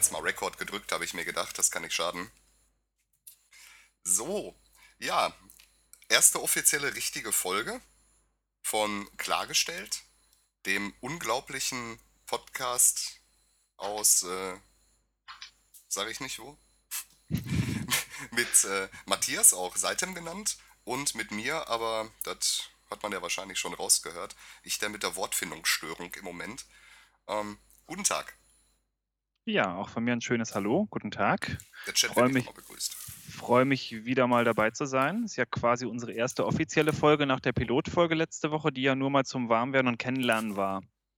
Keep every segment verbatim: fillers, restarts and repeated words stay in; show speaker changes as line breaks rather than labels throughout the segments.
jetzt mal Record gedrückt, habe ich mir gedacht, das kann nicht schaden. So, ja, erste offizielle richtige Folge von Klargestellt, dem unglaublichen Podcast aus, äh, sag ich nicht wo, mit äh, Matthias, auch Seitem genannt, und mit mir, aber das hat man ja wahrscheinlich schon rausgehört, ich der mit der Wortfindungsstörung im Moment. Ähm, Guten Tag,
Ja, auch von mir ein schönes Hallo, guten Tag.
der Chat wird
Freue
nicht nochmal
mich
begrüßt.
freue mich, wieder mal dabei zu sein. Ist ja quasi unsere erste offizielle Folge nach der Pilotfolge letzte Woche, die ja nur mal zum Warmwerden und Kennenlernen war.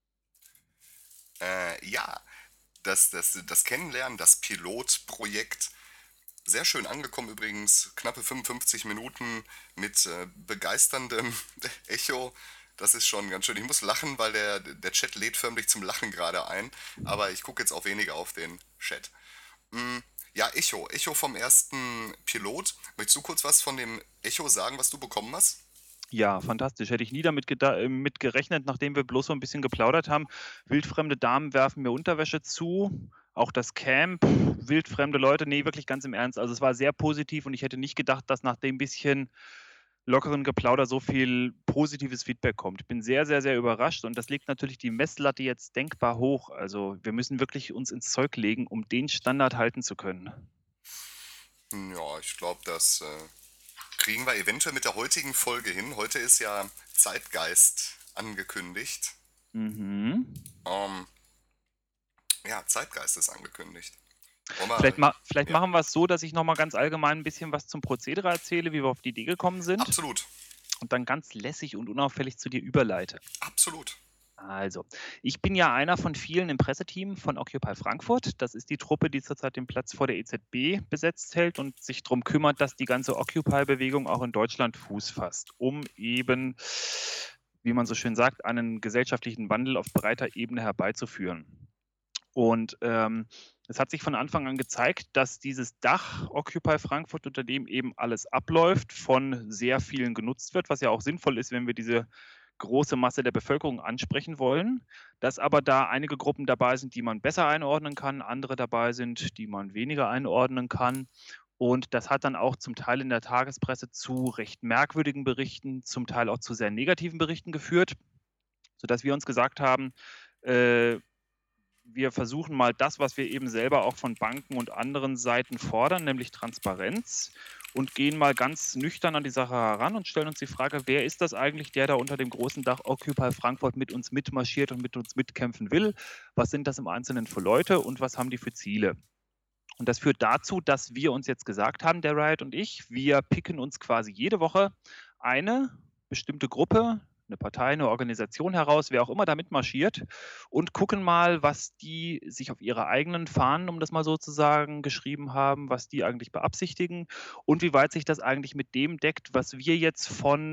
Äh, ja, das, das, das Kennenlernen, das Pilotprojekt. Sehr schön angekommen übrigens, knappe fünfundfünfzig Minuten mit äh, begeisterndem Echo. Das ist schon ganz schön. Ich muss lachen, weil der, der Chat lädt förmlich zum Lachen gerade ein. Aber ich gucke jetzt auch weniger auf den Chat. Mm, ja, Echo. Echo vom ersten Pilot. Möchtest du kurz was von dem Echo sagen, was du bekommen hast?
Ja, fantastisch. Hätte ich nie damit geda äh, mit gerechnet, nachdem wir bloß so ein bisschen geplaudert haben. Wildfremde Damen werfen mir Unterwäsche zu, auch das Camp, wildfremde Leute. Ne, wirklich ganz im Ernst. Also, es war sehr positiv und ich hätte nicht gedacht, dass nach dem bisschen lockeren Geplauder so viel positives Feedback kommt. Ich bin sehr, sehr, sehr überrascht und das legt natürlich die Messlatte jetzt denkbar hoch. Also, wir müssen wirklich uns ins Zeug legen, um den Standard halten zu können.
Ja, ich glaube, das äh, kriegen wir eventuell mit der heutigen Folge hin. Heute ist ja Zeitgeist angekündigt.
Mhm.
Ähm, ja, Zeitgeist ist angekündigt. Wollen
Vielleicht
wir,
ma vielleicht
ja,
machen wir es so, dass ich noch mal ganz allgemein ein bisschen was zum Prozedere erzähle, wie wir auf die Idee gekommen sind
absolut,
und dann ganz lässig und unauffällig zu dir überleite.
absolut.
Also, ich bin ja einer von vielen im Presseteam von Occupy Frankfurt. Das ist die Truppe, die zurzeit den Platz vor der E Z B besetzt hält und sich darum kümmert, dass die ganze Occupy-Bewegung auch in Deutschland Fuß fasst, um eben, wie man so schön sagt, einen gesellschaftlichen Wandel auf breiter Ebene herbeizuführen. Und ähm, es hat sich von Anfang an gezeigt, dass dieses Dach Occupy Frankfurt, unter dem eben alles abläuft, von sehr vielen genutzt wird, was ja auch sinnvoll ist, wenn wir diese große Masse der Bevölkerung ansprechen wollen, dass aber da einige Gruppen dabei sind, die man besser einordnen kann, andere dabei sind, die man weniger einordnen kann. Und das hat dann auch zum Teil in der Tagespresse zu recht merkwürdigen Berichten, zum Teil auch zu sehr negativen Berichten geführt, sodass wir uns gesagt haben, äh, wir versuchen mal das, was wir eben selber auch von Banken und anderen Seiten fordern, nämlich Transparenz, und gehen mal ganz nüchtern an die Sache heran und stellen uns die Frage, wer ist das eigentlich, der da unter dem großen Dach Occupy Frankfurt mit uns mitmarschiert und mit uns mitkämpfen will? Was sind das im Einzelnen für Leute und was haben die für Ziele? Und das führt dazu, dass wir uns jetzt gesagt haben, der Riot und ich, wir picken uns quasi jede Woche eine bestimmte Gruppe, eine Partei, eine Organisation heraus, wer auch immer da mitmarschiert, und gucken mal, was die sich auf ihre eigenen Fahnen, um das mal so zu sagen, geschrieben haben, was die eigentlich beabsichtigen und wie weit sich das eigentlich mit dem deckt, was wir jetzt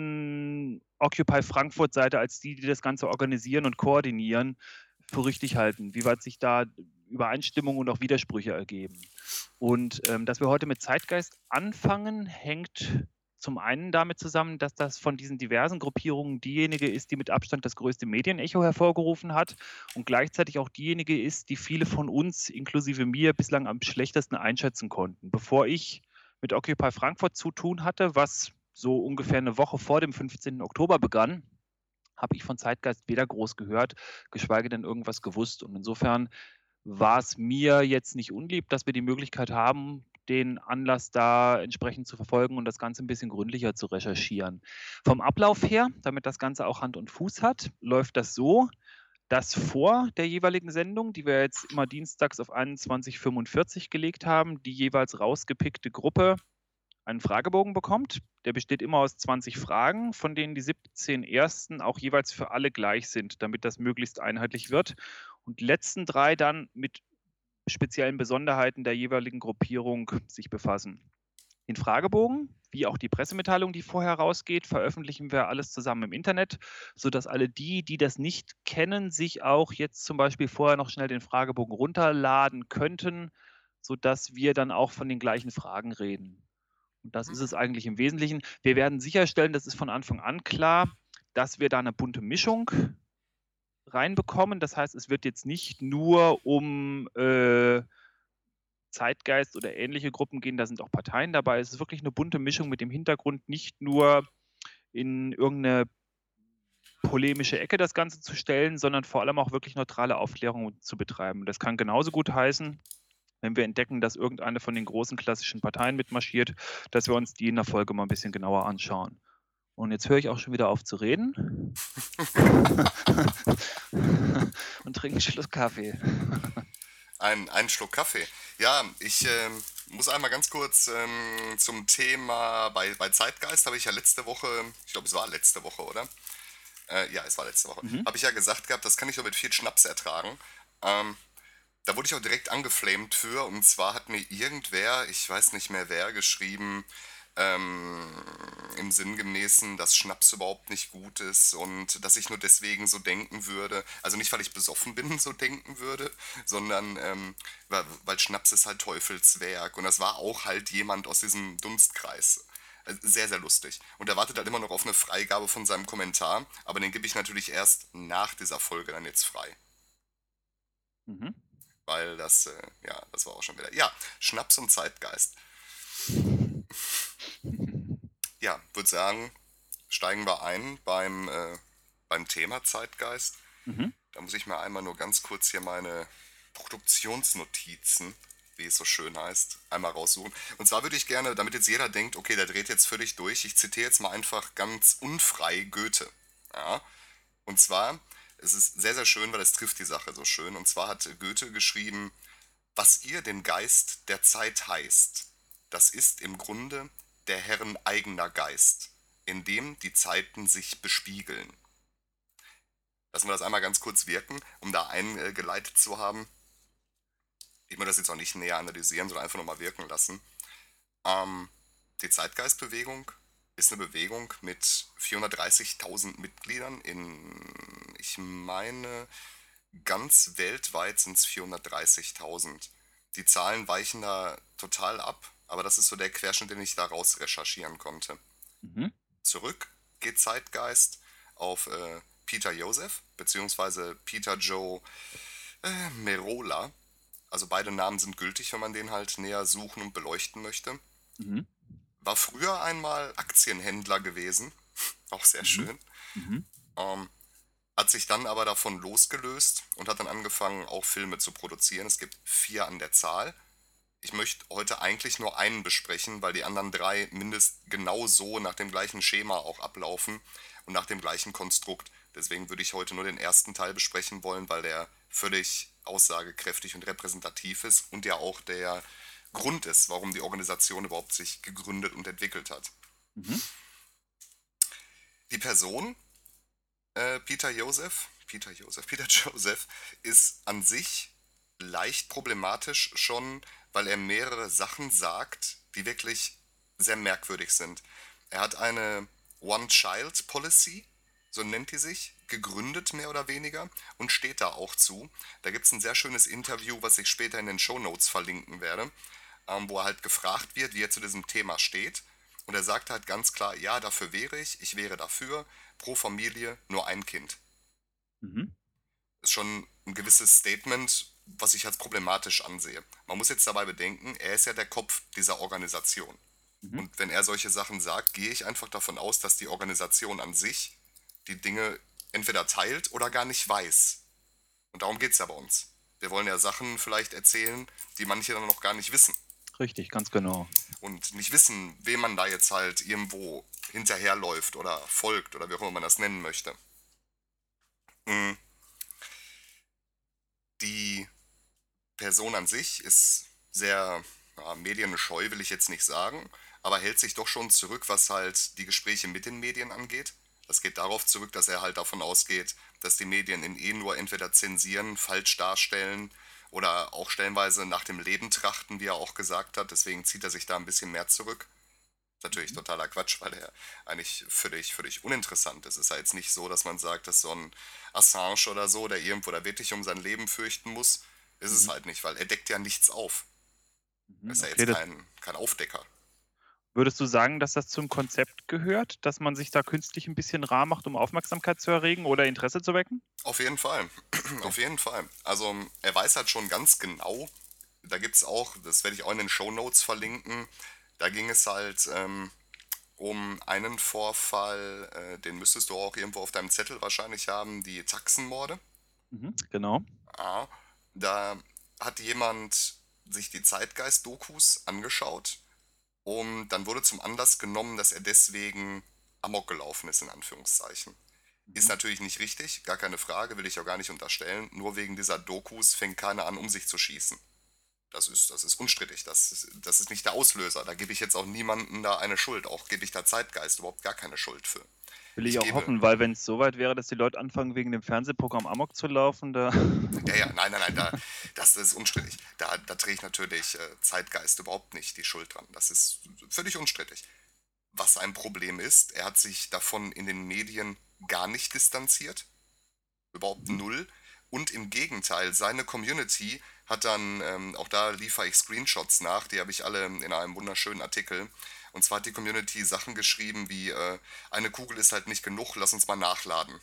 von Occupy Frankfurt Seite als die, die das Ganze organisieren und koordinieren, für richtig halten, wie weit sich da Übereinstimmungen und auch Widersprüche ergeben. Und ähm, dass wir heute mit Zeitgeist anfangen, hängt zum einen damit zusammen, dass das von diesen diversen Gruppierungen diejenige ist, die mit Abstand das größte Medienecho hervorgerufen hat und gleichzeitig auch diejenige ist, die viele von uns, inklusive mir, bislang am schlechtesten einschätzen konnten. Bevor ich mit Occupy Frankfurt zu tun hatte, was so ungefähr eine Woche vor dem fünfzehnten Oktober begann, habe ich von Zeitgeist weder groß gehört, geschweige denn irgendwas gewusst. Und insofern war es mir jetzt nicht unlieb, dass wir die Möglichkeit haben, den Anlass da entsprechend zu verfolgen und das Ganze ein bisschen gründlicher zu recherchieren. Vom Ablauf her, damit das Ganze auch Hand und Fuß hat, läuft das so, dass vor der jeweiligen Sendung, die wir jetzt immer dienstags auf einundzwanzig Uhr fünfundvierzig gelegt haben, die jeweils rausgepickte Gruppe einen Fragebogen bekommt. Der besteht immer aus zwanzig Fragen, von denen die siebzehn ersten auch jeweils für alle gleich sind, damit das möglichst einheitlich wird. Und die letzten drei dann mit speziellen Besonderheiten der jeweiligen Gruppierung sich befassen. Den Fragebogen, wie auch die Pressemitteilung, die vorher rausgeht, veröffentlichen wir alles zusammen im Internet, sodass alle die, die das nicht kennen, sich auch jetzt zum Beispiel vorher noch schnell den Fragebogen runterladen könnten, sodass wir dann auch von den gleichen Fragen reden. Und das ist es eigentlich im Wesentlichen. Wir werden sicherstellen, das ist von Anfang an klar, dass wir da eine bunte Mischung reinbekommen. Das heißt, es wird jetzt nicht nur um, äh, Zeitgeist oder ähnliche Gruppen gehen, da sind auch Parteien dabei. Es ist wirklich eine bunte Mischung mit dem Hintergrund, nicht nur in irgendeine polemische Ecke das Ganze zu stellen, sondern vor allem auch wirklich neutrale Aufklärung zu betreiben. Das kann genauso gut heißen, wenn wir entdecken, dass irgendeine von den großen klassischen Parteien mitmarschiert, dass wir uns die in der Folge mal ein bisschen genauer anschauen. Und jetzt höre ich auch schon wieder auf zu reden und trinke einen Schluck Kaffee.
Ein, ein Schluck Kaffee. Ja, ich ähm, muss einmal ganz kurz ähm, zum Thema, bei, bei Zeitgeist habe ich ja letzte Woche, ich glaube es war letzte Woche, oder? Äh, ja, es war letzte Woche.
Mhm.
Habe ich ja gesagt gehabt, das kann ich nur mit viel Schnaps ertragen. Ähm, da wurde ich auch direkt angeflamed für, und zwar hat mir irgendwer, ich weiß nicht mehr wer, geschrieben, ähm, im Sinngemäßen, dass Schnaps überhaupt nicht gut ist und dass ich nur deswegen so denken würde. Also nicht, weil ich besoffen bin, so denken würde, sondern ähm, weil, weil Schnaps ist halt Teufelswerk. Und das war auch halt jemand aus diesem Dunstkreis. Äh, Sehr, sehr lustig. Und er wartet halt immer noch auf eine Freigabe von seinem Kommentar, aber den gebe ich natürlich erst nach dieser Folge dann jetzt frei.
Mhm.
Weil das, äh, ja, das war auch schon wieder. Ja, Schnaps und Zeitgeist. Ja, würde sagen, steigen wir ein beim, äh, beim Thema Zeitgeist.
Mhm.
Da muss ich mal einmal nur ganz kurz hier meine Produktionsnotizen, wie es so schön heißt, einmal raussuchen. Und zwar würde ich gerne, damit jetzt jeder denkt, okay, der dreht jetzt völlig durch, ich zitiere jetzt mal einfach ganz unfrei Goethe. Ja? Und zwar, es ist sehr, sehr schön, weil es trifft die Sache so schön. Und zwar hat Goethe geschrieben, was ihr den Geist der Zeit heißt, das ist im Grunde der Herren eigener Geist, in dem die Zeiten sich bespiegeln. Lassen wir das einmal ganz kurz wirken, um da eingeleitet zu haben. Ich will das jetzt auch nicht näher analysieren, sondern einfach nochmal wirken lassen. Ähm, die Zeitgeistbewegung ist eine Bewegung mit vierhundertdreißigtausend Mitgliedern in, ich meine, ganz weltweit sind es vierhundertdreißigtausend. Die Zahlen weichen da total ab, aber das ist so der Querschnitt, den ich da raus recherchieren konnte.
Mhm.
Zurück geht Zeitgeist auf äh, Peter Joseph, beziehungsweise Peter Joe äh, Merola. Also beide Namen sind gültig, wenn man den halt näher suchen und beleuchten möchte.
Mhm.
War früher einmal Aktienhändler gewesen, auch sehr
Mhm.
schön.
Mhm.
Ähm, hat sich dann aber davon losgelöst und hat dann angefangen, auch Filme zu produzieren. Es gibt vier an der Zahl. Ich möchte heute eigentlich nur einen besprechen, weil die anderen drei mindest genau so nach dem gleichen Schema auch ablaufen und nach dem gleichen Konstrukt. Deswegen würde ich heute nur den ersten Teil besprechen wollen, weil der völlig aussagekräftig und repräsentativ ist und ja auch der Grund ist, warum die Organisation überhaupt sich gegründet und entwickelt hat.
Mhm.
Die Person, äh, Peter Joseph, Peter Joseph, Peter Joseph, ist an sich leicht problematisch schon, weil er mehrere Sachen sagt, die wirklich sehr merkwürdig sind. Er hat eine One-Child-Policy, so nennt die sich, gegründet mehr oder weniger und steht da auch zu. Da gibt es ein sehr schönes Interview, was ich später in den Shownotes verlinken werde, ähm, wo er halt gefragt wird, wie er zu diesem Thema steht. Und er sagt halt ganz klar, ja, dafür wäre ich, ich wäre dafür, pro Familie nur ein Kind.
Mhm.
Ist schon ein gewisses Statement, was ich als problematisch ansehe. Man muss jetzt dabei bedenken, er ist ja der Kopf dieser Organisation.
Mhm.
Und wenn er solche Sachen sagt, gehe ich einfach davon aus, dass die Organisation an sich die Dinge entweder teilt oder gar nicht weiß. Und darum geht es ja bei uns. Wir wollen ja Sachen vielleicht erzählen, die manche dann noch gar nicht wissen.
Richtig, ganz genau.
Und nicht wissen, wem man da jetzt halt irgendwo hinterherläuft oder folgt oder wie auch immer man das nennen möchte. Mm. Die Person an sich ist sehr ja, medienscheu, will ich jetzt nicht sagen, aber hält sich doch schon zurück, was halt die Gespräche mit den Medien angeht. Das geht darauf zurück, dass er halt davon ausgeht, dass die Medien ihn eh nur entweder zensieren, falsch darstellen oder auch stellenweise nach dem Leben trachten, wie er auch gesagt hat. Deswegen zieht er sich da ein bisschen mehr zurück. Natürlich totaler Quatsch, weil er eigentlich völlig, völlig uninteressant ist. Es ist ja jetzt nicht so, dass man sagt, dass so ein Assange oder so, der irgendwo da wirklich um sein Leben fürchten muss, ist es
Mhm.
halt nicht, weil er deckt ja nichts auf. Er
Mhm.
ist ja
Okay,
jetzt
das
kein, kein Aufdecker.
würdest du sagen, dass das zum Konzept gehört, dass man sich da künstlich ein bisschen rar macht, um Aufmerksamkeit zu erregen oder Interesse zu wecken?
Auf jeden Fall.
Okay.
Auf jeden Fall. Also er weiß halt schon ganz genau, da gibt es auch, das werde ich auch in den Shownotes verlinken, da ging es halt ähm, um einen Vorfall, äh, den müsstest du auch irgendwo auf deinem Zettel wahrscheinlich haben, die Taxenmorde.
Mhm, genau.
Ja, da hat jemand sich die Zeitgeist-Dokus angeschaut und dann wurde zum Anlass genommen, dass er deswegen Amok gelaufen ist, in Anführungszeichen. Ist
Mhm.
natürlich nicht richtig, gar keine Frage, will ich auch gar nicht unterstellen. Nur wegen dieser Dokus fängt keiner an, um sich zu schießen. Das ist, das ist unstrittig, das ist, das ist nicht der Auslöser. Da gebe ich jetzt auch niemandem da eine Schuld. Auch gebe ich da Zeitgeist überhaupt gar keine Schuld für.
Will ich
Ich
auch
gebe,
hoffen, weil wenn es so weit wäre, dass die Leute anfangen, wegen dem Fernsehprogramm Amok zu laufen, da
ja, ja, nein, nein, nein, da, das, das ist unstrittig. Da, da drehe ich natürlich äh, Zeitgeist überhaupt nicht die Schuld dran. Das ist völlig unstrittig. Was ein Problem ist, er hat sich davon in den Medien gar nicht distanziert. Überhaupt
Mhm.
null. Und im Gegenteil, seine Community hat dann, ähm, auch da liefere ich Screenshots nach, die habe ich alle in einem wunderschönen Artikel. Und zwar hat die Community Sachen geschrieben wie, äh, eine Kugel ist halt nicht genug, lass uns mal nachladen.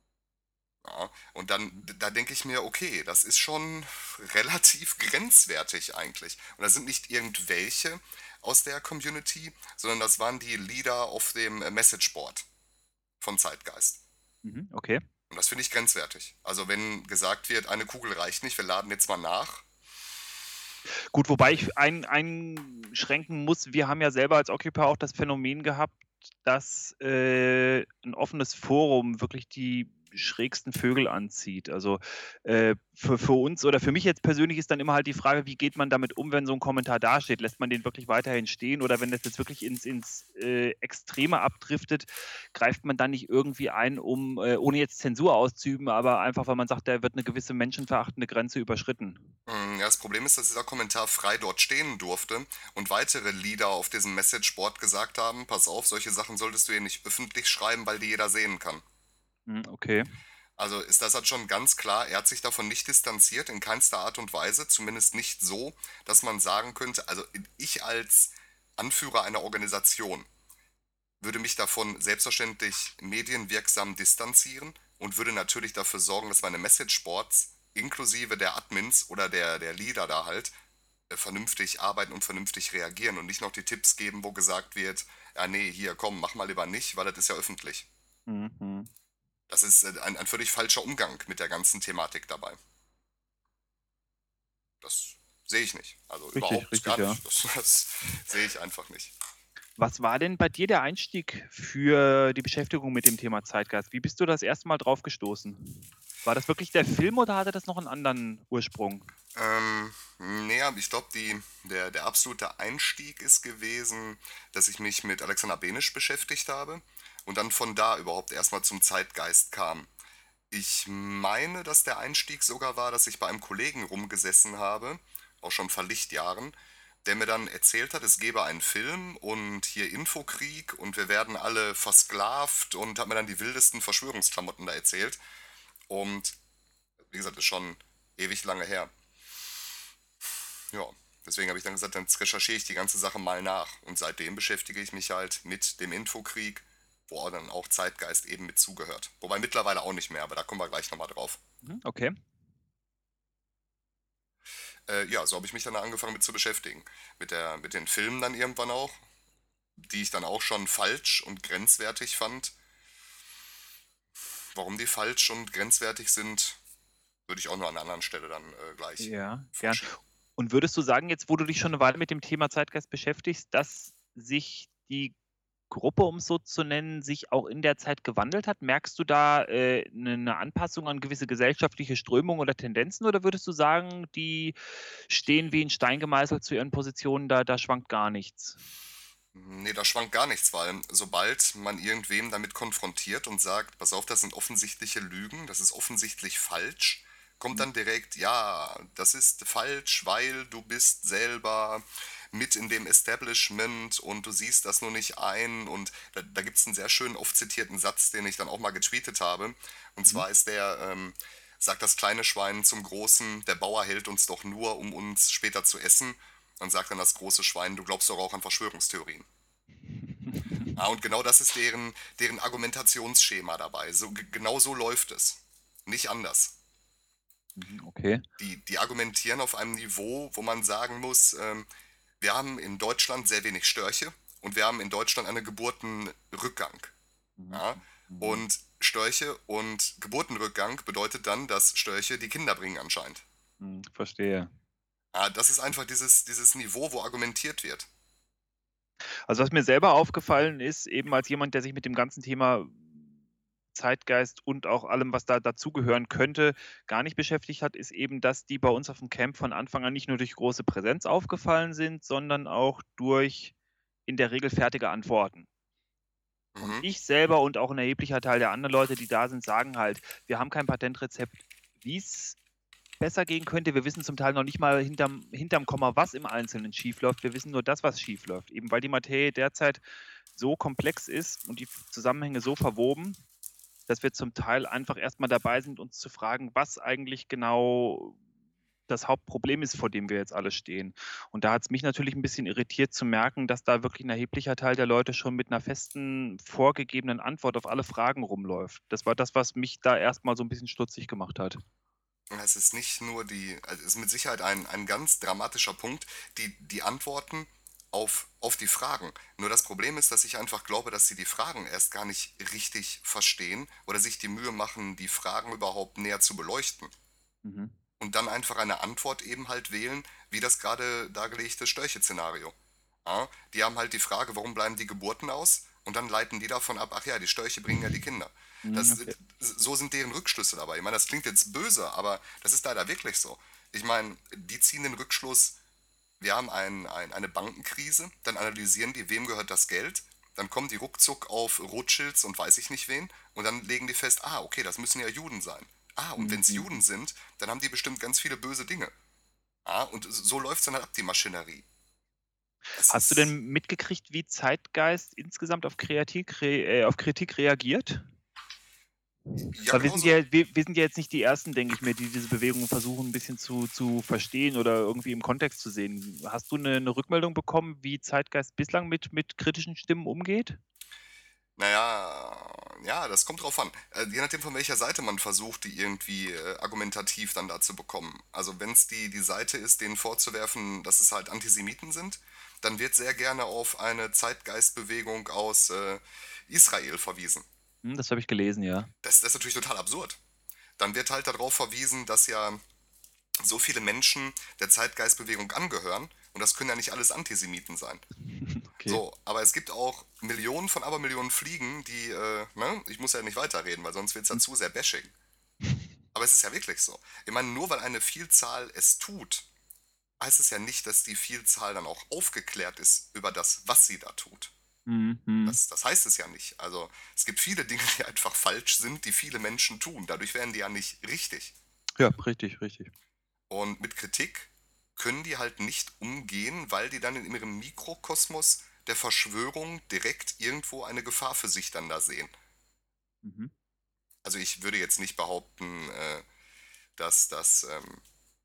Ja, und dann,
Mhm.
da denke ich mir, okay, das ist schon relativ grenzwertig eigentlich. Und das sind nicht irgendwelche aus der Community, sondern das waren die Leader auf dem äh, Messageboard von Zeitgeist.
Mhm. Okay.
Und das finde ich grenzwertig. Also wenn gesagt wird, eine Kugel reicht nicht, wir laden jetzt mal nach.
Gut, wobei ich ein einschränken muss, wir haben ja selber als Occupier auch das Phänomen gehabt, dass, äh, 'n offenes Forum wirklich die schrägsten Vögel anzieht. Also, äh, für für uns oder für mich jetzt persönlich ist dann immer halt die Frage, wie geht man damit um, wenn so 'n Kommentar dasteht? Lässt man den wirklich weiterhin stehen oder wenn das jetzt wirklich ins ins, äh, Extreme abdriftet, greift man dann nicht irgendwie ein, um, äh, ohne jetzt Zensur auszuüben, aber einfach, weil man sagt, da wird 'ne gewisse menschenverachtende Grenze überschritten?
Mm, Ja, das Problem ist, dass dieser Kommentar frei dort stehen durfte und weitere Leader auf diesem Messageboard gesagt haben, pass auf, solche Sachen solltest du hier nicht öffentlich schreiben, weil die jeder sehen kann.
Mhm, okay.
Also ist das halt schon ganz klar, er hat sich davon nicht distanziert, in keinster Art und Weise, zumindest nicht so, dass man sagen könnte, also ich als Anführer einer Organisation würde mich davon selbstverständlich medienwirksam distanzieren und würde natürlich dafür sorgen, dass meine Messageboards inklusive der Admins oder der, der Leader da halt äh, vernünftig arbeiten und vernünftig reagieren und nicht noch die Tipps geben, wo gesagt wird, ja nee, hier komm, mach mal lieber nicht, weil das ist ja öffentlich.
Mhm, mhm.
Das ist äh, ein, ein völlig falscher Umgang mit der ganzen Thematik dabei. Das sehe ich nicht. Also
Richtig,
überhaupt
richtig,
gar
ja.
nicht. Das, das sehe ich einfach nicht.
Was war denn bei dir der Einstieg für die Beschäftigung mit dem Thema Zeitgeist? Wie bist du das erste Mal drauf gestoßen? War das wirklich der Film oder hatte das noch einen anderen Ursprung?
Ähm, naja, ich glaube, der, der absolute Einstieg ist gewesen, dass ich mich mit Alexander Benisch beschäftigt habe und dann von da überhaupt erstmal zum Zeitgeist kam. Ich meine, dass der Einstieg sogar war, dass ich bei einem Kollegen rumgesessen habe, auch schon vor Lichtjahren, der mir dann erzählt hat, es gebe einen Film und hier Infokrieg und wir werden alle versklavt und hat mir dann die wildesten Verschwörungsklamotten da erzählt. Und wie gesagt, ist schon ewig lange her. Ja, deswegen habe ich dann gesagt, dann recherchiere ich die ganze Sache mal nach. Und seitdem beschäftige ich mich halt mit dem Infokrieg, wo dann auch Zeitgeist eben mit zugehört. Wobei mittlerweile auch nicht mehr, aber da kommen wir gleich nochmal drauf.
Mhm, okay.
Äh, ja, so habe ich mich dann angefangen mit zu beschäftigen. Mit, der, mit den Filmen dann irgendwann auch, die ich dann auch schon falsch und grenzwertig fand. Warum die falsch und grenzwertig sind, würde ich auch nur an einer anderen Stelle dann äh, gleich
Ja, gern.
vorschieben.
Und würdest du sagen, jetzt, wo du dich schon eine Weile mit dem Thema Zeitgeist beschäftigst, dass sich die Gruppe, um es so zu nennen, sich auch in der Zeit gewandelt hat? Merkst du da, äh, 'ne 'ne Anpassung an gewisse gesellschaftliche Strömungen oder Tendenzen oder würdest du sagen, die stehen wie in Stein gemeißelt zu ihren Positionen, da da schwankt gar nichts?
Nee, da schwankt gar nichts, weil sobald man irgendwem damit konfrontiert und sagt, pass auf, das sind offensichtliche Lügen, das ist offensichtlich falsch, kommt
Mhm.
dann direkt, ja, das ist falsch, weil du bist selber mit in dem Establishment und du siehst das nur nicht ein. Und da, da gibt es einen sehr schönen oft zitierten Satz, den ich dann auch mal getweetet habe. Und
Mhm.
zwar ist der, ähm, sagt das kleine Schwein zum Großen, der Bauer hält uns doch nur, um uns später zu essen. Dann sagt dann das große Schwein, du glaubst doch auch an Verschwörungstheorien. Ah, und genau das ist deren, deren Argumentationsschema dabei. So, g- genau so läuft es. Nicht anders.
Mhm, okay.
Die, die argumentieren auf einem Niveau, wo man sagen muss, ähm, wir haben in Deutschland sehr wenig Störche und wir haben in Deutschland einen Geburtenrückgang.
Mhm,
Ja?
mhm,
Und Störche und Geburtenrückgang bedeutet dann, dass Störche die Kinder bringen anscheinend.
mhm, verstehe.
Ja, das ist einfach dieses, dieses Niveau, wo argumentiert wird.
Also, was mir selber aufgefallen ist, eben als jemand, der sich mit dem ganzen Thema Zeitgeist und auch allem, was da dazugehören könnte, gar nicht beschäftigt hat, ist eben, dass die bei uns auf dem Camp von Anfang an nicht nur durch große Präsenz aufgefallen sind, sondern auch durch in der Regel fertige Antworten. Und
Mhm.
ich selber und auch 'n erheblicher Teil der anderen Leute, die da sind, sagen halt: „Wir haben kein Patentrezept, wie's besser gehen könnte. Wir wissen zum Teil noch nicht mal hinterm hinterm Komma, was im Einzelnen schiefläuft. Wir wissen nur das, was schiefläuft." Eben weil die Materie derzeit so komplex ist und die F Zusammenhänge so verwoben, dass wir zum Teil einfach erst mal dabei sind, uns zu fragen, was eigentlich genau das Hauptproblem ist, vor dem wir jetzt alle stehen. Und da hat's mich natürlich 'n bisschen irritiert zu merken, dass da wirklich 'n erheblicher Teil der Leute schon mit 'ner festen, vorgegebenen Antwort auf alle Fragen rumläuft. Das war das, was mich da erst mal so 'n bisschen stutzig gemacht hat.
Es ist nicht nur die, also es ist mit Sicherheit ein, ein ganz dramatischer Punkt, die, die Antworten auf, auf die Fragen. Nur das Problem ist, dass ich einfach glaube, dass sie die Fragen erst gar nicht richtig verstehen oder sich die Mühe machen, die Fragen überhaupt näher zu beleuchten.
Mhm.
Und dann einfach eine Antwort eben halt wählen, wie das gerade dargelegte Störche-Szenario. Ja, die haben halt die Frage, warum bleiben die Geburten aus? Und dann leiten die davon ab, ach ja, die Störche bringen ja die Kinder.
Mhm,
Das,
okay.
so sind deren Rückschlüsse dabei. Ich meine, das klingt jetzt böse, aber das ist leider wirklich so. Ich meine, die ziehen den Rückschluss, wir haben ein, ein, eine Bankenkrise, dann analysieren die, wem gehört das Geld, dann kommen die ruckzuck auf Rothschilds und weiß ich nicht wen und dann legen die fest, ah, okay, das müssen ja Juden sein. Ah, und wenn es Juden
Mhm.
sind, dann haben die bestimmt ganz viele böse Dinge. Ah, und so läuft es dann halt ab, die Maschinerie. Das
Hast du
ist,
denn mitgekriegt, wie Zeitgeist insgesamt auf Kreatik re äh, auf Kritik reagiert?
ja,
Weil wir sind
genauso.
ja wir wir sind ja jetzt nicht die Ersten, denke ich mir, die diese Bewegung versuchen, 'n bisschen zu zu verstehen oder irgendwie im Kontext zu sehen. Hast du 'ne 'ne Rückmeldung bekommen, wie Zeitgeist bislang mit mit kritischen Stimmen umgeht?
Naja, ja, das kommt drauf an. Äh, je nachdem, von welcher Seite man versucht, die irgendwie äh, argumentativ dann da zu bekommen. Also wenn es die, die Seite ist, denen vorzuwerfen, dass es halt Antisemiten sind, dann wird sehr gerne auf eine Zeitgeistbewegung aus äh, Israel verwiesen.
Hm, das habe ich gelesen, ja.
Das, das ist natürlich total absurd. Dann wird halt darauf verwiesen, dass ja so viele Menschen der Zeitgeistbewegung angehören und das können ja nicht alles Antisemiten sein.
Okay.
So, aber es gibt auch Millionen von Abermillionen Fliegen, die, äh, ne, ich muss ja nicht weiterreden, weil sonst wird es ja
Hm.
zu sehr bashing. Aber es ist ja wirklich so. Ich meine, nur weil eine Vielzahl es tut, heißt es ja nicht, dass die Vielzahl dann auch aufgeklärt ist über das, was sie da tut.
Mhm, mhm.
Das, das heißt es ja nicht. Also es gibt viele Dinge, die einfach falsch sind, die viele Menschen tun. Dadurch werden die ja nicht richtig.
Ja, richtig, richtig.
Und mit Kritik können die halt nicht umgehen, weil die dann in ihrem Mikrokosmos der Verschwörung direkt irgendwo eine Gefahr für sich dann da sehen.
Mhm.
Also ich würde jetzt nicht behaupten, äh, dass, dass, ähm,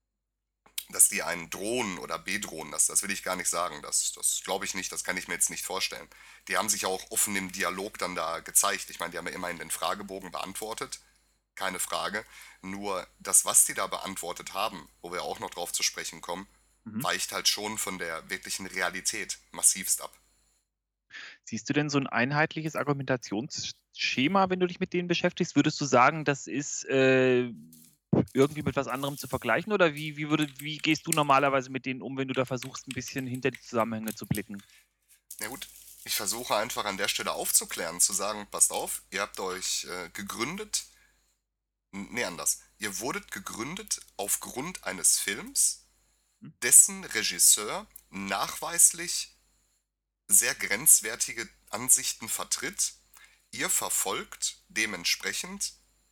dass die einen drohen oder bedrohen. Das, das will ich gar nicht sagen. Das, das glaube ich nicht, das kann ich mir jetzt nicht vorstellen. Die haben sich auch offen im Dialog dann da gezeigt. Ich meine, die haben ja immerhin den Fragebogen beantwortet. Keine Frage. Nur das, was die da beantwortet haben, wo wir auch noch drauf zu sprechen kommen,
Mhm.
weicht halt schon von der wirklichen Realität massivst ab.
Siehst du denn so 'n einheitliches Argumentationsschema, wenn du dich mit denen beschäftigst? Würdest du sagen, das ist, äh, irgendwie mit was anderem zu vergleichen oder wie wie würde wie gehst du normalerweise mit denen um, wenn du da versuchst, 'n bisschen hinter die Zusammenhänge zu blicken?
Na gut, ich versuche einfach an der Stelle aufzuklären, zu sagen, passt auf, ihr habt euch äh, gegründet, n- nee, anders. Ihr wurdet gegründet aufgrund eines Films,
Hm?
dessen Regisseur nachweislich sehr grenzwertige Ansichten vertritt. Ihr verfolgt dementsprechend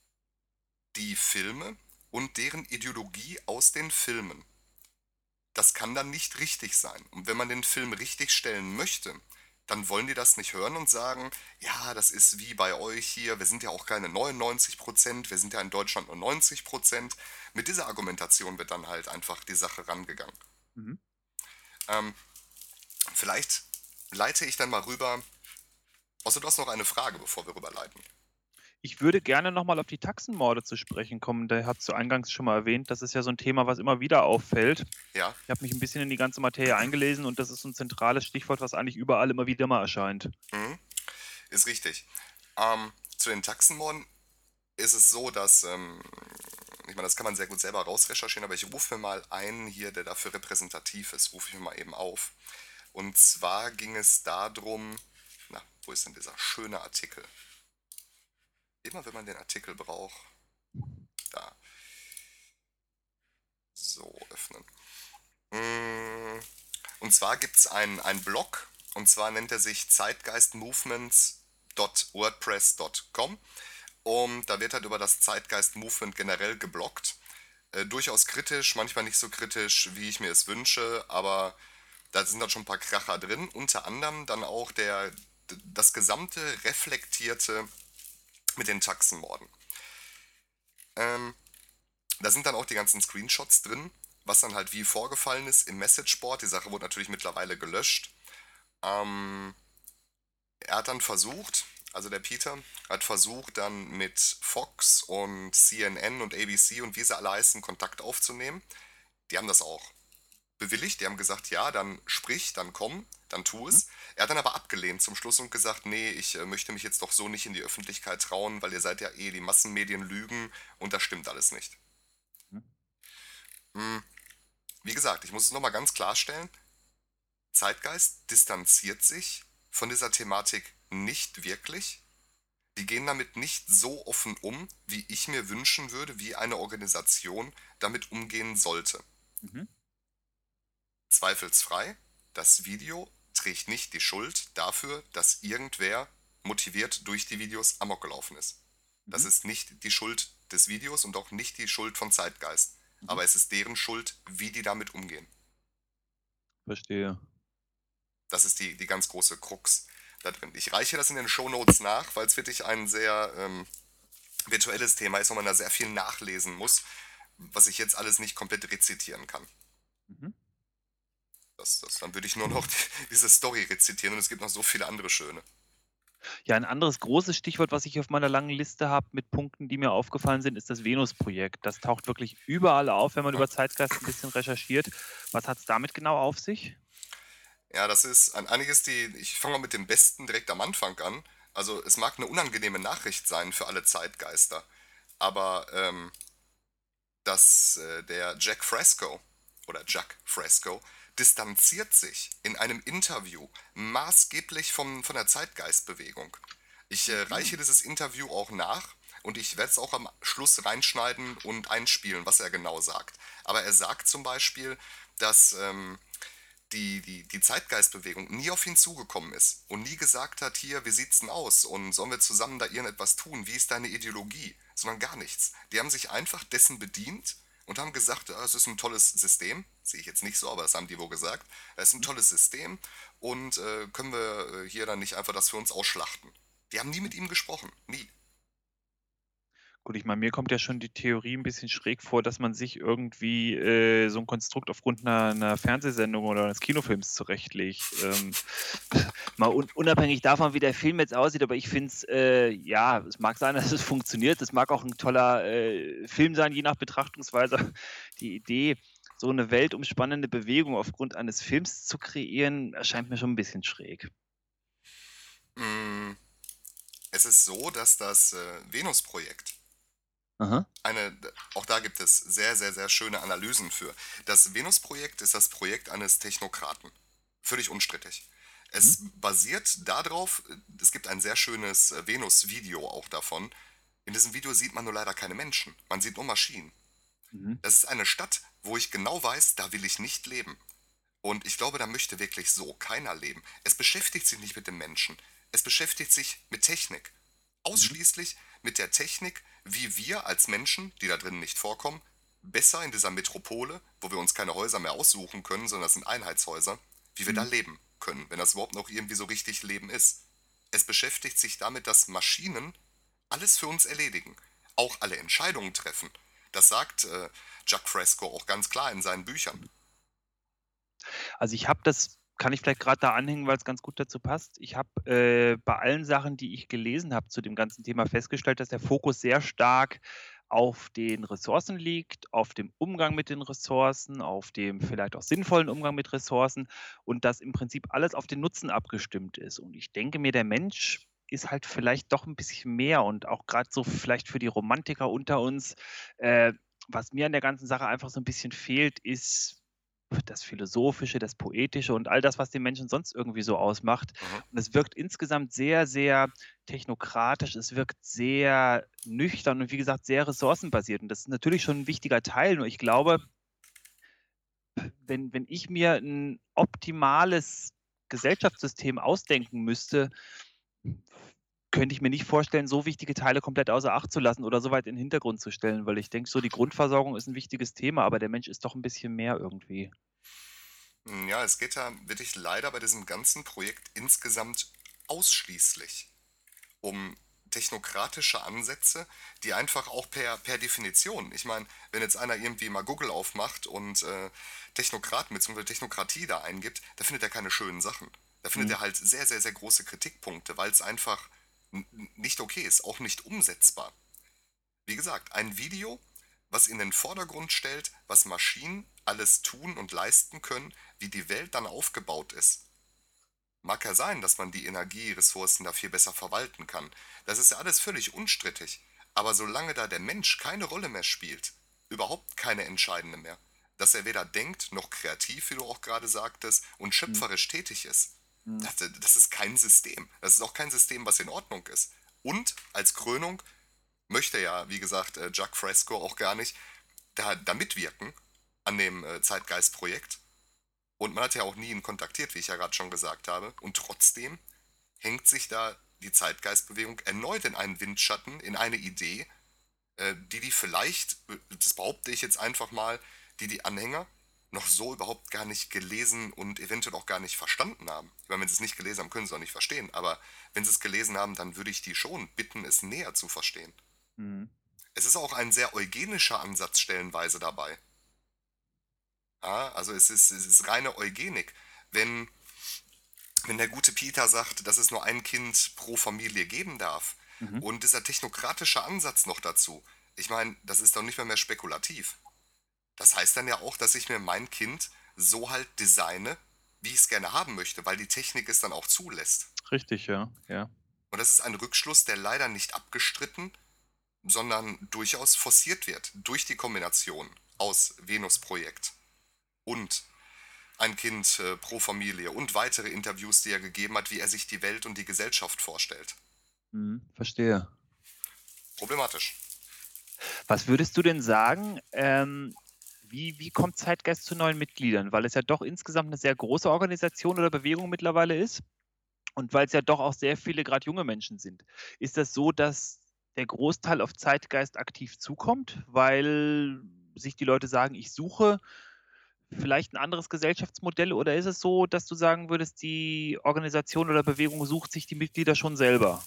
die Filme und deren Ideologie aus den Filmen. Das kann dann nicht richtig sein. Und wenn man den Film richtig stellen möchte, dann wollen die das nicht hören und sagen, ja, das ist wie bei euch hier, wir sind ja auch keine neunundneunzig Prozent, wir sind ja in Deutschland nur neunzig Prozent. Mit dieser Argumentation wird dann halt einfach die Sache rangegangen.
Mhm.
Ähm, vielleicht leite ich dann mal rüber. Außer du hast noch eine Frage, bevor wir rüberleiten.
Ich würde gerne noch mal auf die Taxenmorde zu sprechen kommen. Da hast du eingangs schon mal erwähnt. Das ist ja so 'n Thema, was immer wieder auffällt.
Ja.
Ich habe mich 'n bisschen in die ganze Materie eingelesen und das ist so 'n zentrales Stichwort, was eigentlich überall immer wieder mal erscheint.
Mhm. Ist richtig. Ähm, zu den Taxenmorden ist es so, dass, ähm ich meine, das kann man sehr gut selber rausrecherchieren, aber ich rufe mir mal einen hier, der dafür repräsentativ ist, rufe ich mir mal eben auf. Und zwar ging es da drum na, wo ist denn dieser schöne Artikel? Immer wenn man den Artikel braucht. Da. So, öffnen. Hm, und zwar gibt's einen einen Blog, und zwar nennt er sich zeitgeistmovements Punkt wordpress Punkt com. Und da wird halt über das Zeitgeist-Movement generell gebloggt. Äh, durchaus kritisch, manchmal nicht so kritisch, wie ich mir es wünsche, aber da sind dann schon ein paar Kracher drin. Unter anderem dann auch der, d- das gesamte Reflektierte mit den Taxenmorden. Ähm, da sind dann auch die ganzen Screenshots drin, was dann halt wie vorgefallen ist im Messageboard. Die Sache wurde natürlich mittlerweile gelöscht. Ähm, er hat dann versucht, also der Peter, hat versucht dann mit Fox und C N N und A B C und wie sie alle heißen, Kontakt aufzunehmen. Die haben das auch bewilligt, die haben gesagt, ja, dann sprich, dann komm, dann tu
Mhm,
es. Er hat dann aber abgelehnt zum Schluss und gesagt, nee, ich äh, möchte mich jetzt doch so nicht in die Öffentlichkeit trauen, weil ihr seid ja eh, die Massenmedien lügen und das stimmt alles nicht.
mhm,
Hm, wie gesagt, ich muss es nochmal ganz klarstellen, Zeitgeist distanziert sich von dieser Thematik nicht wirklich. Die gehen damit nicht so offen um, wie ich mir wünschen würde, wie eine Organisation damit umgehen sollte.
mhm.
Zweifelsfrei, das Video trägt nicht die Schuld dafür, dass irgendwer motiviert durch die Videos Amok gelaufen ist. Das
Mhm,
ist nicht die Schuld des Videos und auch nicht die Schuld von Zeitgeist.
mhm.
Aber es ist deren Schuld, wie die damit umgehen.
Verstehe.
Das ist die, die ganz große Krux da drin. Ich reiche das in den Shownotes nach, weil es wirklich ein sehr ähm, virtuelles Thema ist, wo man da sehr viel nachlesen muss, was ich jetzt alles nicht komplett rezitieren kann.
Mhm.
Das, das, dann würde ich nur noch die, diese Story rezitieren und es gibt noch so viele andere schöne.
Ja, ein anderes großes Stichwort, was ich auf meiner langen Liste habe mit Punkten, die mir aufgefallen sind, ist das Venus-Projekt. Das taucht wirklich überall auf, wenn man
Ja,
über Zeitgeist 'n bisschen recherchiert. Was hat's damit genau auf sich?
ja, das ist ein einiges, die. Ich fange mal mit dem Besten direkt am Anfang an. Also, es mag eine unangenehme Nachricht sein für alle Zeitgeister, aber ähm, dass äh, der Jack Fresco oder Jack Fresco distanziert sich in einem Interview maßgeblich vom, von der Zeitgeistbewegung. Ich äh, reiche
Mhm.
dieses Interview auch nach und ich werde es auch am Schluss reinschneiden und einspielen, was er genau sagt. Aber er sagt zum Beispiel, dass ähm, die, die, die Zeitgeistbewegung nie auf ihn zugekommen ist und nie gesagt hat, hier, wie sieht's denn aus und sollen wir zusammen da irgendetwas tun, wie ist deine Ideologie, sondern gar nichts. Die haben sich einfach dessen bedient und haben gesagt, ja, es ist ein tolles System, sehe ich jetzt nicht so, aber das haben die wohl gesagt, es ist ein
Mhm.
tolles System und äh, können wir äh, hier dann nicht einfach das für uns ausschlachten. Die haben nie mit ihm gesprochen, nie.
Gut, ich meine, mir kommt ja schon die Theorie 'n bisschen schräg vor, dass man sich irgendwie, äh, so 'n Konstrukt aufgrund 'ner 'ner Fernsehsendung oder eines Kinofilms zurechtlegt. Ähm, mal un unabhängig davon, wie der Film jetzt aussieht, aber ich finde es, äh ja, es mag sein, dass es funktioniert. Es mag auch 'n toller, äh, Film sein, je nach Betrachtungsweise. Die Idee, so 'ne weltumspannende Bewegung aufgrund eines Films zu kreieren, erscheint mir schon 'n bisschen schräg.
Mm, es ist so, dass das äh, Venus-Projekt
Aha.
eine, auch da gibt es sehr, sehr, sehr schöne Analysen für. Das Venus-Projekt ist das Projekt eines Technokraten. Völlig unstrittig.
Mhm.
Es basiert darauf, es gibt ein sehr schönes äh, Venus-Video auch davon. In diesem Video sieht man nur leider keine Menschen, man sieht nur Maschinen.
Mhm.
Das ist eine Stadt, wo ich genau weiß, da will ich nicht leben. Und ich glaube, da möchte wirklich so keiner leben. Es beschäftigt sich nicht mit dem Menschen. Es beschäftigt sich mit Technik.
Mhm.
Ausschließlich mit der Technik, wie wir als Menschen, die da drinnen nicht vorkommen, besser in dieser Metropole, wo wir uns keine Häuser mehr aussuchen können, sondern das sind Einheitshäuser, wie wir da
Mhm.
leben können, wenn das überhaupt noch irgendwie so richtig Leben ist. Es beschäftigt sich damit, dass Maschinen alles für uns erledigen, auch alle Entscheidungen treffen. Das sagt äh, Jack Fresco auch ganz klar in seinen Büchern.
Also, ich habe das kann ich vielleicht gerade da anhängen, weil es ganz gut dazu passt. Ich habe, äh, bei allen Sachen, die ich gelesen habe zu dem ganzen Thema festgestellt, dass der Fokus sehr stark auf den Ressourcen liegt, auf dem Umgang mit den Ressourcen, auf dem vielleicht auch sinnvollen Umgang mit Ressourcen und dass im Prinzip alles auf den Nutzen abgestimmt ist. Und ich denke mir, der Mensch ist halt vielleicht doch ein bisschen mehr und auch gerade so vielleicht für die Romantiker unter uns, äh, was mir an der ganzen Sache einfach so ein bisschen fehlt, ist das Philosophische, das Poetische und all das, was den Menschen sonst irgendwie so ausmacht.
Mhm.
Und es wirkt insgesamt sehr, sehr technokratisch, es wirkt sehr nüchtern und wie gesagt, sehr ressourcenbasiert. Und das ist natürlich schon ein wichtiger Teil, nur ich glaube, wenn wenn ich mir ein optimales Gesellschaftssystem ausdenken müsste, könnte ich mir nicht vorstellen, so wichtige Teile komplett außer Acht zu lassen oder so weit in den Hintergrund zu stellen, weil ich denke, so die Grundversorgung ist ein wichtiges Thema, aber der Mensch ist doch ein bisschen mehr irgendwie.
Hm, ja, es geht da wirklich leider bei diesem ganzen Projekt insgesamt ausschließlich um technokratische Ansätze, die einfach auch per, per Definition, ich meine, wenn jetzt einer irgendwie mal Google aufmacht und äh, Technokraten bzw. Technokratie da eingibt, da findet er keine schönen Sachen. Da findet
Mhm.
er halt sehr, sehr, sehr große Kritikpunkte, weil es einfach n- n- nicht okay ist, auch nicht umsetzbar. Wie gesagt, ein Video, was in den Vordergrund stellt, was Maschinen alles tun und leisten können, wie die Welt dann aufgebaut ist. Mag ja sein, dass man die Energieressourcen da viel besser verwalten kann. Das ist ja alles völlig unstrittig. Aber solange da der Mensch keine Rolle mehr spielt, überhaupt keine entscheidende mehr, dass er weder denkt noch kreativ, wie du auch gerade sagtest, und
Mhm.
schöpferisch tätig ist,
Mhm.
das, das ist kein System. Das ist auch kein System, was in Ordnung ist. Und als Krönung möchte ja, wie gesagt, äh, Jacques Fresco auch gar nicht da, da mitwirken an dem äh, Zeitgeist-Projekt. Und man hat ja auch nie ihn kontaktiert, wie ich ja gerade schon gesagt habe. Und trotzdem hängt sich da die Zeitgeistbewegung erneut in einen Windschatten, in eine Idee, äh, die die vielleicht, äh, das behaupte ich jetzt einfach mal, die die Anhänger noch so überhaupt gar nicht gelesen und eventuell auch gar nicht verstanden haben. Ich meine, wenn sie es nicht gelesen haben, können sie es auch nicht verstehen. Aber wenn sie es gelesen haben, dann würde ich die schon bitten, es näher zu verstehen.
Mhm.
Es ist auch ein sehr eugenischer Ansatz stellenweise dabei. Ja, also es ist, es ist reine Eugenik. Wenn, wenn der gute Peter sagt, dass es nur ein Kind pro Familie geben darf
Mhm.
und dieser technokratische Ansatz noch dazu, ich meine, das ist doch nicht mehr mehr spekulativ. Das heißt dann ja auch, dass ich mir mein Kind so halt designe, wie ich es gerne haben möchte, weil die Technik es dann auch zulässt.
Richtig, ja, ja.
Und das ist ein Rückschluss, der leider nicht abgestritten, sondern durchaus forciert wird durch die Kombination aus Venus-Projekt und ein Kind äh, pro Familie und weitere Interviews, die er gegeben hat, wie er sich die Welt und die Gesellschaft vorstellt.
Mhm, verstehe.
Problematisch.
Was würdest du denn sagen, ähm, wie wie kommt Zeitgeist zu neuen Mitgliedern? Weil es ja doch insgesamt eine sehr große Organisation oder Bewegung mittlerweile ist und weil es ja doch auch sehr viele gerade junge Menschen sind. Ist das so, dass der Großteil auf Zeitgeist aktiv zukommt, weil sich die Leute sagen: „Ich suche vielleicht ein anderes Gesellschaftsmodell“, oder ist es so, dass du sagen würdest, die Organisation oder Bewegung sucht sich die Mitglieder schon selber?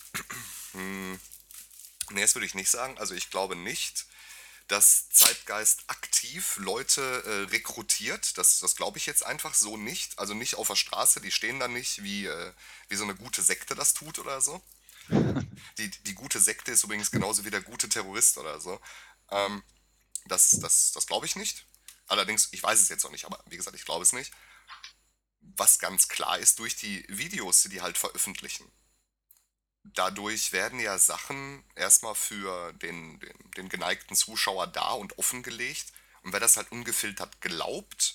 Hm, nee, das würde ich nicht sagen. Also ich glaube nicht, dass Zeitgeist aktiv Leute äh, rekrutiert. Das, das glaube ich jetzt einfach so nicht. Also nicht auf der Straße, die stehen da nicht, wie, äh, wie so eine gute Sekte das tut oder so. Die, die gute Sekte ist übrigens genauso wie der gute Terrorist oder so.
Mhm,
Ähm, das das, das glaube ich nicht. Allerdings, ich weiß es jetzt noch nicht, aber wie gesagt, ich glaube es nicht. Was ganz klar ist durch die Videos, die die halt veröffentlichen. Dadurch werden ja Sachen erstmal für den, den, den geneigten Zuschauer da und offengelegt. Und wer das halt ungefiltert glaubt,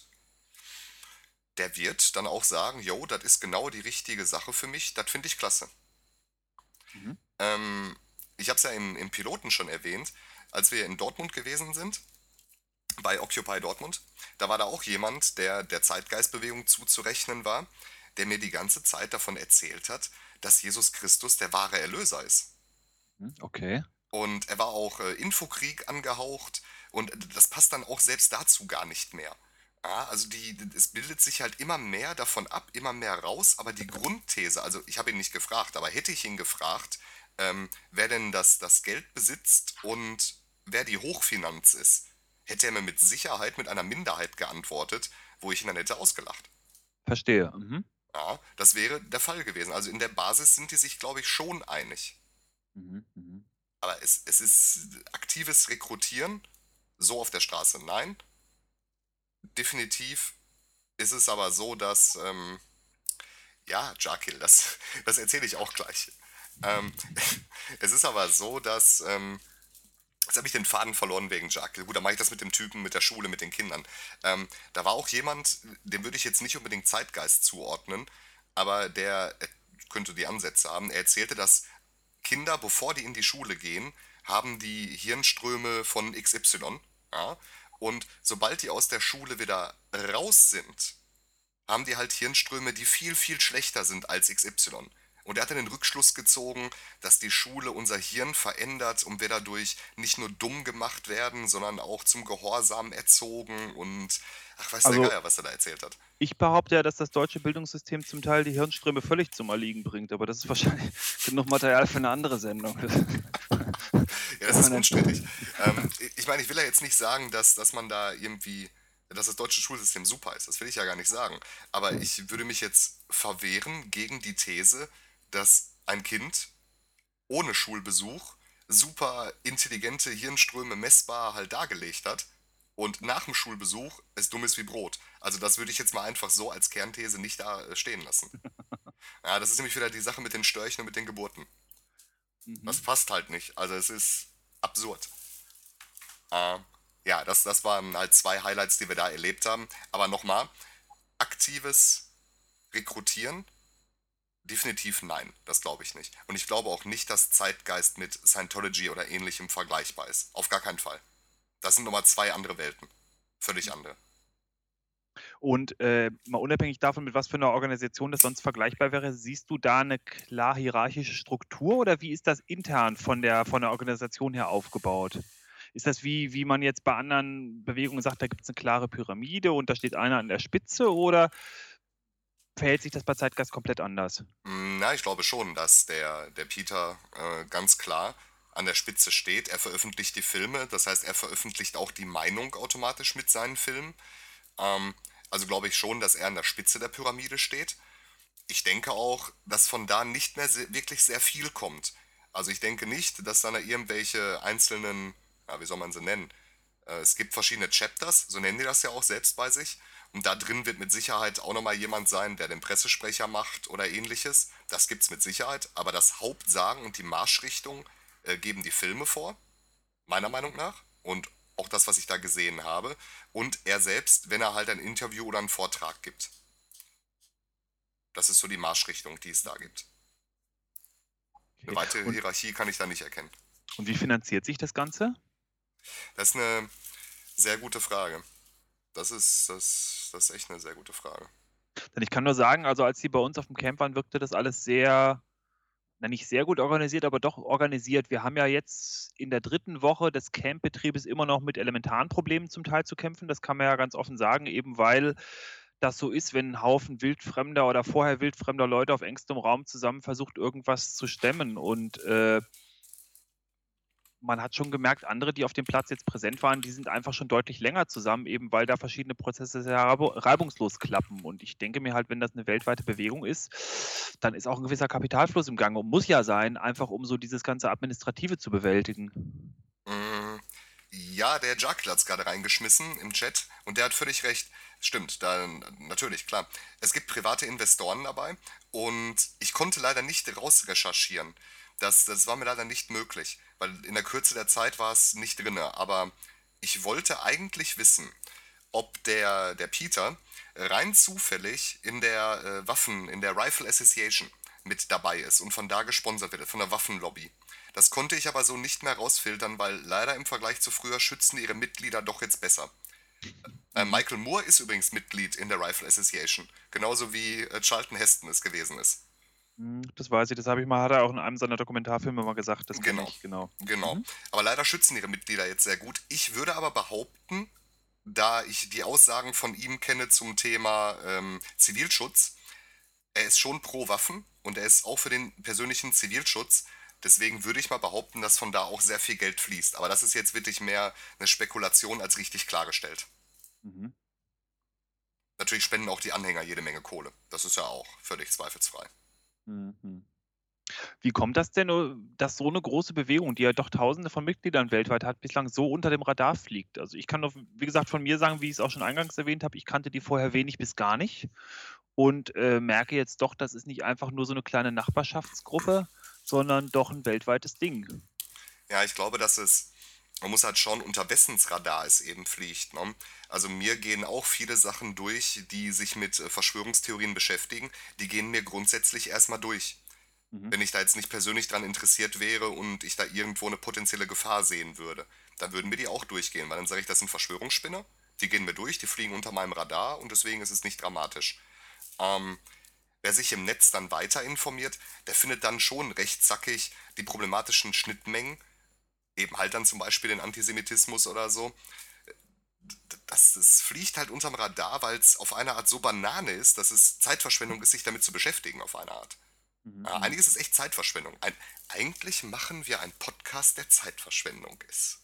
der wird dann auch sagen, yo, das ist genau die richtige Sache für mich, das finde ich klasse.
mhm,
Ähm, ich habe es ja im, im Piloten schon erwähnt, als wir in Dortmund gewesen sind, bei Occupy Dortmund, da war da auch jemand, der der Zeitgeistbewegung zuzurechnen war, der mir die ganze Zeit davon erzählt hat, dass Jesus Christus der wahre Erlöser ist.
mhm, okay.
Und er war auch äh, Infokrieg angehaucht und das passt dann auch selbst dazu gar nicht mehr. Ja, also die, es bildet sich halt immer mehr davon ab, immer mehr raus, aber die Grundthese, also ich habe ihn nicht gefragt, aber hätte ich ihn gefragt, ähm, wer denn das, das Geld besitzt und wer die Hochfinanz ist, hätte er mir mit Sicherheit mit einer Minderheit geantwortet, wo ich ihn dann hätte ausgelacht.
Verstehe. Mhm.
Ja, das wäre der Fall gewesen. Also in der Basis sind die sich, glaube ich, schon einig.
Mhm. Mhm.
Aber es, es ist aktives Rekrutieren, so auf der Straße. Nein, definitiv ist es aber so, dass, ähm, ja, Jakil, das, das erzähle ich auch gleich. Ähm, es ist aber so, dass, ähm, jetzt habe ich den Faden verloren wegen Jakil. Gut, dann mache ich das mit dem Typen, mit der Schule, mit den Kindern. Ähm, da war auch jemand, dem würde ich jetzt nicht unbedingt Zeitgeist zuordnen, aber der äh, könnte die Ansätze haben. Er erzählte, dass Kinder, bevor die in die Schule gehen, haben die Hirnströme von X Y. Ja? Und sobald die aus der Schule wieder raus sind, haben die halt Hirnströme, die viel, viel schlechter sind als X Y. Und er hat dann den Rückschluss gezogen, dass die Schule unser Hirn verändert und wir dadurch nicht nur dumm gemacht werden, sondern auch zum Gehorsam erzogen und ach, weiß der
Also
Geier, was er da erzählt hat.
ich behaupte ja, dass das deutsche Bildungssystem zum Teil die Hirnströme völlig zum Erliegen bringt, aber das ist wahrscheinlich genug Material für eine andere Sendung.
Ja, das
Wenn
ist
man dann
unstrittig. Ähm, ich meine, ich will ja jetzt nicht sagen, dass, dass man da irgendwie, dass das deutsche Schulsystem super ist. Das will ich ja gar nicht sagen. Aber ich würde mich jetzt verwehren gegen die These, dass ein Kind ohne Schulbesuch super intelligente Hirnströme messbar halt dargelegt hat und nach dem Schulbesuch es dumm ist wie Brot. Also das würde ich jetzt mal einfach so als Kernthese nicht da äh, stehen lassen. Ja, das ist nämlich wieder die Sache mit den Störchen und mit den Geburten. Das
mhm.
passt halt nicht. Also es ist absurd. Äh, ja, das, das waren halt zwei Highlights, die wir da erlebt haben. Aber nochmal, aktives Rekrutieren, definitiv nein. Das glaube ich nicht. Und ich glaube auch nicht, dass Zeitgeist mit Scientology oder ähnlichem vergleichbar ist. Auf gar keinen Fall. Das sind nochmal zwei andere Welten. Völlig andere.
Und, äh, mal unabhängig davon, mit was für einer Organisation das sonst vergleichbar wäre, siehst du da eine klar hierarchische Struktur oder wie ist das intern von der von der Organisation her aufgebaut? Ist das wie wie man jetzt bei anderen Bewegungen sagt, da gibt es eine klare Pyramide und da steht einer an der Spitze oder verhält sich das bei Zeitgeist komplett anders?
Mm, Na, ich glaube schon, dass der, der Peter äh, ganz klar an der Spitze steht. Er veröffentlicht die Filme, das heißt, er veröffentlicht auch die Meinung automatisch mit seinen Filmen. Ähm, also glaube ich schon, dass er an der Spitze der Pyramide steht. Ich denke auch, dass von da nicht mehr se wirklich sehr viel kommt. Also ich denke nicht, dass dann da irgendwelche einzelnen, ja, wie soll man sie nennen? Äh, es gibt verschiedene Chapters, so nennen die das ja auch selbst bei sich. Und da drin wird mit Sicherheit auch nochmal jemand sein, der den Pressesprecher macht oder ähnliches. Das gibt's mit Sicherheit. Aber das Hauptsagen und die Marschrichtung äh, geben die Filme vor, meiner Meinung nach. Und auch das, was ich da gesehen habe. Und er selbst, wenn er halt ein Interview oder einen Vortrag gibt. Das ist so die Marschrichtung, die es da gibt. Eine
Okay.
weitere
Und
Hierarchie kann ich da nicht erkennen.
und wie finanziert sich das Ganze?
Das ist eine sehr gute Frage. Das ist, das, das ist echt eine sehr gute Frage.
Denn ich kann nur sagen, also, als die bei uns auf dem Camp waren, wirkte das alles sehr na, nicht sehr gut organisiert, aber doch organisiert. Wir haben ja jetzt in der dritten Woche des Campbetriebes immer noch mit elementaren Problemen zum Teil zu kämpfen. Das kann man ja ganz offen sagen, eben weil das so ist, wenn 'n Haufen wildfremder oder vorher wildfremder Leute auf engstem Raum zusammen versucht, irgendwas zu stemmen. Und, äh, man hat schon gemerkt, andere, die auf dem Platz jetzt präsent waren, die sind einfach schon deutlich länger zusammen, eben weil da verschiedene Prozesse sehr reibung reibungslos klappen. Und ich denke mir halt, wenn das eine weltweite Bewegung ist, dann ist auch ein gewisser Kapitalfluss im Gange und muss ja sein, einfach um so dieses ganze Administrative zu bewältigen.
Mm, Ja, der Jackl hat's gerade reingeschmissen im Chat und der hat völlig recht. Stimmt, da natürlich, klar. Es gibt private Investoren dabei und ich konnte leider nicht rausrecherchieren. Das, das war mir leider nicht möglich, weil in der Kürze der Zeit war es nicht drinne. Aber ich wollte eigentlich wissen, ob der, der Peter rein zufällig in der äh, Waffen, in der Rifle Association mit dabei ist und von da gesponsert wird, von der Waffenlobby. Das konnte ich aber so nicht mehr rausfiltern, weil leider im Vergleich zu früher schützen ihre Mitglieder doch jetzt besser. Äh,
Mhm.
Michael Moore ist übrigens Mitglied in der Rifle Association, genauso wie äh, Charlton Heston es gewesen ist.
Mhm, das weiß ich, das habe ich mal hat er auch in einem seiner Dokumentarfilme mal gesagt, das kenne
Genau,
ich, genau.
genau.
Mhm.
Aber leider schützen ihre Mitglieder jetzt sehr gut. Ich würde aber behaupten, da ich die Aussagen von ihm kenne zum Thema ähm, Zivilschutz, er ist schon pro Waffen und er ist auch für den persönlichen Zivilschutz. Deswegen würde ich mal behaupten, dass von da auch sehr viel Geld fließt. Aber das ist jetzt wirklich mehr eine Spekulation als richtig klargestellt.
Mhm.
Natürlich spenden auch die Anhänger jede Menge Kohle. Das ist ja auch völlig zweifelsfrei.
Mhm. Wie kommt das denn, äh, dass so eine große Bewegung, die ja doch Tausende von Mitgliedern weltweit hat, bislang so unter dem Radar fliegt? Also, ich kann nur, wie gesagt, von mir sagen, wie ich es auch schon eingangs erwähnt habe, ich kannte die vorher wenig bis gar nicht und, äh, merke jetzt doch, das ist nicht einfach nur so eine kleine Nachbarschaftsgruppe, sondern doch ein weltweites Ding.
Ja, ich glaube, dass es, man muss halt schauen, unter wessens Radar es eben fliegt. Ne? Also mir gehen auch viele Sachen durch, die sich mit äh, Verschwörungstheorien beschäftigen. Die gehen mir grundsätzlich erstmal durch.
Mhm.
Wenn ich da jetzt nicht persönlich dran interessiert wäre und ich da irgendwo eine potenzielle Gefahr sehen würde, dann würden mir die auch durchgehen, weil dann sage ich, das sind Verschwörungsspinner, die gehen mir durch, die fliegen unter meinem Radar und deswegen ist es nicht dramatisch. Ähm, Wer sich im Netz dann weiter informiert, der findet dann schon recht zackig die problematischen Schnittmengen, eben halt dann zum Beispiel den Antisemitismus oder so. Das, das fliegt halt unterm Radar, weil es auf eine Art so Banane ist, dass es Zeitverschwendung ist, sich damit zu beschäftigen auf eine Art.
Mhm,
Ja,
mhm.
einiges ist echt Zeitverschwendung. Ein, eigentlich machen wir einen Podcast, der Zeitverschwendung ist.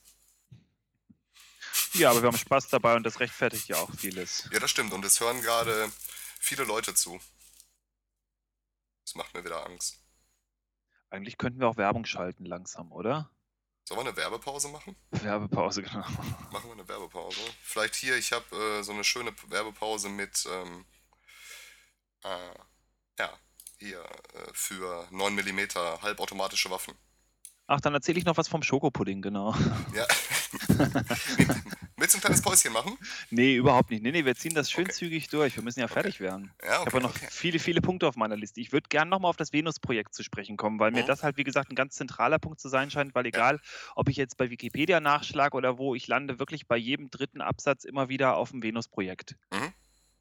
Ja, aber wir haben Spaß dabei und das rechtfertigt ja auch vieles.
Ja, das stimmt. Und es hören gerade viele Leute zu. Das macht mir wieder Angst.
Eigentlich könnten wir auch Werbung schalten langsam, oder?
Sollen wir eine Werbepause machen?
Werbepause, genau.
Machen wir eine Werbepause. Vielleicht hier, ich habe äh, so eine schöne Werbepause mit, ähm, äh, ja, hier, äh, für neun Millimeter halbautomatische Waffen.
Ach, dann erzähle ich noch was vom Schokopudding, genau.
Ja, nee, willst du ein kleines Päuschen machen?
Ne, überhaupt nicht. Ne, ne, wir ziehen das schön
Okay,
zügig durch. Wir müssen ja
okay.
fertig werden.
Ja,
Ich habe
okay,
ja noch
okay.
viele, viele Punkte auf meiner Liste. Ich würde gern noch mal auf das Venus-Projekt zu sprechen kommen, weil mir
Mhm.
das halt, wie gesagt, 'n ganz zentraler Punkt zu sein scheint, weil
Ja.
egal, ob ich jetzt bei Wikipedia nachschlage oder wo, ich lande wirklich bei jedem dritten Absatz immer wieder aufm Venus-Projekt.
Mhm.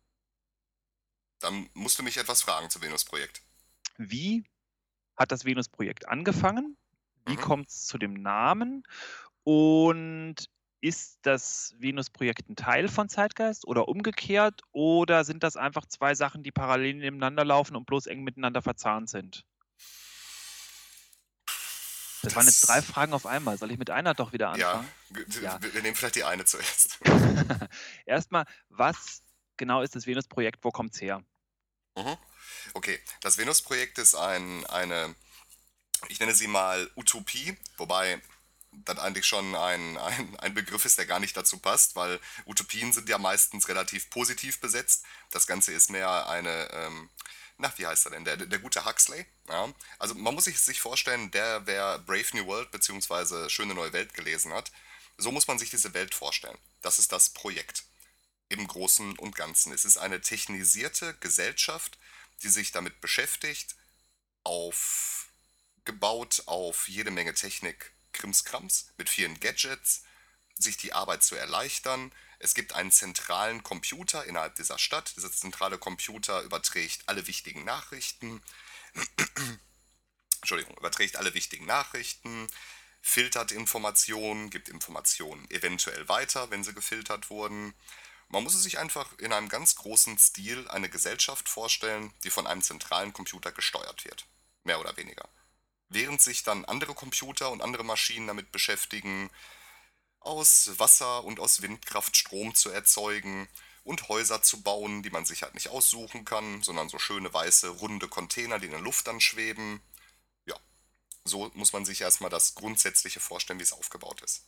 Dann musst du mich etwas fragen zu Venus-Projekt.
Wie hat das Venus-Projekt angefangen? Wie
Mhm.
kommt es zu dem Namen? Und ist das Venus-Projekt 'n Teil von Zeitgeist oder umgekehrt? Oder sind das einfach zwei Sachen, die parallel nebeneinander laufen und bloß eng miteinander verzahnt sind? Das waren jetzt drei
Das,
Fragen auf einmal. Soll ich mit einer doch wieder
ja,
anfangen? Ja.
wir wir nehmen vielleicht die eine zuerst.
Erst mal, was genau ist das Venus-Projekt? Wo kommt's her?
Mhm. Okay, das Venus-Projekt ist ein, eine, ich nenne sie mal Utopie, wobei das eigentlich schon ein, ein, ein Begriff ist, der gar nicht dazu passt, weil Utopien sind ja meistens relativ positiv besetzt. Das Ganze ist mehr eine, ähm, na, wie heißt er denn? Der, der gute Huxley. Ja? Also man muss sich, sich vorstellen, der, wer Brave New World bzw. Schöne neue Welt gelesen hat, so muss man sich diese Welt vorstellen. Das ist das Projekt im Großen und Ganzen. Es ist eine technisierte Gesellschaft, die sich damit beschäftigt, aufgebaut auf jede Menge Technik, Krimskrams, mit vielen Gadgets, sich die Arbeit zu erleichtern. Es gibt einen zentralen Computer innerhalb dieser Stadt. Dieser zentrale Computer überträgt alle wichtigen Nachrichten, Entschuldigung, überträgt alle wichtigen Nachrichten, filtert Informationen, gibt Informationen eventuell weiter, wenn sie gefiltert wurden. Man muss es sich einfach in einem ganz großen Stil eine Gesellschaft vorstellen, die von einem zentralen Computer gesteuert wird. Mehr oder weniger. Während sich dann andere Computer und andere Maschinen damit beschäftigen, aus Wasser und aus Windkraft Strom zu erzeugen und Häuser zu bauen, die man sich halt nicht aussuchen kann, sondern so schöne weiße runde Container, die in der Luft dann schweben. Ja, so muss man sich erstmal das Grundsätzliche vorstellen, wie es aufgebaut ist.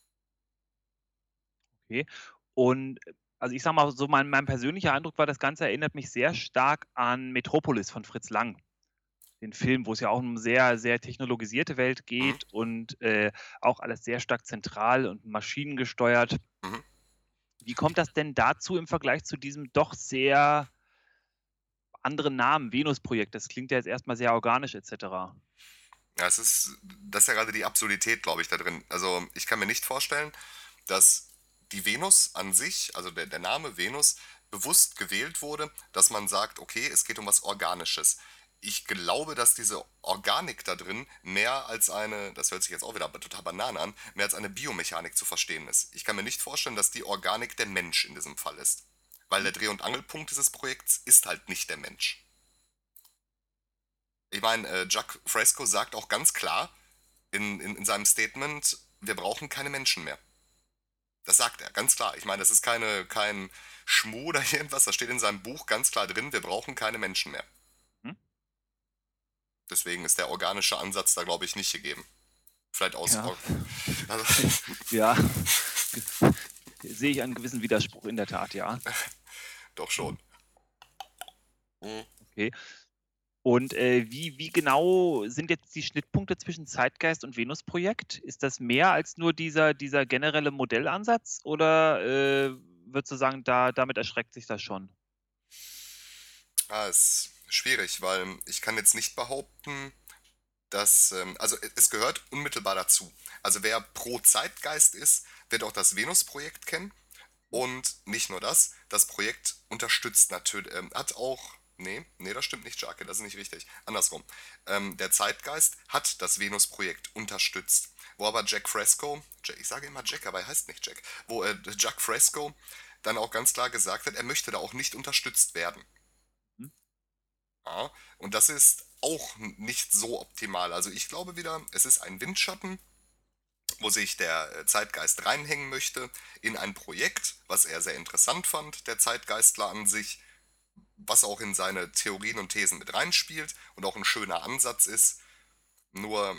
Okay. Und, äh, also, ich sage mal so, mein mein persönlicher Eindruck war, das Ganze erinnert mich sehr stark an Metropolis von Fritz Lang, den Film, wo es ja auch um sehr, sehr technologisierte Welt
Mhm,
geht und, äh, auch alles sehr stark zentral und maschinengesteuert.
mhm.
Wie kommt das denn dazu im Vergleich zu diesem doch sehr anderen Namen, Venus-Projekt? Das klingt ja jetzt erst mal sehr organisch et cetera.
Ja, es ist, das ist ja gerade die Absurdität, glaube ich, da drin. Also ich kann mir nicht vorstellen, dass die Venus an sich, also der, der Name Venus, bewusst gewählt wurde, dass man sagt, okay, es geht um was Organisches. Ich glaube, dass diese Organik da drin mehr als eine, das hört sich jetzt auch wieder total Banane an, mehr als eine Biomechanik zu verstehen ist. Ich kann mir nicht vorstellen, dass die Organik der Mensch in diesem Fall ist. Weil
Mhm.
der Dreh- und Angelpunkt dieses Projekts ist halt nicht der Mensch. Ich meine, äh, Jacques Fresco sagt auch ganz klar in, in, in seinem Statement, wir brauchen keine Menschen mehr. Das sagt er, ganz klar. Ich meine, das ist keine, kein Schmuh oder irgendwas, das steht in seinem Buch ganz klar drin, wir brauchen keine Menschen mehr.
Hm?
Deswegen ist der organische Ansatz da, glaube ich, nicht gegeben. Vielleicht aus...
Ja.
Also,
Ja, sehe ich einen gewissen Widerspruch in der Tat, ja.
doch schon. Mhm.
Okay. Und äh, wie, wie genau sind jetzt die Schnittpunkte zwischen Zeitgeist und Venus-Projekt? Ist das mehr als nur dieser, dieser generelle Modellansatz oder äh, würdest du sagen, da, damit erschreckt sich das schon?
Ah, ist schwierig, weil ich kann jetzt nicht behaupten, dass, ähm, also e- es gehört unmittelbar dazu. Also wer pro Zeitgeist ist, wird auch das Venus-Projekt kennen. Und nicht nur das, das Projekt unterstützt natürlich, ähm, hat auch, nee, nee, das stimmt nicht, Jacke, das ist nicht richtig. Andersrum. Ähm, der Zeitgeist hat das Venus-Projekt unterstützt. Wo aber Jack Fresco, Jack, ich sage immer Jack, aber er heißt nicht Jack, wo äh, Jack Fresco dann auch ganz klar gesagt hat, er möchte da auch nicht unterstützt werden.
Hm?
Ja, und das ist auch nicht so optimal. Also ich glaube wieder, es ist ein Windschatten, wo sich der äh, Zeitgeist reinhängen möchte in ein Projekt, was er sehr interessant fand, der Zeitgeistler an sich, was auch in seine Theorien und Thesen mit reinspielt und auch ein schöner Ansatz ist. Nur,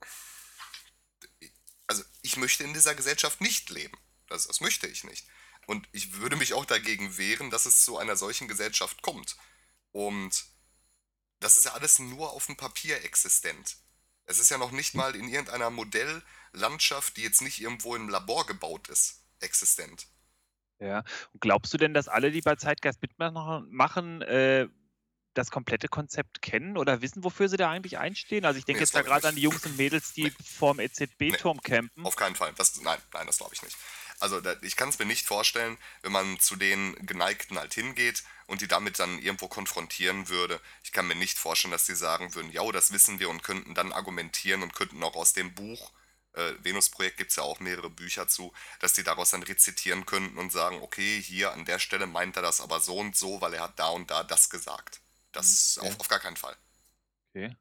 also ich möchte in dieser Gesellschaft nicht leben. Das, das möchte ich nicht. Und ich würde mich auch dagegen wehren, dass es zu einer solchen Gesellschaft kommt. Und das ist ja alles nur auf dem Papier existent. Es ist ja noch nicht mal in irgendeiner Modelllandschaft, die jetzt nicht irgendwo im Labor gebaut ist, existent.
Ja. Und glaubst du denn, dass alle, die bei Zeitgeist mitmachen, machen, äh, das komplette Konzept kennen oder wissen, wofür sie da eigentlich einstehen? Also ich
Nee,
denke
das
jetzt da
glaube ich
gerade an die
nicht.
Jungs und Mädels,
Nee,
die vorm
nee,
E Z B-Turm campen.
auf keinen Fall. Das, nein, nein, das glaube ich nicht. Also da, ich kann es mir nicht vorstellen, wenn man zu den Geneigten halt hingeht und die damit dann irgendwo konfrontieren würde. Ich kann mir nicht vorstellen, dass die sagen würden, ja, das wissen wir und könnten dann argumentieren und könnten auch aus dem Buch, äh, Venus-Projekt gibt es ja auch mehrere Bücher zu, dass die daraus dann rezitieren könnten und sagen, okay, hier an der Stelle meint er das aber so und so, weil er hat da und da das gesagt.
Hm,
Das
okay,
auf, auf gar keinen Fall.
okay.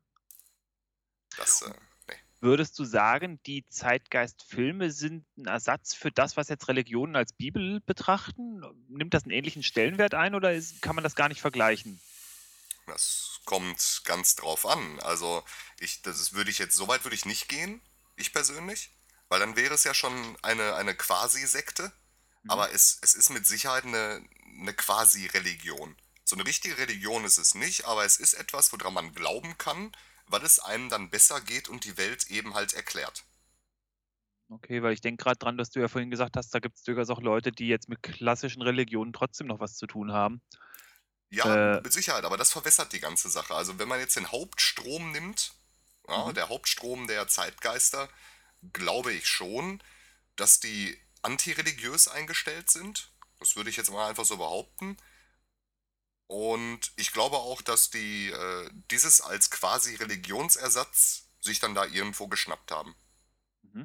Das, äh, nee.
Würdest du sagen, die Zeitgeist-Filme sind ein Ersatz für das, was jetzt Religionen als Bibel betrachten? Nimmt das einen ähnlichen Stellenwert ein oder ist, kann man das gar nicht vergleichen?
Das kommt ganz drauf an. Also ich, das ist- würde ich jetzt, so weit würde ich nicht gehen, ich persönlich, weil dann wäre es ja schon eine, eine Quasi-Sekte,
Mhm.
aber es, es ist mit Sicherheit eine, eine Quasi-Religion. So eine richtige Religion ist es nicht, aber es ist etwas, woran man glauben kann, weil es einem dann besser geht und die Welt eben halt erklärt.
Okay, weil ich denke gerade dran, dass du ja vorhin gesagt hast, da gibt es durchaus auch Leute, die jetzt mit klassischen Religionen trotzdem noch was zu tun haben.
Ja,
Äh,
mit Sicherheit, aber das verwässert die ganze Sache. Also wenn man jetzt den Hauptstrom nimmt, ja,
mhm.
der Hauptstrom der Zeitgeister, glaube ich schon, dass die antireligiös eingestellt sind. Das würde ich jetzt mal einfach so behaupten. Und ich glaube auch, dass die äh, dieses als quasi Religionsersatz sich dann da irgendwo geschnappt haben.
Mhm.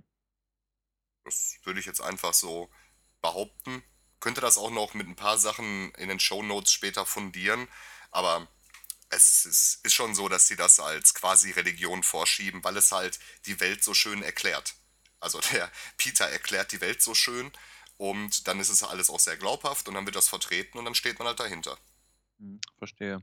Das würde ich jetzt einfach so behaupten. Könnte das auch noch mit ein paar Sachen in den Shownotes später fundieren, aber es ist, ist schon so, dass sie das als quasi Religion vorschieben, weil es halt die Welt so schön erklärt. Also der Peter erklärt die Welt so schön und dann ist es alles auch sehr glaubhaft und dann wird das vertreten und dann steht man halt dahinter.
Mhm. Verstehe.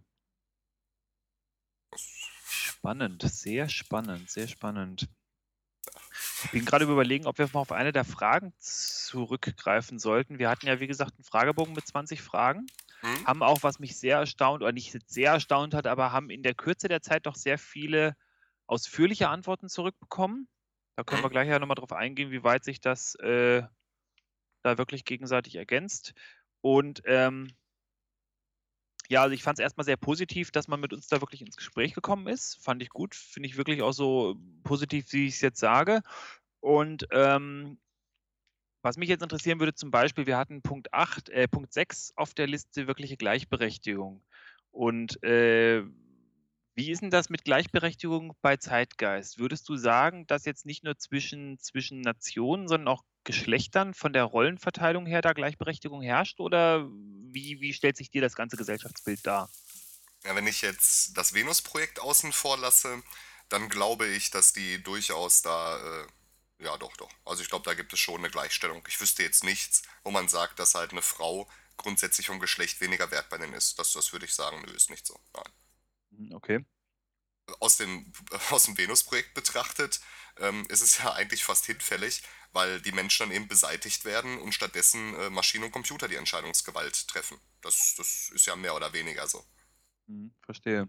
Spannend, sehr spannend, sehr spannend. Ich bin gerade überlegen, ob wir mal auf eine der Fragen zurückgreifen sollten. Wir hatten ja, wie gesagt, einen Fragebogen mit zwanzig Fragen,
Hm?
haben auch, was mich sehr erstaunt oder nicht sehr erstaunt hat, aber haben in der Kürze der Zeit doch sehr viele ausführliche Antworten zurückbekommen. Da können
Hm?
wir gleich ja nochmal drauf eingehen, wie weit sich das äh, da wirklich gegenseitig ergänzt. Und ähm, ja, also ich fand es erstmal sehr positiv, dass man mit uns da wirklich ins Gespräch gekommen ist. Fand ich gut, finde ich wirklich auch so positiv, wie ich es jetzt sage. Und ähm, was mich jetzt interessieren würde, zum Beispiel, wir hatten Punkt acht, äh, Punkt sechs auf der Liste wirkliche Gleichberechtigung. Und äh, wie ist denn das mit Gleichberechtigung bei Zeitgeist? Würdest du sagen, dass jetzt nicht nur zwischen, zwischen Nationen, sondern auch Geschlechtern von der Rollenverteilung her da Gleichberechtigung herrscht? Oder wie, wie stellt sich dir das ganze Gesellschaftsbild dar?
Ja, wenn ich jetzt das Venus-Projekt außen vor lasse, dann glaube ich, dass die durchaus da äh, Ja, doch, doch. Also ich glaube, da gibt es schon eine Gleichstellung. Ich wüsste jetzt nichts, wo man sagt, dass halt eine Frau grundsätzlich vom Geschlecht weniger wert bei denen ist. Das, das würde ich sagen, nö, ist nicht so. Nein.
Mhm, okay.
Aus, den, aus dem Venus-Projekt betrachtet ähm, ist es ja eigentlich fast hinfällig, weil die Menschen dann eben beseitigt werden und stattdessen äh, Maschinen und Computer die Entscheidungsgewalt treffen. Das, das ist ja mehr oder weniger so,
Mhm, verstehe.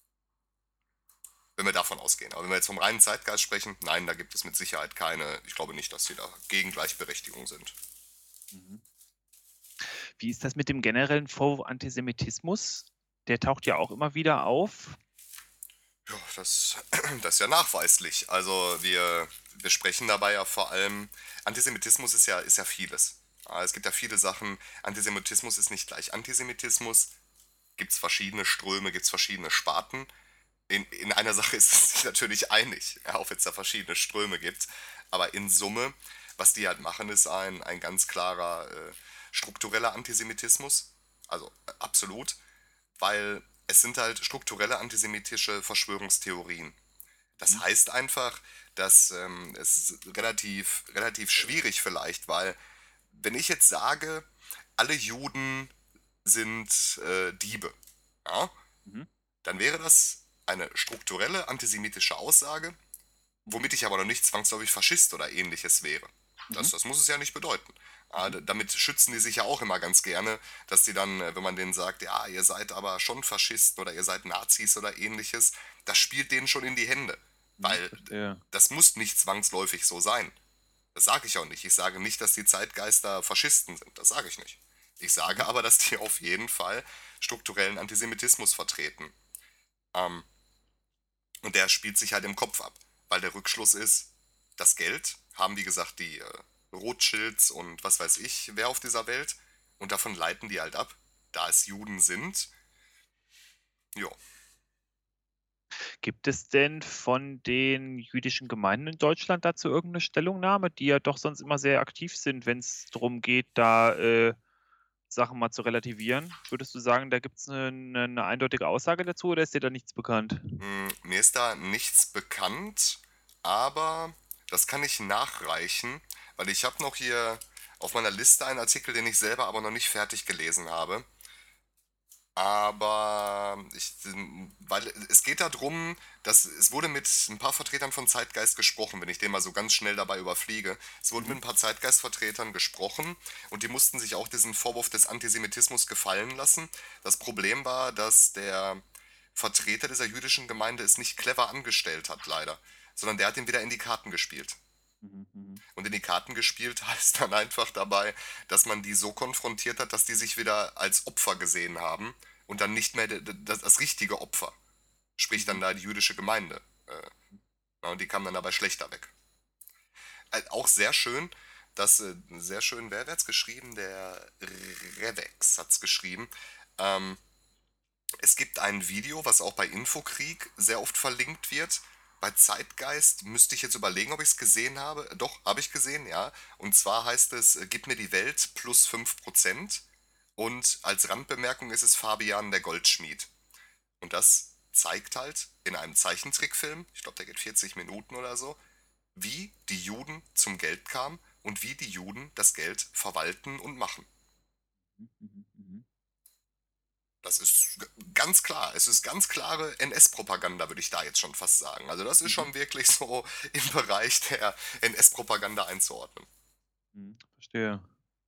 wenn wir davon ausgehen. Aber wenn wir jetzt vom reinen Zeitgeist sprechen, nein, da gibt es mit Sicherheit keine, ich glaube nicht, dass sie da gegen Gleichberechtigung sind.
Mhm. Wie ist das mit dem generellen Vorwurf Antisemitismus? Der taucht ja auch immer wieder auf.
Ja, das, das ist ja nachweislich. Also wir, wir sprechen dabei ja vor allem, Antisemitismus ist ja, ist ja vieles. Ja, es gibt ja viele Sachen, Antisemitismus ist nicht gleich Antisemitismus, gibt es verschiedene Ströme, gibt es verschiedene Sparten. In, in einer Sache ist es sich natürlich einig, ja, auch wenn es da verschiedene Ströme gibt. Aber in Summe, was die halt machen, ist ein, ein ganz klarer äh, struktureller Antisemitismus. Also äh, absolut, weil es sind halt strukturelle antisemitische Verschwörungstheorien. Das
Mhm.
heißt einfach, dass ähm, es ist relativ, relativ schwierig vielleicht, weil wenn ich jetzt sage, alle Juden sind äh, Diebe, ja,
Mhm.
dann wäre das eine strukturelle antisemitische Aussage, womit ich aber noch nicht zwangsläufig Faschist oder ähnliches wäre. Das,
Mhm.
das muss es ja nicht bedeuten. Ja,
Mhm.
d- damit schützen die sich ja auch immer ganz gerne, dass die dann, äh, wenn man denen sagt, ja, ihr seid aber schon Faschisten oder ihr seid Nazis oder ähnliches, das spielt denen schon in die Hände.
Mhm.
Weil d-
Verstehe.
das muss nicht zwangsläufig so sein. Das sage ich auch nicht. Ich sage nicht, dass die Zeitgeister Faschisten sind. Das sage ich nicht. Ich sage
Mhm.
aber, dass die auf jeden Fall strukturellen Antisemitismus vertreten. Ähm, und der spielt sich halt im Kopf ab, weil der Rückschluss ist, das Geld haben wie gesagt die äh, Rothschilds und was weiß ich, wer auf dieser Welt. Und davon leiten die halt ab, da es Juden sind. Ja,
Gibt es denn von den jüdischen Gemeinden in Deutschland dazu irgendeine Stellungnahme, die ja doch sonst immer sehr aktiv sind, wenn es darum geht, da äh, Sachen mal zu relativieren? Würdest du sagen, da gibt es eine, eine eindeutige Aussage dazu oder ist dir da nichts bekannt?
mh, mir ist da nichts bekannt, aber das kann ich nachreichen, weil ich habe noch hier auf meiner Liste einen Artikel, den ich selber aber noch nicht fertig gelesen habe. Aber ich, weil es geht darum, dass es wurde mit ein paar Vertretern von Zeitgeist gesprochen, wenn ich den mal so ganz schnell dabei überfliege. Es wurde
Mhm.
mit ein paar Zeitgeistvertretern gesprochen und die mussten sich auch diesen Vorwurf des Antisemitismus gefallen lassen. Das Problem war, dass der Vertreter dieser jüdischen Gemeinde es nicht clever angestellt hat, leider, sondern der hat ihm wieder in die Karten gespielt.
Mhm. Mhm.
Und in die Karten gespielt heißt dann einfach dabei, dass man die so konfrontiert hat, dass die sich wieder als Opfer gesehen haben und dann nicht mehr das, das richtige Opfer. Sprich dann
Mhm.
da die jüdische Gemeinde. Äh, ja, und die kam dann dabei schlechter weg. Äh, auch sehr schön, dass, äh, sehr schön, wer hat's geschrieben? Der Revex hat's geschrieben. Ähm, Es gibt ein Video, was auch bei Infokrieg sehr oft verlinkt wird. Bei Zeitgeist müsste ich jetzt überlegen, ob ich es gesehen habe. Doch, habe ich gesehen, ja. Und zwar heißt es, äh, gib mir die Welt plus fünf Prozent. Und als Randbemerkung ist es Fabian der Goldschmied. Und das zeigt halt in einem Zeichentrickfilm, ich glaube, der geht vierzig Minuten oder so, wie die Juden zum Geld kamen und wie die Juden das Geld verwalten und machen.
Mhm. Mhm.
Das ist ganz klar. Es ist ganz klare N S-Propaganda, würde ich da jetzt schon fast sagen. Also das ist
Mhm.
schon wirklich so im Bereich der N S-Propaganda einzuordnen.
Mhm. Verstehe.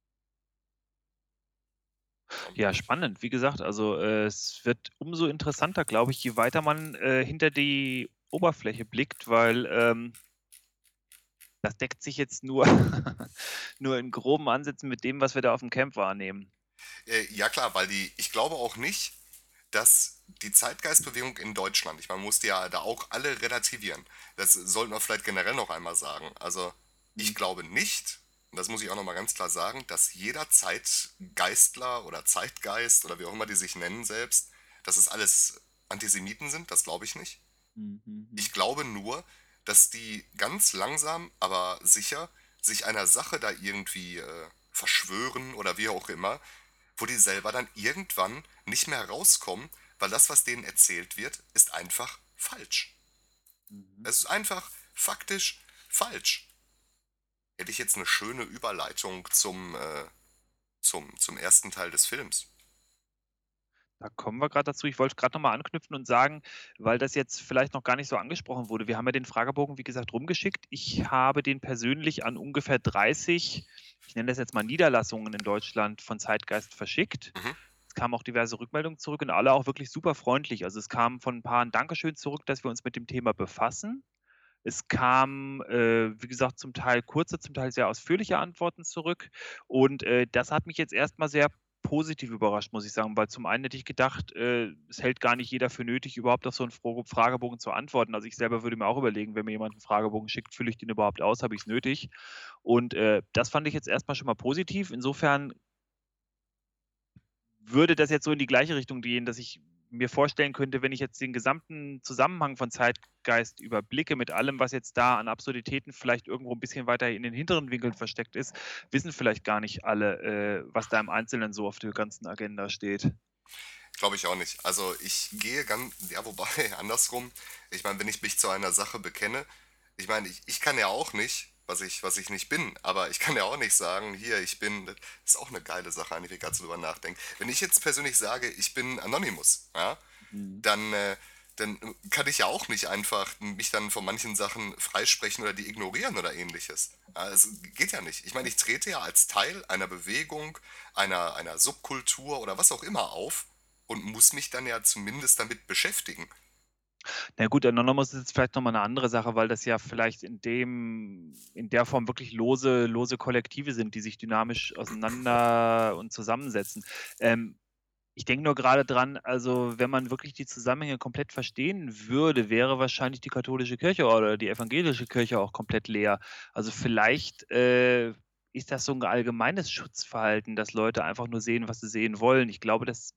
Ja,
Ja, spannend. Wie gesagt, also äh, es wird umso interessanter, glaube ich, je weiter man äh, hinter die Oberfläche blickt, weil ähm, das deckt sich jetzt nur, nur in groben Ansätzen mit dem, was wir da auf dem Camp wahrnehmen.
äh, ja klar, weil die, ich glaube auch nicht, dass die Zeitgeistbewegung in Deutschland, ich meine, man muss die ja da auch alle relativieren. Das sollten wir vielleicht generell noch einmal sagen. Also ich
Mhm.
glaube nicht, und das muss ich auch nochmal ganz klar sagen, dass jeder Zeitgeistler oder Zeitgeist oder wie auch immer die sich nennen selbst, dass es alles Antisemiten sind, das glaube ich nicht.
Mhm. Mhm.
Ich glaube nur, dass die ganz langsam, aber sicher sich einer Sache da irgendwie äh, verschwören oder wie auch immer, wo die selber dann irgendwann nicht mehr rauskommen, weil das, was denen erzählt wird, ist einfach falsch.
Mhm.
Es ist einfach faktisch falsch. hätte ich jetzt eine schöne Überleitung zum, äh, zum, zum ersten Teil des Films.
Da kommen wir gerade dazu. Ich wollte gerade noch mal anknüpfen und sagen, weil das jetzt vielleicht noch gar nicht so angesprochen wurde. Wir haben ja den Fragebogen, wie gesagt, rumgeschickt. Ich habe den persönlich an ungefähr dreißig, ich nenne das jetzt mal Niederlassungen in Deutschland von Zeitgeist verschickt.
Mhm.
Es kamen auch diverse Rückmeldungen zurück und alle auch wirklich super freundlich. Also es kam von ein paar ein Dankeschön zurück, dass wir uns mit dem Thema befassen. Es kam, äh, wie gesagt, zum Teil kurze, zum Teil sehr ausführliche Antworten zurück. Und äh, das hat mich jetzt erstmal sehr positiv überrascht, muss ich sagen, weil zum einen hätte ich gedacht, äh, es hält gar nicht jeder für nötig, überhaupt auf so einen Fro Fragebogen zu antworten. Also ich selber würde mir auch überlegen, wenn mir jemand einen Fragebogen schickt, fülle ich den überhaupt aus, habe ich es nötig? Und äh, das fand ich jetzt erstmal schon mal positiv. Insofern würde das jetzt so in die gleiche Richtung gehen, dass ich mir vorstellen könnte, wenn ich jetzt den gesamten Zusammenhang von Zeitgeist überblicke, mit allem, was jetzt da an Absurditäten vielleicht irgendwo ein bisschen weiter in den hinteren Winkeln versteckt ist, wissen vielleicht gar nicht alle, äh, was da im Einzelnen so auf der ganzen Agenda steht.
Glaube ich auch nicht. Also ich gehe ganz, ja, wobei, andersrum, ich meine, wenn ich mich zu einer Sache bekenne, ich meine, ich, ich kann ja auch nicht, was ich, was ich nicht bin, aber ich kann ja auch nicht sagen, hier, ich bin, das ist auch eine geile Sache, eigentlich, wenn ich gerade so drüber nachdenke. Wenn ich jetzt persönlich sage, ich bin Anonymous, ja,
Mhm.
dann, äh, dann kann ich ja auch nicht einfach mich dann von manchen Sachen freisprechen oder die ignorieren oder ähnliches. Ja, es geht ja nicht. Ich meine, ich trete ja als Teil einer Bewegung, einer, einer Subkultur oder was auch immer auf und muss mich dann ja zumindest damit beschäftigen.
Na gut, Anonymous ist jetzt vielleicht noch mal 'ne andere Sache, weil das ja vielleicht in dem in der Form wirklich lose lose Kollektive sind, die sich dynamisch auseinander und zusammensetzen. Ähm, Ich denke nur gerade dran, also, wenn man wirklich die Zusammenhänge komplett verstehen würde, wäre wahrscheinlich die katholische Kirche oder die evangelische Kirche auch komplett leer. Also, vielleicht, äh, ist das so ein allgemeines Schutzverhalten, dass Leute einfach nur sehen, was sie sehen wollen. Ich glaube, das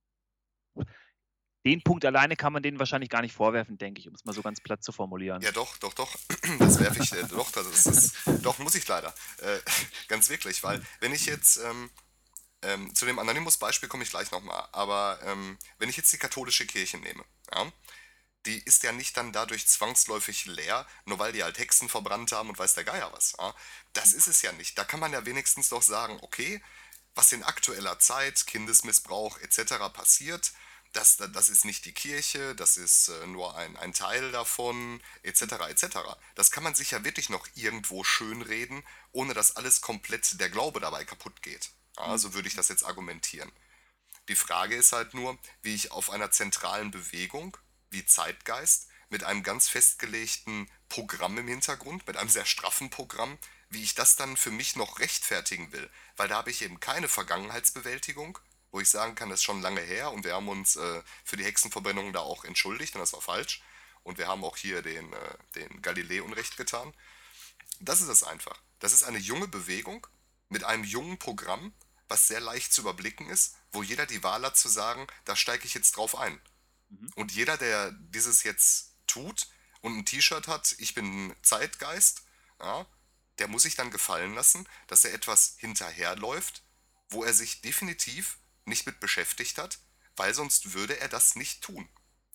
den Punkt alleine kann man denen wahrscheinlich gar nicht vorwerfen, denke ich, um es mal so ganz platt zu formulieren.
Ja, doch, doch, doch. Das werfe ich, äh, doch, das ist, das, doch, muss ich leider. Äh, ganz wirklich, weil wenn ich jetzt, ähm, ähm, zu dem Anonymous-Beispiel komme ich gleich nochmal, aber ähm, wenn ich jetzt die katholische Kirche nehme, ja, die ist ja nicht dann dadurch zwangsläufig leer, nur weil die halt Hexen verbrannt haben und weiß der Geier was. Ja? Das ist es ja nicht. Da kann man ja wenigstens doch sagen, okay, was in aktueller Zeit, Kindesmissbrauch et cetera passiert, das, das ist nicht die Kirche, das ist äh, nur ein, ein Teil davon, et cetera et cetera. Das kann man sich ja wirklich noch irgendwo schönreden, ohne dass alles komplett der Glaube dabei kaputt geht. Ja,
Mhm.
so würde ich das jetzt argumentieren. Die Frage ist halt nur, wie ich auf einer zentralen Bewegung wie Zeitgeist mit einem ganz festgelegten Programm im Hintergrund, mit einem sehr straffen Programm, wie ich das dann für mich noch rechtfertigen will. Weil da habe ich eben keine Vergangenheitsbewältigung, wo ich sagen kann, das ist schon lange her und wir haben uns äh, für die Hexenverbrennung da auch entschuldigt und das war falsch. Und wir haben auch hier den, äh, den Galilei Unrecht getan. Das ist es einfach. Das ist eine junge Bewegung mit einem jungen Programm, was sehr leicht zu überblicken ist, wo jeder die Wahl hat zu sagen, da steige ich jetzt drauf ein.
Mhm.
Und jeder, der dieses jetzt tut und ein T-Shirt hat, ich bin Zeitgeist, ja, der muss sich dann gefallen lassen, dass er etwas hinterherläuft, wo er sich definitiv nicht mit beschäftigt hat, weil sonst würde er das nicht tun.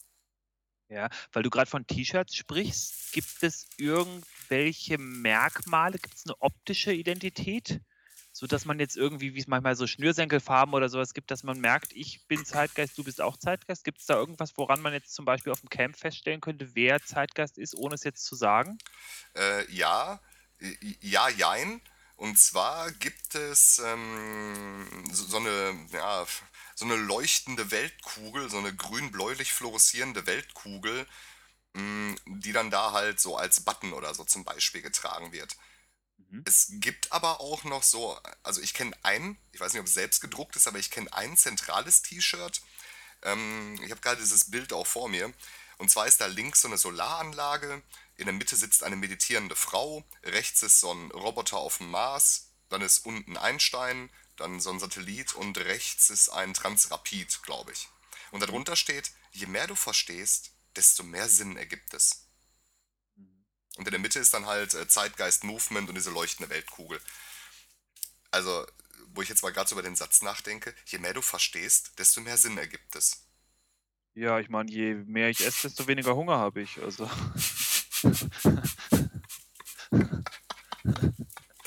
Ja, weil du gerade von T-Shirts sprichst, gibt es irgendwelche Merkmale? Gibt es eine optische Identität, sodass man jetzt irgendwie, wie es manchmal so Schnürsenkelfarben oder sowas gibt, dass man merkt: „Ich bin Zeitgeist, du bist auch Zeitgeist?“ Gibt es da irgendwas, woran man jetzt zum Beispiel auf dem Camp feststellen könnte, wer Zeitgeist ist, ohne es jetzt zu sagen?
Äh, ja, äh, ja, jein. Und zwar gibt es ähm, so, so eine, ja, so eine leuchtende Weltkugel, so eine grün-bläulich fluoreszierende Weltkugel, mh, die dann da halt so als Button oder so zum Beispiel getragen wird.
Mhm.
Es gibt aber auch noch so, also ich kenne einen, ich weiß nicht, ob es selbst gedruckt ist, aber ich kenne ein zentrales T-Shirt. Ähm, ich habe gerade dieses Bild auch vor mir. Und zwar ist da links so eine Solaranlage, in der Mitte sitzt eine meditierende Frau, rechts ist so ein Roboter auf dem Mars, dann ist unten Einstein, dann so ein Satellit und rechts ist ein Transrapid, glaube ich. Und
Mhm.
darunter steht, je mehr du verstehst, desto mehr Sinn ergibt es.
Mhm.
Und in der Mitte ist dann halt äh, Zeitgeist Movement und diese leuchtende Weltkugel. Also, wo ich jetzt mal gerade so über den Satz nachdenke, je mehr du verstehst, desto mehr Sinn ergibt es.
Ja, ich meine, je mehr ich esse, desto weniger Hunger habe ich, also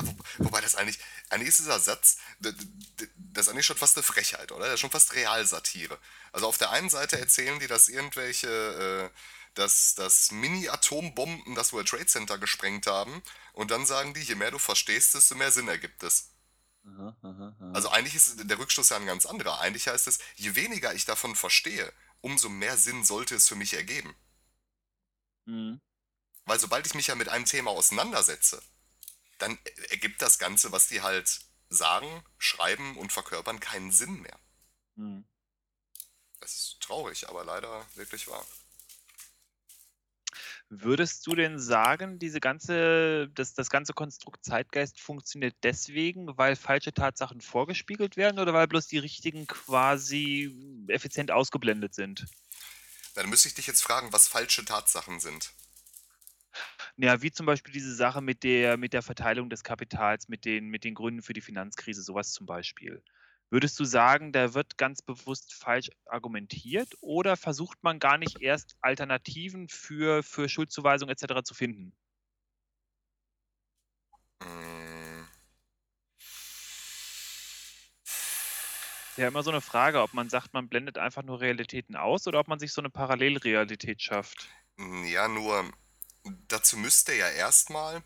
wo, wobei das eigentlich, eigentlich ist dieser Satz, d- d- das ist eigentlich schon fast eine Frechheit, oder? Das ist schon fast Realsatire. Also auf der einen Seite erzählen die, dass irgendwelche, äh, dass, dass Mini-Atombomben das World Trade Center gesprengt haben und dann sagen die, je mehr du verstehst, desto mehr Sinn ergibt es.
Aha, aha,
Also
aha.
eigentlich ist der Rückschluss ja ein ganz anderer. Eigentlich heißt es, je weniger ich davon verstehe, umso mehr Sinn sollte es für mich ergeben.
Mhm.
Weil sobald ich mich ja mit einem Thema auseinandersetze, dann ergibt das Ganze, was die halt sagen, schreiben und verkörpern, keinen Sinn mehr.
Mhm.
Das ist traurig, aber leider wirklich wahr.
Würdest du denn sagen, diese ganze, das, das ganze Konstrukt Zeitgeist funktioniert deswegen, weil falsche Tatsachen vorgespiegelt werden oder weil bloß die richtigen quasi effizient ausgeblendet sind?
Dann müsste ich dich jetzt fragen, was falsche Tatsachen sind.
Ja, wie zum Beispiel diese Sache mit der, mit der Verteilung des Kapitals, mit den, mit den Gründen für die Finanzkrise, sowas zum Beispiel. Würdest du sagen, da wird ganz bewusst falsch argumentiert oder versucht man gar nicht erst Alternativen für, für Schuldzuweisung et cetera zu finden?
Hm,
Ist ja immer so eine Frage, ob man sagt, man blendet einfach nur Realitäten aus oder ob man sich so eine Parallelrealität schafft.
ja, nur dazu müsste ja erstmal,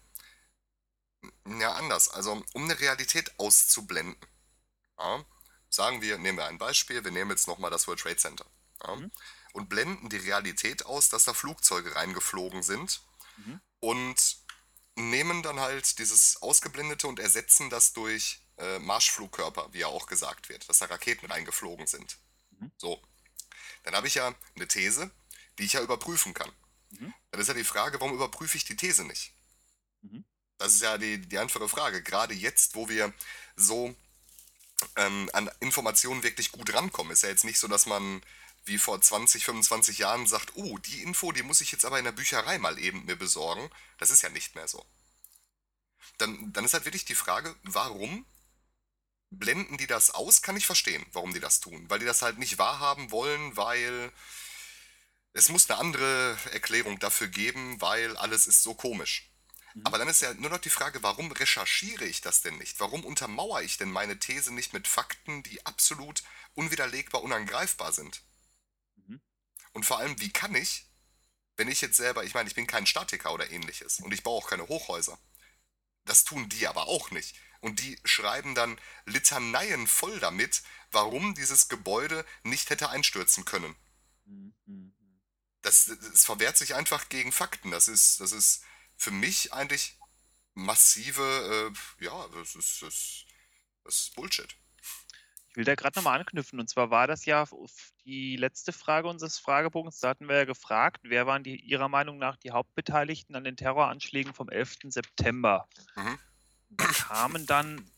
ja anders, also um eine Realität auszublenden. Ja, sagen wir, nehmen wir ein Beispiel, wir nehmen jetzt nochmal das World Trade Center. Ja,
Mhm.
und blenden die Realität aus, dass da Flugzeuge reingeflogen sind
Mhm.
und nehmen dann halt dieses Ausgeblendete und ersetzen das durch äh, Marschflugkörper, wie ja auch gesagt wird, dass da Raketen reingeflogen sind.
Mhm.
So, dann habe ich ja eine These, die ich ja überprüfen kann.
Mhm.
Dann ist ja die Frage, warum überprüfe ich die These nicht?
Mhm.
Das ist ja die, die einfache Frage. Gerade jetzt, wo wir so ähm, an Informationen wirklich gut rankommen, ist ja jetzt nicht so, dass man wie vor zwanzig, fünfundzwanzig Jahren sagt, oh, die Info, die muss ich jetzt aber in der Bücherei mal eben mir besorgen. Das ist ja nicht mehr so. Dann, dann ist halt wirklich die Frage, warum blenden die das aus? Kann ich verstehen, warum die das tun. Weil die das halt nicht wahrhaben wollen, weil es muss eine andere Erklärung dafür geben, weil alles ist so komisch.
Mhm.
Aber dann ist ja nur noch die Frage, warum recherchiere ich das denn nicht? Warum untermauere ich denn meine These nicht mit Fakten, die absolut unwiderlegbar, unangreifbar sind?
Mhm.
Und vor allem, wie kann ich, wenn ich jetzt selber, ich meine, ich bin kein Statiker oder ähnliches und ich baue auch keine Hochhäuser. Das tun die aber auch nicht. Und die schreiben dann Litaneien voll damit, warum dieses Gebäude nicht hätte einstürzen können.
Mhm. Mhm.
Das, das verwehrt sich einfach gegen Fakten. Das ist, das ist für mich eigentlich massive, äh, ja, das ist, das, das ist Bullshit.
Ich will da gerade nochmal anknüpfen. Und zwar war das ja f- die letzte Frage unseres Fragebogens. Da hatten wir ja gefragt, wer waren die, Ihrer Meinung nach die Hauptbeteiligten an den Terroranschlägen vom elften September?
Mhm.
Da kamen dann,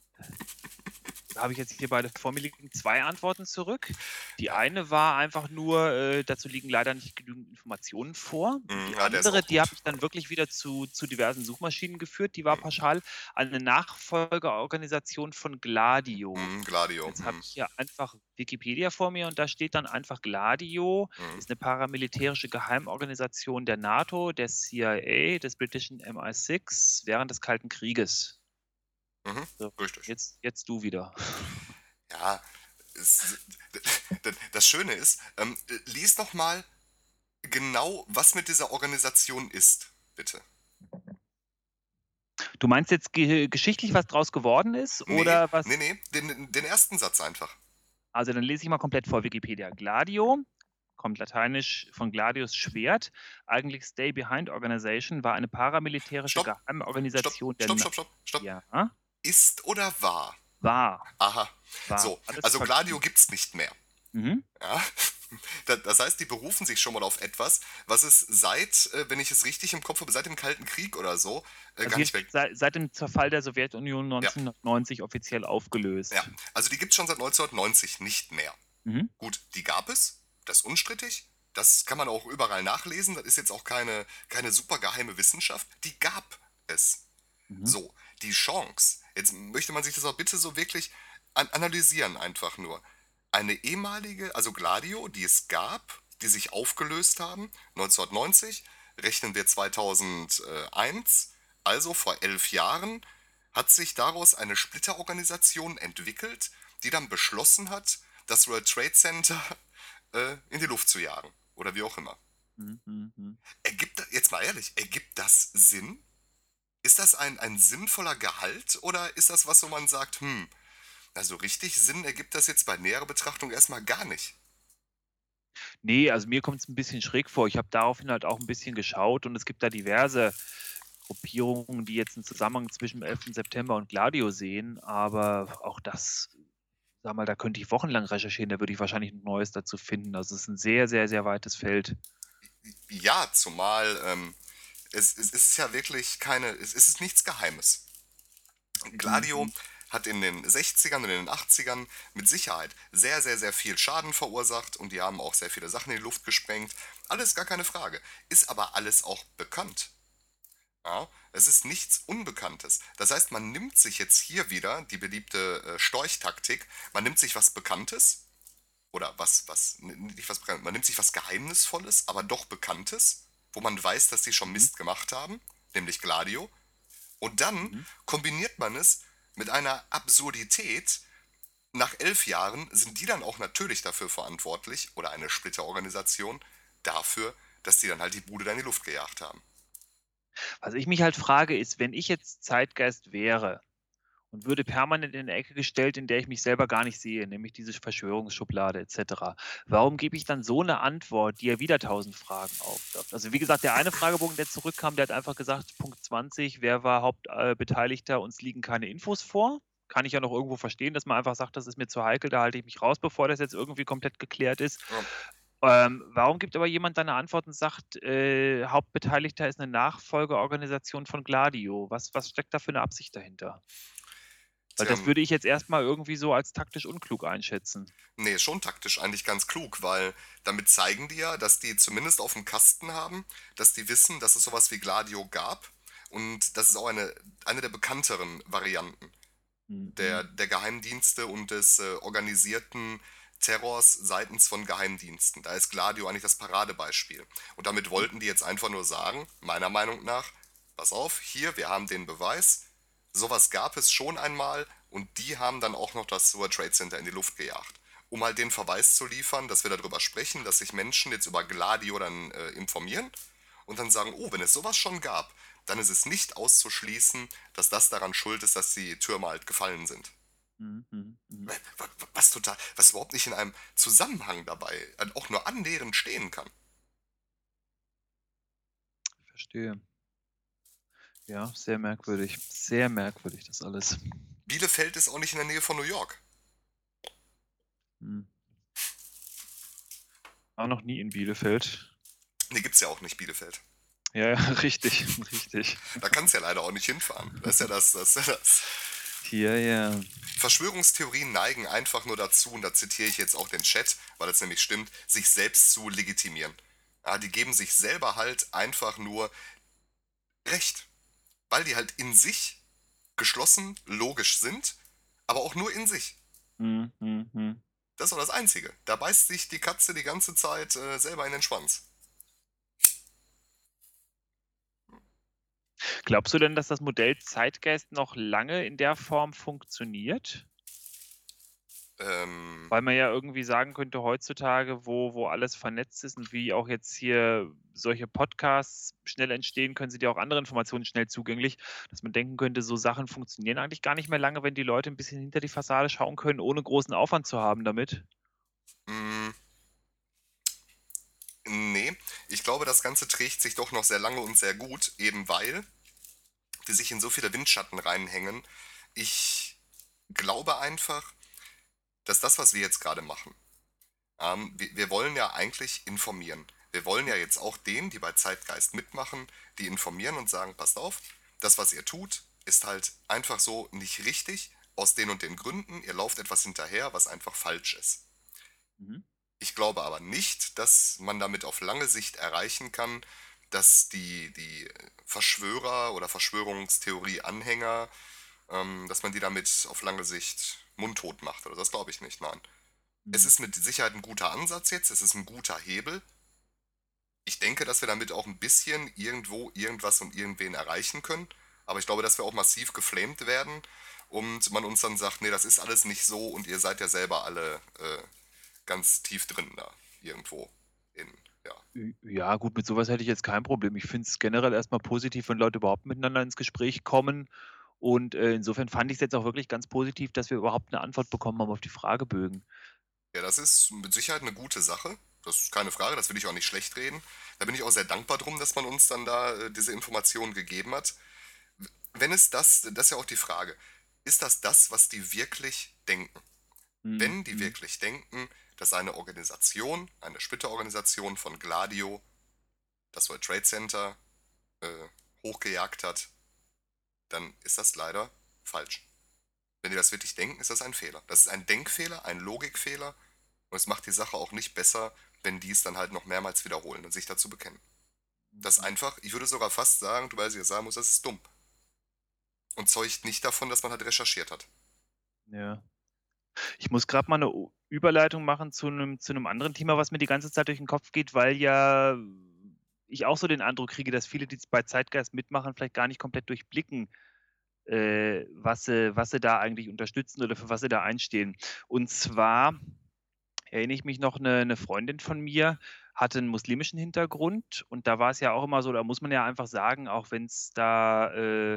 da habe ich jetzt hier beide vor mir liegen, zwei Antworten zurück. Die
Ja,
eine war einfach nur, äh, dazu liegen leider nicht genügend Informationen vor. Und
mhm,
die
ja, der ist
andere,
auch
die habe
gut.
ich dann wirklich wieder zu, zu diversen Suchmaschinen geführt, die war pauschal eine Nachfolgeorganisation von Gladio.
Mhm, Gladio.
Jetzt habe
Mhm,
ich hier einfach Wikipedia vor mir und da steht dann einfach Gladio,
mhm,
ist eine paramilitärische Geheimorganisation der NATO, der C I A, des britischen M I sechs während des Kalten Krieges.
mhm,
So,
richtig.
jetzt, jetzt du wieder.
Ja, es, das Schöne ist, ähm, lies noch mal genau, was mit dieser Organisation ist, bitte.
Du meinst jetzt ge geschichtlich, was draus geworden ist
Nee,
oder
nee,
was?
nee, den, den ersten Satz einfach.
Also dann lese ich mal komplett vor Wikipedia. Gladio, kommt lateinisch von Gladius Schwert, eigentlich Stay Behind Organization, war eine paramilitärische
Stopp, stopp,
Geheimorganisation der
stopp,
Na
stopp, stopp, stopp.
ja,
Ist oder war?
war,
Aha.
war.
So,
Alles
also Gladio
vergeben.
gibt's nicht mehr.
Mhm.
Ja? Da- Das heißt, die berufen sich schon mal auf etwas, was es seit, äh, wenn ich es richtig im Kopf habe, seit dem Kalten Krieg oder so, äh,
Also
gar
hier
nicht mehr.
steht seit, seit dem Zerfall der Sowjetunion
Ja,
neunzehnhundertneunzig offiziell
ja.
aufgelöst.
Also die gibt's schon seit neunzehnhundertneunzig nicht mehr.
Mhm.
Gut, die gab es, das ist unstrittig. Das kann man auch überall nachlesen. Das ist jetzt auch keine, keine super geheime Wissenschaft. Die gab es.
Mhm.
So, die Chance. Jetzt möchte man sich das auch bitte so wirklich an analysieren, einfach nur. Eine ehemalige, also Gladio, die es gab, die sich aufgelöst haben, neunzehnhundertneunzig, rechnen wir zweitausendeins, also vor elf Jahren, hat sich daraus eine Splitterorganisation entwickelt, die dann beschlossen hat, das World Trade Center äh, in die Luft zu jagen. Oder wie auch immer.
Mhm, mhm, mhm.
Ergibt, das- jetzt mal ehrlich, ergibt das Sinn? Ist das ein, ein sinnvoller Gehalt oder ist das was, wo man sagt, hm, also richtig Sinn ergibt das jetzt bei näherer Betrachtung erstmal gar nicht?
Ne, also mir kommt es ein bisschen schräg vor. Ich habe daraufhin halt auch ein bisschen geschaut und es gibt da diverse Gruppierungen, die jetzt 'n Zusammenhang zwischen dem elften September und Gladio sehen, aber auch das, sage mal, da könnte ich wochenlang recherchieren, da würde ich wahrscheinlich 'n Neues dazu finden. Also, es ist 'n sehr, sehr, sehr weites Feld.
Ja, zumal ähm, es, es ist ja wirklich keine, es ist nichts Geheimes. Gladio
Mhm,
hat in den sechzigern und in den achtzigern mit Sicherheit sehr, sehr, sehr viel Schaden verursacht und die haben auch sehr viele Sachen in die Luft gesprengt. Alles gar keine Frage. Ist aber alles auch bekannt. Ja, es ist nichts Unbekanntes. Das heißt, man nimmt sich jetzt hier wieder die beliebte äh, Storchtaktik. Man nimmt sich was Bekanntes oder was, was, n- nicht was Bekanntes, man nimmt sich was Geheimnisvolles, aber doch Bekanntes, wo man weiß, dass die schon
mhm,
Mist gemacht haben, nämlich Gladio. Und dann
mhm.
kombiniert man es mit einer Absurdität. Nach elf Jahren sind die dann auch natürlich dafür verantwortlich, oder eine Splitterorganisation, dafür, dass die dann halt die Bude da in die Luft gejagt haben.
Was ich mich halt frage, ist, wenn ich jetzt Zeitgeist wäre und würde permanent in 'ne Ecke gestellt, in der ich mich selber gar nicht sehe, nämlich diese Verschwörungsschublade et cetera. Warum gebe ich dann so 'ne Antwort, die ja wieder tausend Fragen aufwirft? Also, wie gesagt, der eine Fragebogen, der zurückkam, der hat einfach gesagt, Punkt zwanzig: „Wer war Hauptbeteiligter? äh, Beteiligter? Uns liegen keine Infos vor.“ Kann ich ja noch irgendwo verstehen, dass man einfach sagt: „Das ist mir zu heikel, da halte ich mich raus, bevor das jetzt irgendwie komplett geklärt ist.“
Ja,
Ähm, warum gibt aber jemand dann 'ne Antwort und sagt, äh, Hauptbeteiligter ist 'ne Nachfolgeorganisation von Gladio? Was was steckt da für 'ne Absicht dahinter? Weil
tja,
das würde ich jetzt erst mal irgendwie so als taktisch unklug einschätzen.
nee, schon taktisch eigentlich ganz klug, weil damit zeigen die ja, dass die zumindest auf dem Kasten haben, dass die wissen, dass es sowas wie Gladio gab und das ist auch eine, eine der bekannteren Varianten der,
Mhm,
der Geheimdienste und des äh, organisierten Terrors seitens von Geheimdiensten. Da ist Gladio eigentlich das Paradebeispiel. Und damit
mhm,
wollten die jetzt einfach nur sagen, meiner Meinung nach, pass auf, hier, wir haben den Beweis, sowas gab es schon einmal und die haben dann auch noch das World Trade Center in die Luft gejagt. Um halt den Verweis zu liefern, dass wir darüber sprechen, dass sich Menschen jetzt über Gladio dann äh, informieren und dann sagen, oh, wenn es sowas schon gab, dann ist es nicht auszuschließen, dass das daran schuld ist, dass die Türme halt gefallen sind.
mhm, mhm, mhm.
Was total, was überhaupt nicht in einem Zusammenhang dabei äh, auch nur annähernd stehen kann.
Verstehe. Ja, sehr merkwürdig. Sehr merkwürdig das alles.
Bielefeld ist auch nicht in der Nähe von New York.
Mhm. War noch nie in Bielefeld.
Nee, gibt's ja auch nicht Bielefeld.
Ja, ja, richtig, richtig.
Da kannst du ja leider auch nicht hinfahren. Das ist ja das, das ist ja das.
Ja, ja.
Verschwörungstheorien neigen einfach nur dazu, und da zitiere ich jetzt auch den Chat, weil das nämlich stimmt, sich selbst zu legitimieren. Ja, die geben sich selber halt einfach nur Recht, weil die halt in sich geschlossen, logisch sind, aber auch nur in sich.
Mhm, mhm, mhm.
Das ist doch das Einzige. Da beißt sich die Katze die ganze Zeit äh, selber in den Schwanz.
Glaubst du denn, dass das Modell Zeitgeist noch lange in der Form funktioniert?
Ähm,
Weil man ja irgendwie sagen könnte, heutzutage, wo wo alles vernetzt ist und wie auch jetzt hier solche Podcasts schnell entstehen, können sind ja auch andere Informationen schnell zugänglich, dass man denken könnte, so Sachen funktionieren eigentlich gar nicht mehr lange, wenn die Leute 'n bisschen hinter die Fassade schauen können, ohne großen Aufwand zu haben damit.
mh, nee, ich glaube, das Ganze trägt sich doch noch sehr lange und sehr gut, eben weil die sich in so viele Windschatten reinhängen. Ich glaube einfach, dass das, was wir jetzt gerade machen, ähm, wir, wir wollen ja eigentlich informieren. Wir wollen ja jetzt auch denen, die bei Zeitgeist mitmachen, die informieren und sagen, passt auf, das, was ihr tut, ist halt einfach so nicht richtig, aus den und den Gründen. Ihr lauft etwas hinterher, was einfach falsch ist.
Mhm.
Ich glaube aber nicht, dass man damit auf lange Sicht erreichen kann, dass die, die Verschwörer oder Verschwörungstheorie-Anhänger, ähm, dass man die damit auf lange Sicht mundtot macht. Oder das glaube ich nicht, nein. Es
Mhm.
ist mit Sicherheit ein guter Ansatz jetzt, es ist ein guter Hebel. Ich denke, dass wir damit auch ein bisschen irgendwo irgendwas und irgendwen erreichen können. Aber ich glaube, dass wir auch massiv geflamed werden und man uns dann sagt, nee, das ist alles nicht so und ihr seid ja selber alle äh, ganz tief drin da irgendwo in, ja.
J ja gut, mit sowas hätte ich jetzt kein Problem. Ich finde es generell erstmal positiv, wenn Leute überhaupt miteinander ins Gespräch kommen und, äh, insofern fand ich es jetzt auch wirklich ganz positiv, dass wir überhaupt eine Antwort bekommen haben auf die Fragebögen.
Ja, das ist mit Sicherheit eine gute Sache. Das ist keine Frage, das will ich auch nicht schlecht reden. Da bin ich auch sehr dankbar drum, dass man uns dann da äh, diese Informationen gegeben hat. Wenn es das, das ist ja auch die Frage, ist das das, was die wirklich denken?
Mhm,
Wenn die
mhm.
wirklich denken, dass eine Organisation, eine Splitterorganisation von Gladio das World Trade Center äh, hochgejagt hat, dann ist das leider falsch. Wenn die das wirklich denken, ist das ein Fehler. Das ist ein Denkfehler, ein Logikfehler und es macht die Sache auch nicht besser, wenn die es dann halt noch mehrmals wiederholen und sich dazu bekennen. Das ist einfach, ich würde sogar fast sagen, du weißt, ich sagen muss, das ist dumm. Und zeugt nicht davon, dass man halt recherchiert hat.
Ja. Ich muss gerade mal 'ne U Überleitung machen zu 'nem zu 'nem anderen Thema, was mir die ganze Zeit durch den Kopf geht, weil ja ich auch so den Eindruck kriege, dass viele, die bei Zeitgeist mitmachen, vielleicht gar nicht komplett durchblicken, äh, was sie was sie da eigentlich unterstützen oder für was sie da einstehen. Und zwar erinnere ich mich noch, 'ne 'ne Freundin von mir hatte 'n muslimischen Hintergrund und da war es ja auch immer so, da muss man ja einfach sagen, auch wenn's da, äh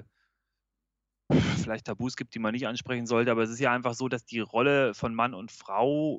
vielleicht Tabus gibt, die man nicht ansprechen sollte, aber es ist ja einfach so, dass die Rolle von Mann und Frau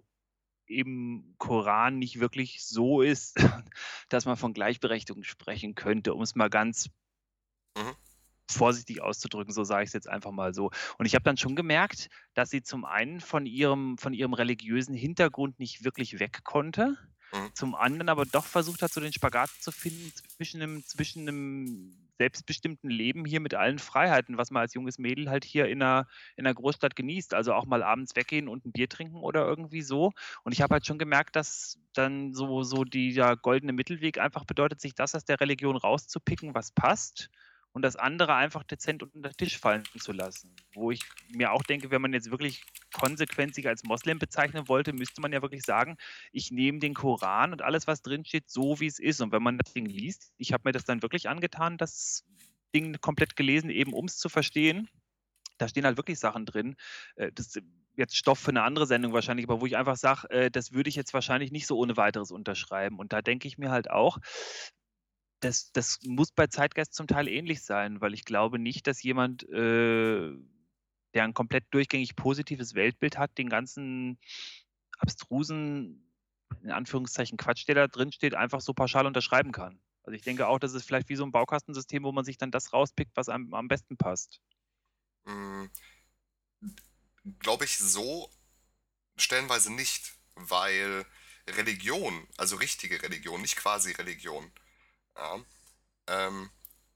im Koran nicht wirklich so ist, dass man von Gleichberechtigung sprechen könnte, um es mal ganz
Mhm,
vorsichtig auszudrücken, so sage ich es jetzt einfach mal so. Und ich habe dann schon gemerkt, dass sie zum einen von ihrem von ihrem religiösen Hintergrund nicht wirklich weg konnte,
mhm,
zum anderen aber doch versucht hat, so den Spagat zu finden zwischen 'nem zwischen 'nem selbstbestimmten Leben hier mit allen Freiheiten, was man als junges Mädel halt hier in 'ner in 'ner Großstadt genießt. Also, auch mal abends weggehen und 'n Bier trinken oder irgendwie so. Und ich habe halt schon gemerkt, dass dann so so dieser goldene Mittelweg einfach bedeutet, sich das aus der Religion rauszupicken, was passt und das andere einfach dezent unter den Tisch fallen zu lassen. Wo ich mir auch denke, wenn man jetzt wirklich konsequent sich als Moslem bezeichnen wollte, müsste man ja wirklich sagen: „Ich nehme den Koran und alles, was drin steht, so wie es ist.“ Und wenn man das Ding liest, ich habe mir das dann wirklich angetan, das Ding komplett gelesen, eben um es zu verstehen. Da stehen halt wirklich Sachen drin. Äh, das ist jetzt Stoff für eine andere Sendung wahrscheinlich, aber wo ich einfach sage, äh, das würde ich jetzt wahrscheinlich nicht so ohne Weiteres unterschreiben. Und da denke ich mir halt auch, das das muss bei Zeitgeist zum Teil ähnlich sein, weil ich glaube nicht, dass jemand, äh, der ein komplett durchgängig positives Weltbild hat, den ganzen abstrusen, in Anführungszeichen, Quatsch, der da drin steht, einfach so pauschal unterschreiben kann. Also, ich denke auch, das ist vielleicht wie so 'n Baukastensystem, wo man sich dann das rauspickt, was einem am besten passt.
mhm. Glaube ich so stellenweise nicht, weil Religion, also richtige Religion, nicht quasi Religion, ja, ähm,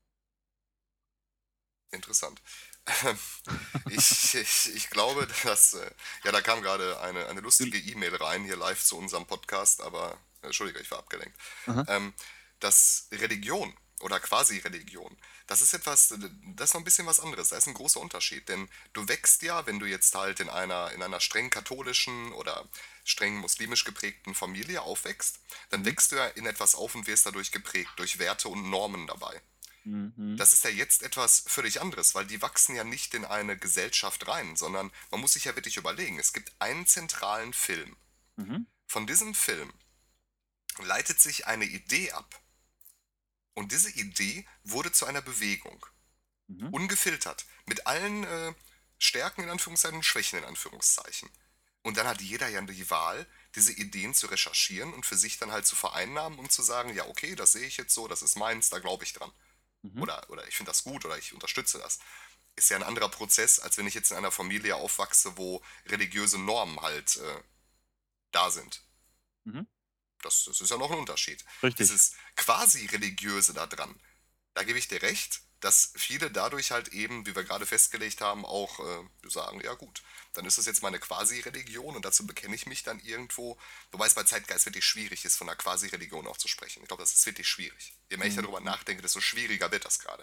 interessant. Ich, ich, ich glaube, dass, äh, ja, da kam gerade eine, eine
Du
lustige E-Mail rein, hier live zu unserem Podcast, aber, äh, Entschuldige, ich war abgelenkt.
aha.
Ähm, dass Religion oder Quasi-Religion, das ist etwas, das ist noch ein bisschen was anderes. Da ist ein großer Unterschied, denn du wächst ja, wenn du jetzt halt in einer, in einer streng katholischen oder streng muslimisch geprägten Familie aufwächst, dann
Mhm.
wächst du ja in etwas auf und wirst dadurch geprägt, durch Werte und Normen dabei.
Mhm.
Das ist ja jetzt etwas völlig anderes, weil die wachsen ja nicht in eine Gesellschaft rein, sondern man muss sich ja wirklich überlegen, es gibt einen zentralen Film.
Mhm.
Von diesem Film leitet sich eine Idee ab und diese Idee wurde zu einer Bewegung.
Mhm.
Ungefiltert. Mit allen äh, Stärken in Anführungszeichen und Schwächen in Anführungszeichen. Und dann hat jeder ja die Wahl, diese Ideen zu recherchieren und für sich dann halt zu vereinnahmen und zu sagen, ja okay, das sehe ich jetzt so, das ist meins, da glaube ich dran.
Mhm.
Oder, oder ich finde das gut oder ich unterstütze das. Ist ja ein anderer Prozess, als wenn ich jetzt in einer Familie aufwachse, wo religiöse Normen halt äh, da sind.
Mhm.
Das, das ist ja noch ein Unterschied.
Richtig.
Dieses quasi religiöse da dran, da gebe ich dir recht, dass viele dadurch halt eben, wie wir gerade festgelegt haben, auch äh, sagen, ja gut, dann ist das jetzt meine Quasi-Religion und dazu bekenne ich mich dann irgendwo. Wobei es bei Zeitgeist wirklich schwierig ist, von einer Quasi-Religion auch zu sprechen. Ich glaube, das ist wirklich schwierig. Je mehr ich
Mhm.
darüber nachdenke, desto schwieriger wird das gerade.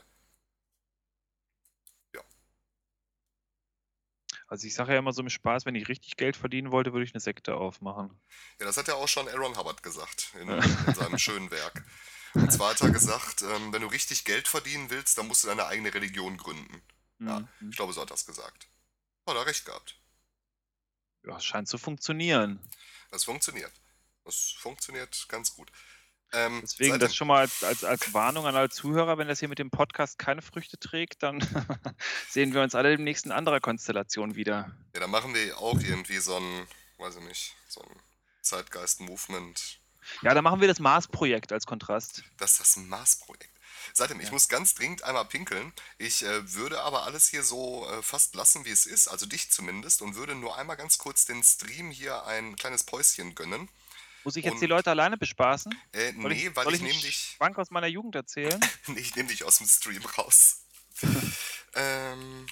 Ja.
Also, ich sage ja immer so im Spaß, wenn ich richtig Geld verdienen wollte, würde ich 'ne Sekte aufmachen.
Ja, das hat ja auch schon Aaron Hubbard gesagt in,
Ja.
in seinem schönen Werk. Und zwar hat er gesagt, ähm, wenn du richtig Geld verdienen willst, dann musst du deine eigene Religion gründen. Ja, ich
Mhm.
glaube, so hat er das gesagt. Hat er recht gehabt.
Ja, scheint zu funktionieren.
Das funktioniert. Das funktioniert ganz gut. Ähm,
Deswegen das
seitdem,
schon mal als als als Warnung an alle Zuhörer, wenn das hier mit dem Podcast keine Früchte trägt, dann sehen wir uns alle demnächst in anderer Konstellation wieder.
ja, dann machen wir auch irgendwie so ein, weiß ich nicht, so ein Zeitgeist-Movement.
Ja, dann machen wir das Mars-Projekt als Kontrast.
Das ist das Mars-Projekt. Seitdem, ich
Ja.
muss ganz dringend einmal pinkeln. Ich äh, würde aber alles hier so äh, fast lassen, wie es ist, also dich zumindest, und würde nur einmal ganz kurz den Stream hier ein kleines Päuschen gönnen.
Muss ich jetzt die
Und,
Leute alleine bespaßen?
äh,
Soll ich
nee, weil
soll
ich
ich 'n
nehme dich,
Schwank aus meiner Jugend erzählen?
nee, ich nehme dich aus dem Stream raus. Ähm,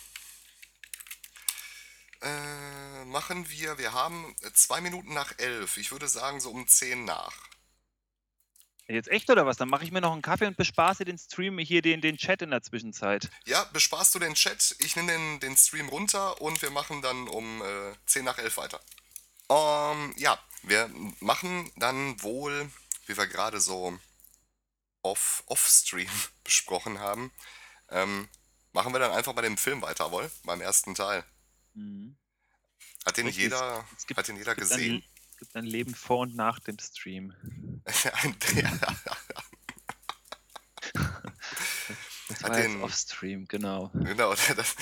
äh, machen wir, wir haben äh, zwei Minuten nach elf. Ich würde sagen so um zehn nach.
Jetzt echt oder was? Dann mache ich mir noch einen Kaffee und bespaße den Stream hier den den Chat in der Zwischenzeit.
Ja, besparst du den Chat, ich nehme den, den Stream runter und wir machen dann um äh, zehn nach elf weiter. Ähm, ja, wir machen dann wohl, wie wir gerade so off, off-Stream besprochen haben, ähm, machen wir dann einfach bei dem Film weiter, wohl, beim ersten Teil.
Mhm.
Hat den
Richtig, es
jeder,
es gibt
hat den jeder
es gibt ein
gesehen?
es gibt ein Leben vor und nach dem Stream.
Ein-
Das
Hat
war jetzt
den,
Offstream, genau.
genau, das,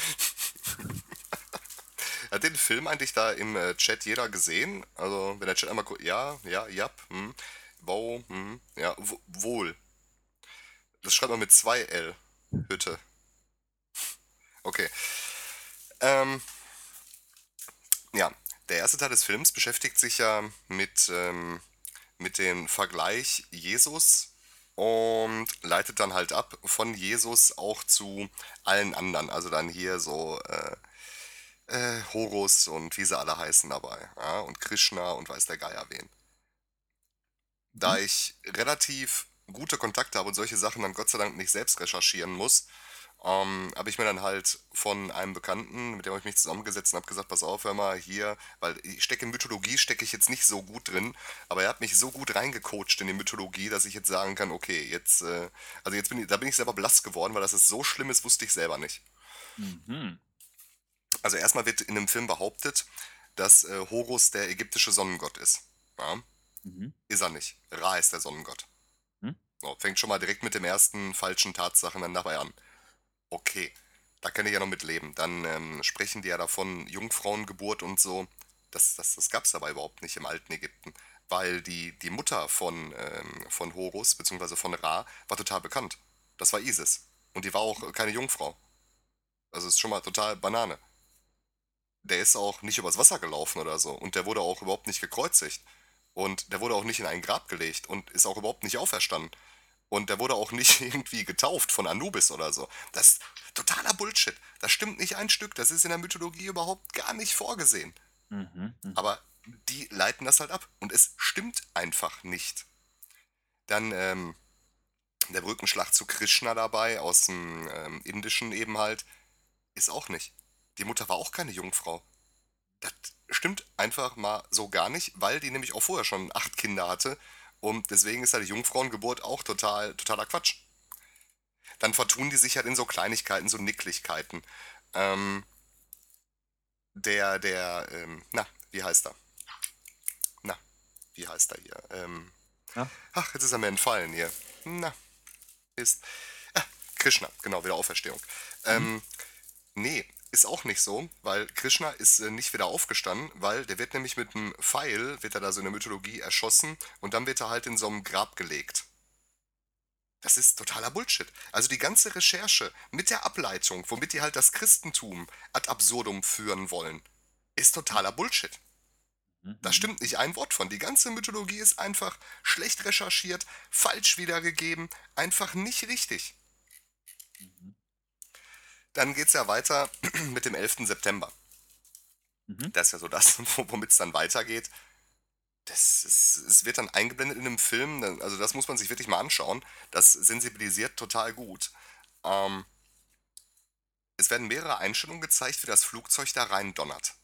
hat den Film eigentlich da im äh, Chat jeder gesehen? Also, wenn der Chat einmal, gu- ja, ja, ja, hm, wow, hm, ja, wo- wohl. Das schreibt man mit zwei L. Hütte. Okay. Ähm, ja, der erste Teil des Films beschäftigt sich ja mit, ähm, mit dem Vergleich Jesus und leitet dann halt ab von Jesus auch zu allen anderen. Also dann hier so äh, äh, Horus und wie sie alle heißen dabei. Ja? Und Krishna und weiß der Geier wen. Da
Mhm.
ich relativ gute Kontakte habe und solche Sachen dann Gott sei Dank nicht selbst recherchieren muss, ähm, habe ich mir dann halt von einem Bekannten, mit dem habe ich mich zusammengesetzt und habe gesagt, pass auf, hör mal hier, weil ich stecke in Mythologie, stecke ich jetzt nicht so gut drin, aber er hat mich so gut reingecoacht in die Mythologie, dass ich jetzt sagen kann, okay, jetzt, äh, also jetzt bin ich, da bin ich selber blass geworden, weil dass es so schlimm ist, wusste ich selber nicht.
Mhm.
Also erstmal wird in dem Film behauptet, dass äh, Horus der ägyptische Sonnengott ist. Ja?
Mhm.
Ist er nicht. Ra ist der Sonnengott.
Mhm.
So, fängt schon mal direkt mit dem ersten falschen Tatsachen dann dabei an. Okay, da kann ich ja noch mit leben. Dann ähm, sprechen die ja davon, Jungfrauengeburt und so. Das, das, das gab es aber überhaupt nicht im alten Ägypten. Weil die, die Mutter von, ähm, von Horus, beziehungsweise von Ra, war total bekannt. Das war Isis. Und die war auch keine Jungfrau. Also ist schon mal total Banane. Der ist auch nicht übers Wasser gelaufen oder so. Und der wurde auch überhaupt nicht gekreuzigt. Und der wurde auch nicht in ein Grab gelegt und ist auch überhaupt nicht auferstanden. Und der wurde auch nicht irgendwie getauft von Anubis oder so. Das ist totaler Bullshit. Das stimmt nicht ein Stück. Das ist in der Mythologie überhaupt gar nicht vorgesehen.
Mhm. Mhm.
Aber die leiten das halt ab. Und es stimmt einfach nicht. Dann ähm, der Brückenschlag zu Krishna dabei, aus dem ähm, Indischen eben halt, ist auch nicht. Die Mutter war auch keine Jungfrau. Das stimmt einfach mal so gar nicht, weil die nämlich auch vorher schon acht Kinder hatte. Und deswegen ist ja die Jungfrauengeburt auch total, totaler Quatsch. Dann vertun die sich halt in so Kleinigkeiten, so Nicklichkeiten. Ähm, der, der, ähm, na, wie heißt er? Na, wie heißt er hier? Ähm,
Ja.
ach, jetzt ist er mir entfallen hier. Na, ist. Ah, Krishna, genau, wieder Auferstehung.
Mhm.
Ähm, nee, ist auch nicht so, weil Krishna ist äh, nicht wieder aufgestanden, weil der wird nämlich mit einem Pfeil, wird er da so in der Mythologie erschossen und dann wird er halt in so einem Grab gelegt. Das ist totaler Bullshit. Also die ganze Recherche mit der Ableitung, womit die halt das Christentum ad absurdum führen wollen, ist totaler Bullshit. Da
Mhm.
stimmt nicht ein Wort von. Die ganze Mythologie ist einfach schlecht recherchiert, falsch wiedergegeben, einfach nicht richtig.
Mhm.
Dann geht's ja weiter mit dem elften September.
Mhm.
Das ist ja so das, womit es dann weitergeht. Das ist, es wird dann eingeblendet in einem Film, also das muss man sich wirklich mal anschauen. Das sensibilisiert total gut. Ähm, es werden mehrere Einstellungen gezeigt, wie das Flugzeug da rein donnert.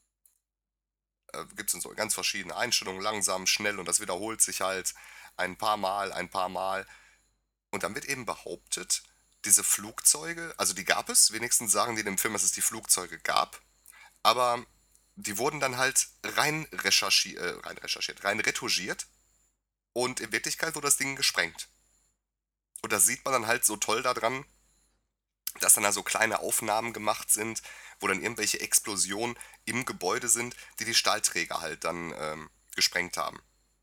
Äh, Gibt es so ganz verschiedene Einstellungen, langsam, schnell und das wiederholt sich halt ein paar Mal, ein paar Mal. Und dann wird eben behauptet, diese Flugzeuge, also die gab es, wenigstens sagen die in dem Film, dass es die Flugzeuge gab, aber die wurden dann halt rein recherchiert, äh, rein recherchiert, rein retuschiert und in Wirklichkeit wurde das Ding gesprengt. Und das sieht man dann halt so toll daran, dass dann da so kleine Aufnahmen gemacht sind, wo dann irgendwelche Explosionen im Gebäude sind, die die Stahlträger halt dann ähm, gesprengt haben.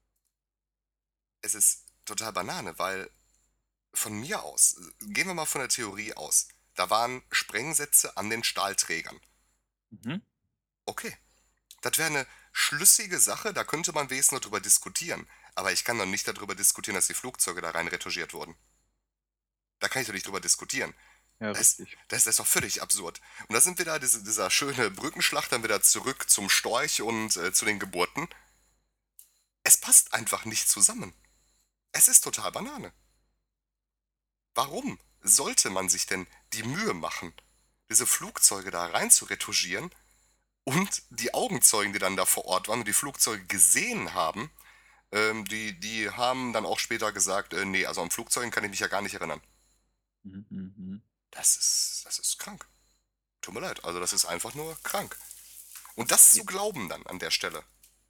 Es ist total Banane, weil von mir aus, gehen wir mal von der Theorie aus, da waren Sprengsätze an den Stahlträgern.
Mhm.
Okay, das wäre eine schlüssige Sache, da könnte man wenigstens noch drüber diskutieren. Aber ich kann doch nicht darüber diskutieren, dass die Flugzeuge da rein retuschiert wurden. Da kann ich doch nicht drüber diskutieren.
Ja,
Das,
richtig.
das, das ist doch völlig absurd. Und da sind wir da, diese, dieser schöne Brückenschlag, dann wieder zurück zum Storch und äh, zu den Geburten. Es passt einfach nicht zusammen. Es ist total Banane. Warum sollte man sich denn die Mühe machen, diese Flugzeuge da rein zu retuschieren und die Augenzeugen, die dann da vor Ort waren und die Flugzeuge gesehen haben, ähm, die, die haben dann auch später gesagt, äh, nee, also an Flugzeugen kann ich mich ja gar nicht erinnern.
Mhm. Mhm.
Das ist, das ist krank. Tut mir leid, also das ist einfach nur krank. Und das
Ja.
zu glauben dann an der Stelle,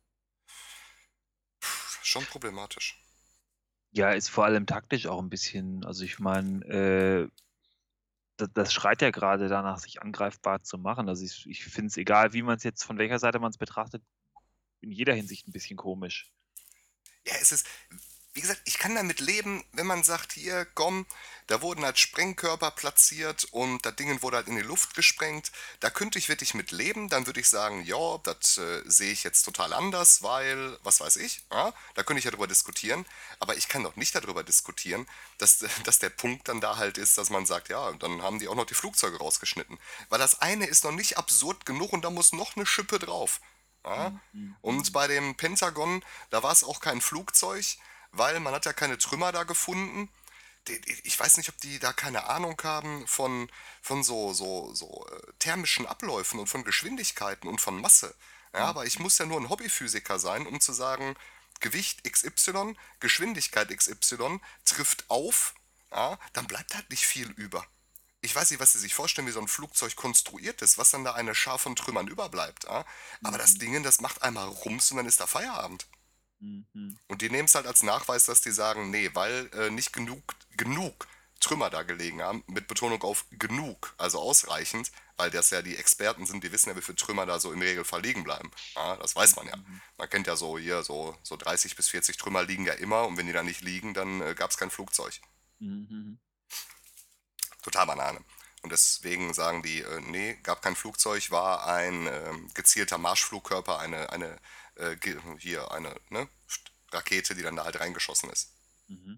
schon problematisch.
Ja, ist vor allem taktisch auch ein bisschen, also ich meine, äh, da das schreit ja gerade danach, sich angreifbar zu machen. Also ich ich finde es, egal wie man es jetzt, von welcher Seite man es betrachtet, in jeder Hinsicht ein bisschen komisch.
Ja, es ist, wie gesagt, ich kann damit leben, wenn man sagt, hier, komm, da wurden halt Sprengkörper platziert und das Ding wurde halt in die Luft gesprengt. Da könnte ich wirklich mit leben. Dann würde ich sagen, ja, das äh, sehe ich jetzt total anders, weil, was weiß ich, ja, da könnte ich ja drüber diskutieren. Aber ich kann doch nicht darüber diskutieren, dass, dass der Punkt dann da halt ist, dass man sagt, ja, dann haben die auch noch die Flugzeuge rausgeschnitten. Weil das eine ist noch nicht absurd genug und da muss noch eine Schippe drauf. Ja?
Mhm. Mhm.
Und bei dem Pentagon, da war es auch kein Flugzeug, weil man hat ja keine Trümmer da gefunden. Die- die- Ich weiß nicht, ob die da keine Ahnung haben von, von so, so, so äh, thermischen Abläufen und von Geschwindigkeiten und von Masse. Ja,
Mhm.
aber ich muss ja nur ein Hobbyphysiker sein, um zu sagen, Gewicht X Y, Geschwindigkeit X Y trifft auf, ja, dann bleibt halt nicht viel über. Ich weiß nicht, was Sie sich vorstellen, wie so ein Flugzeug konstruiert ist, was dann da eine Schar von Trümmern überbleibt. Ja? Aber das
Mhm.
Ding, das macht einmal Rums und dann ist da Feierabend.
Mhm.
Und die nehmen es halt als Nachweis, dass die sagen, nee, weil äh, nicht genug, genug Trümmer da gelegen haben, mit Betonung auf genug, also ausreichend, weil das ja die Experten sind, die wissen ja, wie viele Trümmer da so im Regelfall liegen bleiben. Ja, das weiß man ja.
Mhm.
Man kennt ja so hier, so, so dreißig bis vierzig Trümmer liegen ja immer und wenn die da nicht liegen, dann äh, gab es kein Flugzeug.
Mhm.
Total Banane. Und deswegen sagen die, äh, nee, gab kein Flugzeug, war ein äh, gezielter Marschflugkörper, eine, eine, äh, ge- hier, eine, ne, Rakete, die dann da halt reingeschossen ist.
Mhm.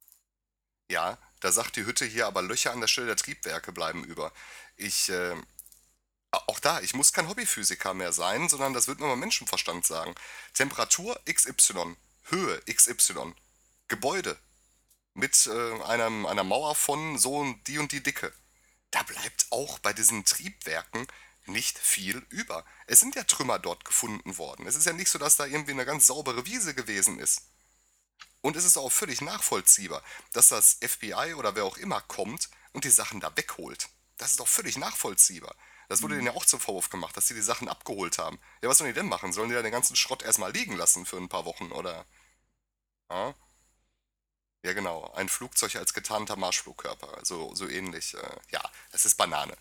Ja, da sagt die Hütte hier, aber Löcher an der Stelle der Triebwerke bleiben über. Ich, äh, auch da, ich muss kein Hobbyphysiker mehr sein, sondern das wird mir mal Menschenverstand sagen. Temperatur X Y, Höhe X Y, Gebäude mit äh, einem, einer Mauer von so und die und die Dicke. Da bleibt auch bei diesen Triebwerken nicht viel über. Es sind ja Trümmer dort gefunden worden. Es ist ja nicht so, dass da irgendwie eine ganz saubere Wiese gewesen ist. Und es ist auch völlig nachvollziehbar, dass das F B I oder wer auch immer kommt und die Sachen da wegholt. Das ist doch völlig nachvollziehbar. Das wurde denen
Mhm.
ja auch zum Vorwurf gemacht, dass sie die Sachen abgeholt haben. Ja, was sollen die denn machen? Sollen die da den ganzen Schrott erstmal liegen lassen für ein paar Wochen, oder? Ja, ja genau. Ein Flugzeug als getarnter Marschflugkörper. So, so ähnlich. Äh, ja, das ist Banane.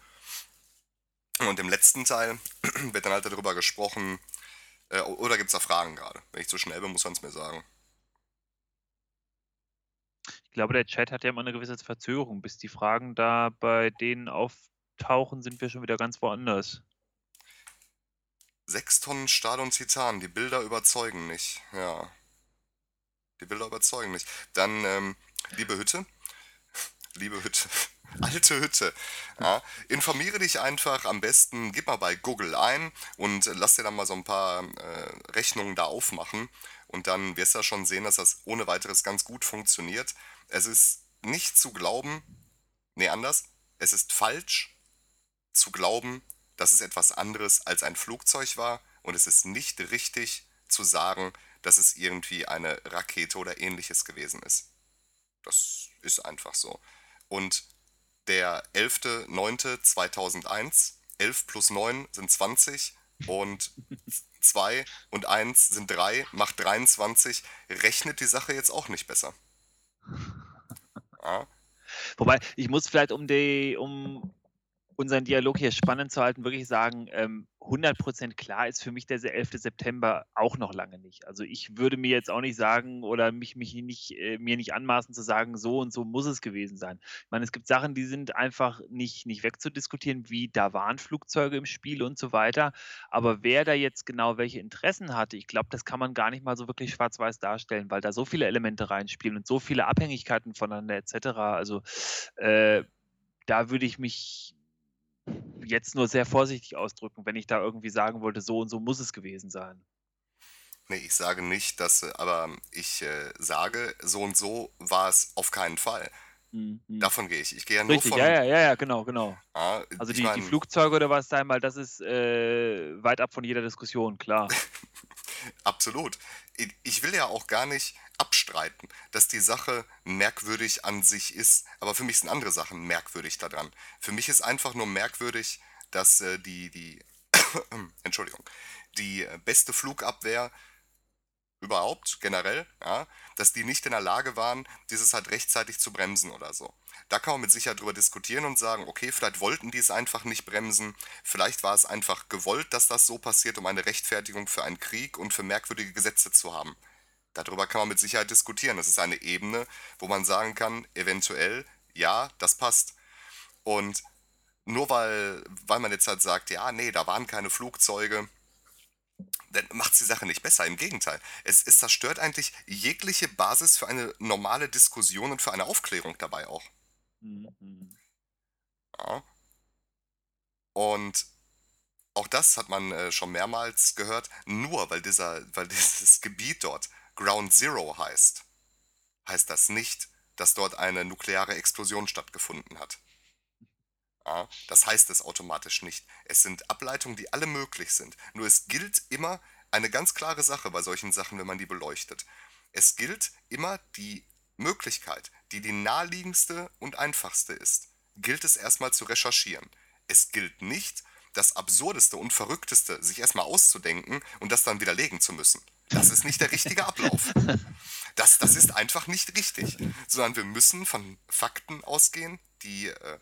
Und im letzten Teil wird dann halt darüber gesprochen, äh, oder gibt es da Fragen gerade? Wenn ich zu schnell bin, muss man es mir sagen.
Ich glaube, der Chat hat ja immer eine gewisse Verzögerung. Bis die Fragen da bei denen auftauchen, sind wir schon wieder ganz woanders.
Sechs Tonnen Stahl und Titan, die Bilder überzeugen nicht. Ja, die Bilder überzeugen nicht. Dann, ähm, liebe Hütte, liebe Hütte, alte Hütte, ja, informiere dich einfach am besten, gib mal bei Google ein und lass dir dann mal so ein paar äh, Rechnungen da aufmachen und dann wirst du ja schon sehen, dass das ohne weiteres ganz gut funktioniert. Es ist nicht zu glauben, nee, anders, es ist falsch zu glauben, dass es etwas anderes als ein Flugzeug war und es ist nicht richtig zu sagen, dass es irgendwie eine Rakete oder ähnliches gewesen ist. Das Ist einfach so. Und der elfter neunter zweitausendeins, elf plus neun sind zwanzig und zwei und eins sind drei, macht dreiundzwanzig, rechnet die Sache jetzt auch nicht besser. Ja,
Wobei, ich muss vielleicht, um die um unseren Dialog hier spannend zu halten, wirklich sagen, ähm, hundert Prozent klar ist für mich der se elfte September auch noch lange nicht. Also, ich würde mir jetzt auch nicht sagen oder mich mich nicht äh, mir nicht anmaßen zu sagen, so und so muss es gewesen sein. Ich meine, es gibt Sachen, die sind einfach nicht nicht wegzudiskutieren, wie da waren Flugzeuge im Spiel und so weiter. Aber wer da jetzt genau welche Interessen hatte, ich glaube, das kann man gar nicht mal so wirklich schwarz-weiß darstellen, weil da so viele Elemente reinspielen und so viele Abhängigkeiten voneinander et cetera. Also, äh, da würde ich mich jetzt nur sehr vorsichtig ausdrücken, wenn ich da irgendwie sagen wollte, so und so muss es gewesen sein.
ne, ich sage nicht, dass, äh, aber ich äh, sage, so und so war es auf keinen Fall.
Mhm, mhm.
Davon gehe ich. Ich gehe ja nur
Richtig, ja,
von,
ja, ja, ja, genau, genau.
ja,
Also
ich
die die
meine,
Flugzeuge oder was da einmal, das ist, äh, weit ab von jeder Diskussion, klar.
absolut. I- Ich will ja auch gar nicht abstreiten, dass die Sache merkwürdig an sich ist, aber für mich sind andere Sachen merkwürdig daran. Für mich ist einfach nur merkwürdig, dass äh, die, die, Entschuldigung, die äh, beste Flugabwehr überhaupt, generell, ja, dass die nicht in der Lage waren, dieses halt rechtzeitig zu bremsen oder so. Da kann man mit Sicherheit drüber diskutieren und sagen, okay, vielleicht wollten die es einfach nicht bremsen, vielleicht war es einfach gewollt, dass das so passiert, um eine Rechtfertigung für einen Krieg und für merkwürdige Gesetze zu haben. Darüber kann man mit Sicherheit diskutieren. Das ist eine Ebene, wo man sagen kann, eventuell, ja, das passt. Und nur weil, weil man jetzt halt sagt, ja, nee, da waren keine Flugzeuge, dann macht die Sache nicht besser. Im Gegenteil. Es, es zerstört eigentlich jegliche Basis für eine normale Diskussion und für eine Aufklärung dabei auch.
Mhm, mhm.
Ja. Und auch das hat man äh, schon mehrmals gehört. Nur weil, dieser, weil dieses Gebiet dort Ground Zero heißt, heißt das nicht, dass dort eine nukleare Explosion stattgefunden hat. Ja, das heißt es automatisch nicht. Es sind Ableitungen, die alle möglich sind. Nur es gilt immer eine ganz klare Sache bei solchen Sachen, wenn man die beleuchtet. Es gilt immer die Möglichkeit, die die naheliegendste und einfachste ist, gilt es erstmal zu recherchieren. Es gilt nicht, das Absurdeste und Verrückteste sich erstmal auszudenken und das dann widerlegen zu müssen. Das ist nicht der richtige Ablauf. Das, das ist einfach nicht richtig. Sondern wir müssen von Fakten ausgehen, die äh,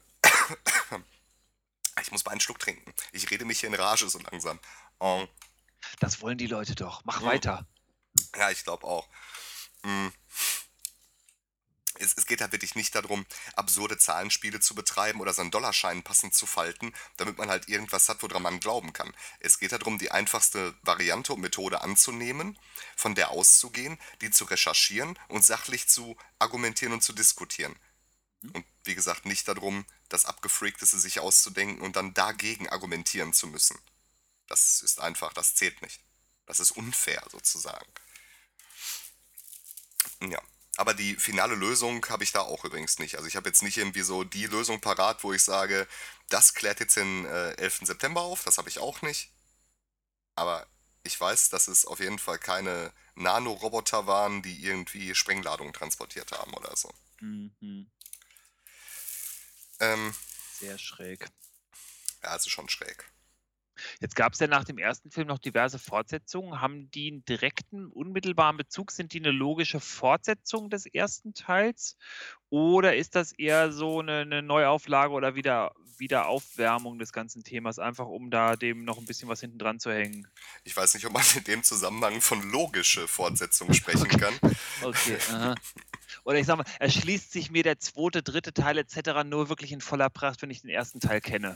ich muss mal einen Schluck trinken. Ich rede mich hier in Rage so langsam. Ähm,
Das wollen die Leute doch. Mach
mm,
weiter.
ja, ich glaube auch. Mm, es, es geht halt wirklich nicht darum, absurde Zahlenspiele zu betreiben oder seinen Dollarschein passend zu falten, damit man halt irgendwas hat, woran man glauben kann. Es geht darum, die einfachste Variante und Methode anzunehmen, von der auszugehen, die zu recherchieren und sachlich zu argumentieren und zu diskutieren.
Mhm.
Und wie gesagt, nicht darum, das Abgefreakteste sich auszudenken und dann dagegen argumentieren zu müssen. Das ist einfach, das zählt nicht. Das ist unfair sozusagen. Ja. Aber die finale Lösung habe ich da auch übrigens nicht. Also ich habe jetzt nicht irgendwie so die Lösung parat, wo ich sage, das klärt jetzt den äh, elften September auf. Das habe ich auch nicht. Aber ich weiß, dass es auf jeden Fall keine Nanoroboter waren, die irgendwie Sprengladungen transportiert haben oder so.
Mhm.
Ähm,
Sehr schräg.
ja, also schon schräg.
Jetzt gab es ja nach dem ersten Film noch diverse Fortsetzungen. Haben die 'n direkten, unmittelbaren Bezug? Sind die 'ne logische Fortsetzung des ersten Teils? Oder ist das eher so 'ne 'ne Neuauflage oder wieder Wiederaufwärmung des ganzen Themas, einfach um da dem noch 'n bisschen was hinten dran zu hängen?
Ich weiß nicht, ob man in dem Zusammenhang von logische Fortsetzung sprechen
Okay,
kann.
okay, aha. Oder ich sage mal, erschließt sich mir der zweite, dritte Teil et cetera nur wirklich in voller Pracht, wenn ich den ersten Teil kenne?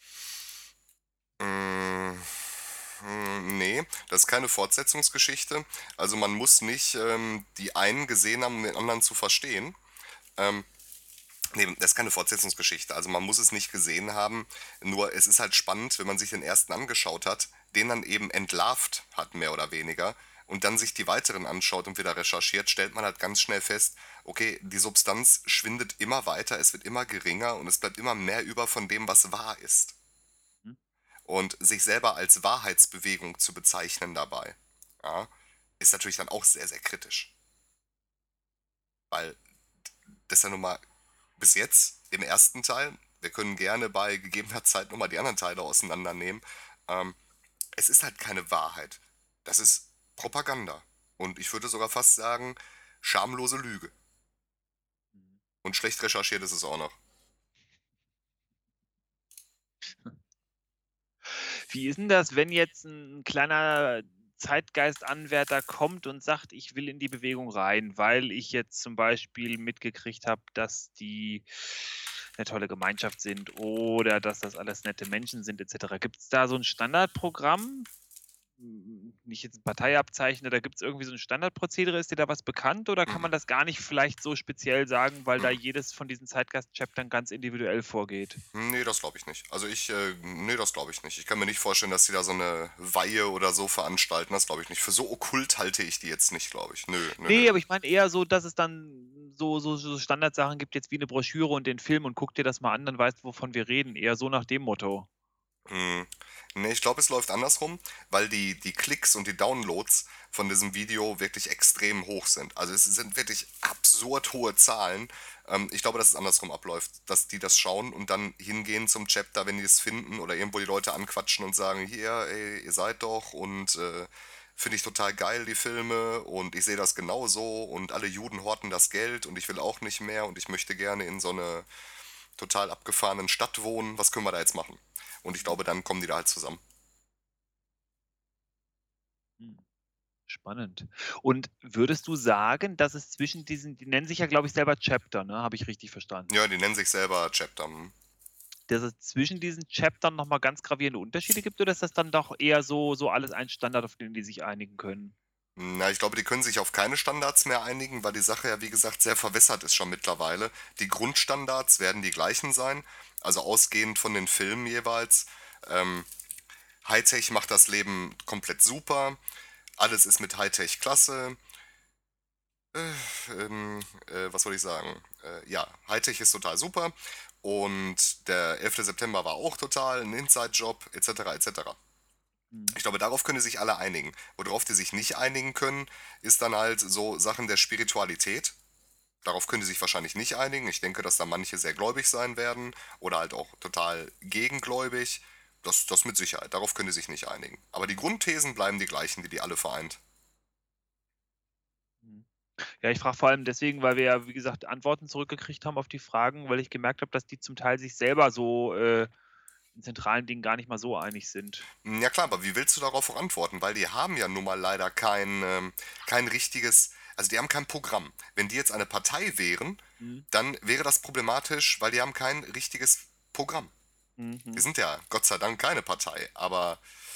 Mm, mm, nee, das ist keine Fortsetzungsgeschichte. Also man muss nicht ähm, die einen gesehen haben, um den anderen zu verstehen. Ähm, nee, das ist keine Fortsetzungsgeschichte. Also man muss es nicht gesehen haben. Nur es ist halt spannend, wenn man sich den ersten angeschaut hat, den dann eben entlarvt hat, mehr oder weniger, und dann sich die weiteren anschaut und wieder recherchiert, stellt man halt ganz schnell fest, okay, die Substanz schwindet immer weiter, es wird immer geringer und es bleibt immer mehr über von dem, was wahr ist.
Hm?
Und sich selber als Wahrheitsbewegung zu bezeichnen dabei, ja, ist natürlich dann auch sehr, sehr kritisch. Weil das ist ja nun mal bis jetzt im ersten Teil, wir können gerne bei gegebener Zeit nochmal die anderen Teile auseinandernehmen, ähm, es ist halt keine Wahrheit. Das ist Propaganda. Und ich würde sogar fast sagen, schamlose Lüge. Und schlecht recherchiert ist es auch noch.
Wie ist denn das, wenn jetzt ein kleiner Zeitgeistanwärter kommt und sagt: „Ich will in die Bewegung rein, weil ich jetzt zum Beispiel mitgekriegt habe, dass die eine tolle Gemeinschaft sind oder dass das alles nette Menschen sind“ et cetera. Gibt's da so ein Standardprogramm? Hm, nicht jetzt 'n Parteiabzeichen oder gibt's irgendwie so 'n Standardprozedere? Ist dir da was bekannt oder kann
Mhm.
man das gar nicht vielleicht so speziell sagen, weil da jedes von diesen Zeitgeist-Chaptern ganz individuell vorgeht?
Nee, das glaube ich nicht. Also ich, äh, nee, das glaube ich nicht. Ich kann mir nicht vorstellen, dass die da so eine Weihe oder so veranstalten. Das glaube ich nicht. Für so okkult halte ich die jetzt nicht, glaube ich. Nö, nö, nö.
Ne, aber ich meine eher so, dass es dann so so so Standardsachen gibt, jetzt wie 'ne Broschüre und den Film und guck dir das mal an, dann weißt du, wovon wir reden. Eher so nach dem Motto.
Hm, ne, ich glaube, es läuft andersrum, weil die die Klicks und die Downloads von diesem Video wirklich extrem hoch sind. Also, es sind wirklich absurd hohe Zahlen. Ähm, ich glaube, dass es andersrum abläuft, dass die das schauen und dann hingehen zum Chapter, wenn die es finden oder irgendwo die Leute anquatschen und sagen: „Hier, ey, ihr seid doch und, äh, finde ich total geil, die Filme und ich sehe das genauso und alle Juden horten das Geld und ich will auch nicht mehr und ich möchte gerne in so 'ne total abgefahrenen Stadt wohnen. Was können wir da jetzt machen?“ Und ich glaube, dann kommen die da halt zusammen.
Mhm. Spannend. Und würdest du sagen, dass es zwischen diesen die nennen sich ja, glaube ich, selber Chapter, ne? Habe ich richtig verstanden?
Ja, die nennen sich selber Chapter. Mhm.
Dass es zwischen diesen Chaptern noch mal ganz gravierende Unterschiede gibt oder ist das dann doch eher so so alles ein Standard, auf den die sich einigen können?
Na, ich glaube, die können sich auf keine Standards mehr einigen, weil die Sache ja, wie gesagt, sehr verwässert ist schon mittlerweile. Die Grundstandards werden die gleichen sein, also ausgehend von den Filmen jeweils. Ähm, Hightech macht das Leben komplett super. Alles ist mit Hightech klasse. Äh, ähm, äh, was soll ich sagen? Äh, ja, Hightech ist total super. Und der elfte September war auch total ein Inside-Job, et cetera, et cetera.
Mhm.
Ich glaube, darauf können sich alle einigen. Worauf die sich nicht einigen können, ist dann halt so Sachen der Spiritualität. Darauf können die sich wahrscheinlich nicht einigen. Ich denke, dass da manche sehr gläubig sein werden oder halt auch total gegengläubig. Das, das mit Sicherheit. Darauf können die sich nicht einigen. Aber die Grundthesen bleiben die gleichen, die die alle vereint.
Mhm. Ja, ich frage vor allem deswegen, weil wir ja, wie gesagt, Antworten zurückgekriegt haben auf die Fragen, weil ich gemerkt habe, dass die zum Teil sich selber so, äh, in zentralen Dingen gar nicht mal so einig sind.
Hm, ja klar, aber wie willst du darauf auch antworten? Weil die haben ja nun mal leider kein, ähm, kein richtiges, also die haben kein Programm. Wenn die jetzt eine Partei wären,
Mhm.
dann wäre das problematisch, weil die haben kein richtiges Programm. Wir
Mhm.
sind ja Gott sei Dank keine Partei, aber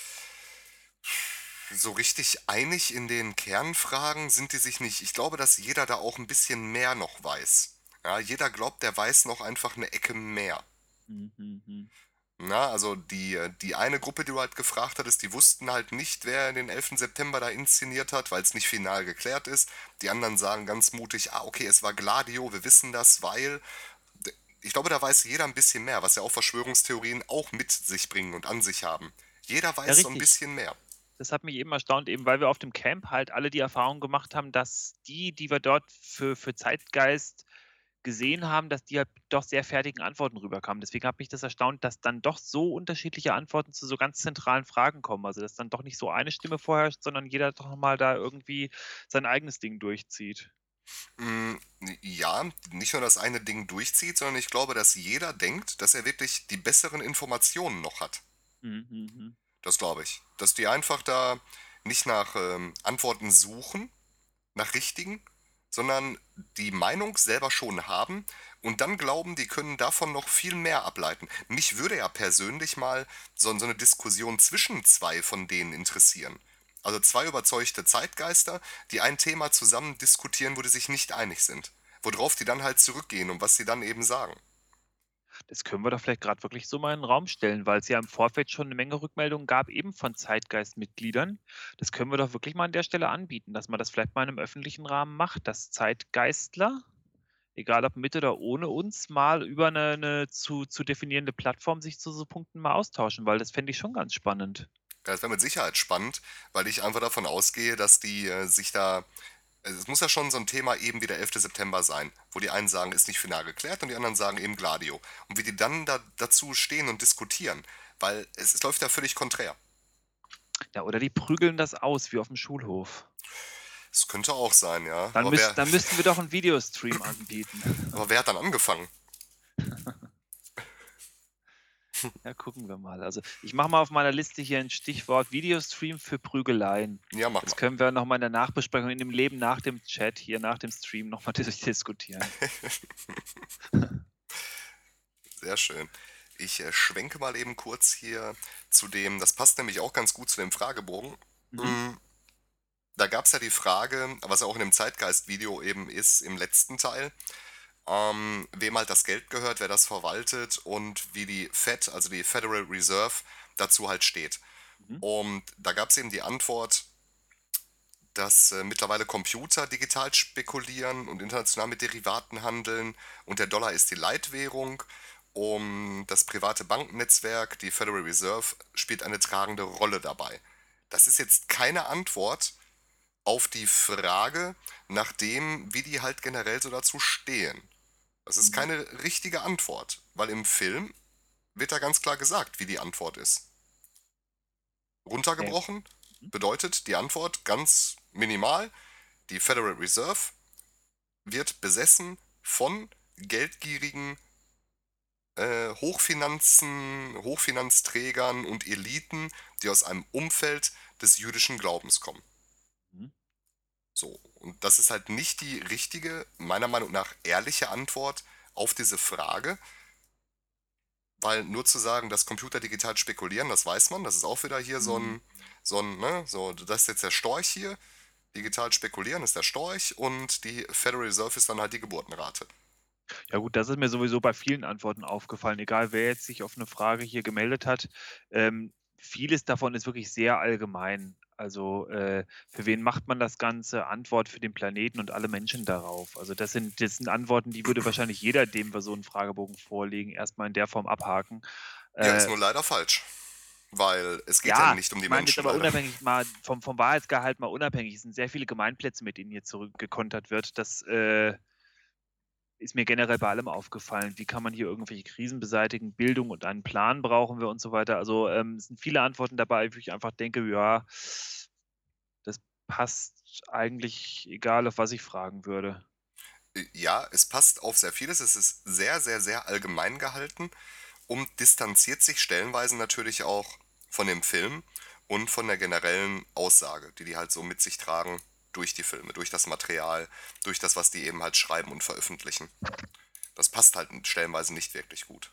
so richtig einig in den Kernfragen sind die sich nicht. Ich glaube, dass jeder da auch ein bisschen mehr noch weiß. Ja, jeder glaubt, der weiß noch einfach eine Ecke mehr.
Mhm. Mhm.
Na, also die, äh, die eine Gruppe, die du halt gefragt hattest, die wussten halt nicht, wer den elften September da inszeniert hat, weil es nicht final geklärt ist. Die anderen sagen ganz mutig, ah, okay, es war Gladio, wir wissen das, weil. Ich glaube, da weiß jeder ein bisschen mehr, was ja auch Verschwörungstheorien auch mit sich bringen und an sich haben. Jeder
Ja,
weiß so ein
richtig.
bisschen mehr.
Das hat mich eben erstaunt, eben weil wir auf dem Camp halt alle die Erfahrung gemacht haben, dass die, die wir dort für für Zeitgeist gesehen haben, dass die halt doch sehr fertigen Antworten rüberkamen. Deswegen hat mich das erstaunt, dass dann doch so unterschiedliche Antworten zu so ganz zentralen Fragen kommen. Also, dass dann doch nicht so eine Stimme vorherrscht, sondern jeder doch noch mal da irgendwie sein eigenes Ding durchzieht.
Mm, ja, nicht nur das eine Ding durchzieht, sondern ich glaube, dass jeder denkt, dass er wirklich die besseren Informationen noch hat.
Mhm, mhm,
Das glaube ich. Dass die einfach da nicht nach ähm, Antworten suchen, nach richtigen, sondern die Meinung selber schon haben und dann glauben, die können davon noch viel mehr ableiten. Mich würde ja persönlich mal so, so eine Diskussion zwischen zwei von denen interessieren. Also zwei überzeugte Zeitgeister, die ein Thema zusammen diskutieren, wo die sich nicht einig sind. Worauf die dann halt zurückgehen und was sie dann eben sagen.
Das können wir doch vielleicht gerade wirklich so mal in 'n Raum stellen, weil es ja im Vorfeld schon eine Menge Rückmeldungen gab, eben von Zeitgeist-Mitgliedern. Das können wir doch wirklich mal an der Stelle anbieten, dass man das vielleicht mal in 'nem öffentlichen Rahmen macht, dass Zeitgeistler, egal ob mit oder ohne uns, mal über eine 'ne zu zu definierende Plattform sich zu so Punkten mal austauschen, weil das fände ich schon ganz spannend.
Ja, das wäre mit Sicherheit spannend, weil ich einfach davon ausgehe, dass die äh, sich da Also es muss ja schon so ein Thema eben wie der elfte September sein, wo die einen sagen, ist nicht final geklärt und die anderen sagen eben Gladio. Und wie die dann da dazu stehen und diskutieren, weil es, es läuft ja völlig konträr.
Ja, oder die prügeln das aus, wie auf dem Schulhof.
Das könnte auch sein, ja.
Dann,
Aber
müsst,
wer,
dann müssten wir doch einen Videostream anbieten.
aber wer hat dann angefangen?
Ja, gucken wir mal. Also ich mache mal auf meiner Liste hier ein Stichwort Videostream für Prügeleien.
Ja, mach
Das
mal.
können wir nochmal in der Nachbesprechung, in dem Leben nach dem Chat, hier nach dem Stream nochmal diskutieren.
Sehr schön. Ich äh, schwenke mal eben kurz hier zu dem, das passt nämlich auch ganz gut zu dem Fragebogen.
Mhm.
Mm, Da gab es ja die Frage, was auch in dem Zeitgeist-Video eben ist, im letzten Teil, ähm, wem halt das Geld gehört, wer das verwaltet und wie die Fed, also die Federal Reserve, dazu halt steht.
Mhm.
Und da gab es eben die Antwort, dass äh, mittlerweile Computer digital spekulieren und international mit Derivaten handeln und der Dollar ist die Leitwährung. Um das private Bankennetzwerk, die Federal Reserve, spielt eine tragende Rolle dabei. Das ist jetzt keine Antwort auf die Frage nach dem, wie die halt generell so dazu stehen. Das ist
Mhm.
keine richtige Antwort, weil im Film wird da ganz klar gesagt, wie die Antwort ist. Runtergebrochen
Mhm.
bedeutet die Antwort ganz minimal, die Federal Reserve wird besessen von geldgierigen äh, Hochfinanzen, Hochfinanzträgern und Eliten, die aus einem Umfeld des jüdischen Glaubens kommen.
Mhm.
So, und das ist halt nicht die richtige, meiner Meinung nach ehrliche Antwort auf diese Frage, weil nur zu sagen, dass Computer digital spekulieren, das weiß man, das ist auch wieder hier so
Mhm.
ein, so ein, ne, so, das ist jetzt der Storch hier, digital spekulieren ist der Storch und die Federal Reserve ist dann halt die Geburtenrate.
Ja gut, das ist mir sowieso bei vielen Antworten aufgefallen, egal wer jetzt sich auf eine Frage hier gemeldet hat. Ähm, vieles davon ist wirklich sehr allgemein. Also, äh, für wen macht man das Ganze? Antwort für den Planeten und alle Menschen darauf. Also, das sind das sind Antworten, die würde wahrscheinlich jeder, dem wir so einen Fragebogen vorlegen, erstmal in der Form abhaken.
Ja, ist
Äh,
nur leider falsch, weil es geht ja
ja,
nicht um
ich
die
meine jetzt
Menschen,
aber
leider.
unabhängig mal vom vom Wahrheitsgehalt mal unabhängig. Es sind sehr viele Gemeinplätze, mit denen hier zurückgekontert wird. Das, äh ist mir generell bei allem aufgefallen. Wie kann man hier irgendwelche Krisen beseitigen? Bildung und einen Plan brauchen wir und so weiter. Also, ähm, es sind viele Antworten dabei, wo ich einfach denke, ja, das passt eigentlich, egal auf was ich fragen würde.
Ja, es passt auf sehr vieles, es ist sehr, sehr, sehr allgemein gehalten und distanziert sich stellenweise natürlich auch von dem Film und von der generellen Aussage, die die halt so mit sich tragen durch die Filme, durch das Material, durch das, was die eben halt schreiben und veröffentlichen. Das passt halt stellenweise nicht wirklich gut.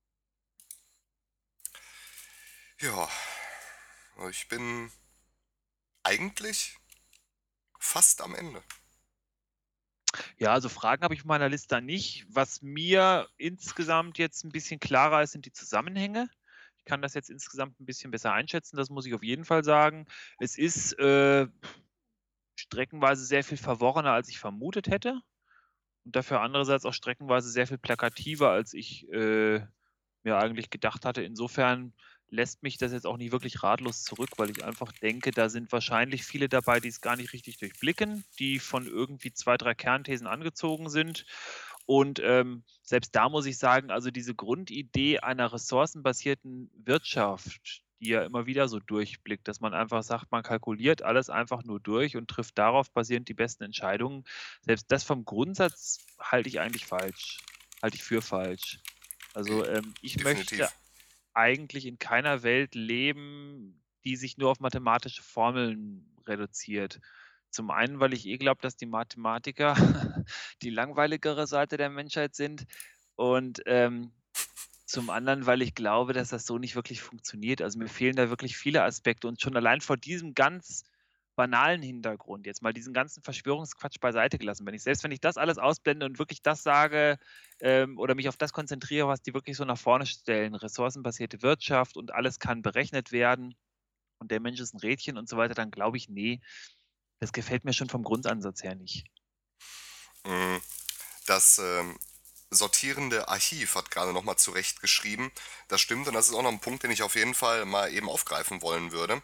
Ja, ich bin eigentlich fast am Ende.
Ja, also Fragen habe ich auf meiner Liste nicht. Was mir insgesamt jetzt ein bisschen klarer ist, sind die Zusammenhänge. Ich kann das jetzt insgesamt ein bisschen besser einschätzen, das muss ich auf jeden Fall sagen. Es ist, äh, streckenweise sehr viel verworrener, als ich vermutet hätte. Und dafür andererseits auch streckenweise sehr viel plakativer, als ich, äh, mir eigentlich gedacht hatte. Insofern lässt mich das jetzt auch nicht wirklich ratlos zurück, weil ich einfach denke, da sind wahrscheinlich viele dabei, die es gar nicht richtig durchblicken, die von irgendwie zwei, drei Kernthesen angezogen sind. Und, ähm, selbst da muss ich sagen, also diese Grundidee einer ressourcenbasierten Wirtschaft, die ja immer wieder so durchblickt, dass man einfach sagt, man kalkuliert alles einfach nur durch und trifft darauf basierend die besten Entscheidungen. Selbst das vom Grundsatz halte ich eigentlich falsch halte ich für falsch. Also,
Äh,
ähm, ich möchte
Definitiv.
eigentlich in keiner Welt leben, die sich nur auf mathematische Formeln reduziert. Zum einen, weil ich eh glaube, dass die Mathematiker die langweiligere Seite der Menschheit sind und, ähm, zum anderen, weil ich glaube, dass das so nicht wirklich funktioniert. Also, mir fehlen da wirklich viele Aspekte und schon allein vor diesem ganz banalen Hintergrund, jetzt mal diesen ganzen Verschwörungsquatsch beiseite gelassen, wenn ich selbst wenn ich das alles ausblende und wirklich das sage, ähm, oder mich auf das konzentriere, was die wirklich so nach vorne stellen, ressourcenbasierte Wirtschaft und alles kann berechnet werden und der Mensch ist ein Rädchen und so weiter, dann glaube ich, nee, das gefällt mir schon vom Grundansatz her nicht.
Mm, Das ähm, sortierende Archiv hat gerade nochmal zurechtgeschrieben. Das stimmt und das ist auch noch ein Punkt, den ich auf jeden Fall mal eben aufgreifen wollen würde.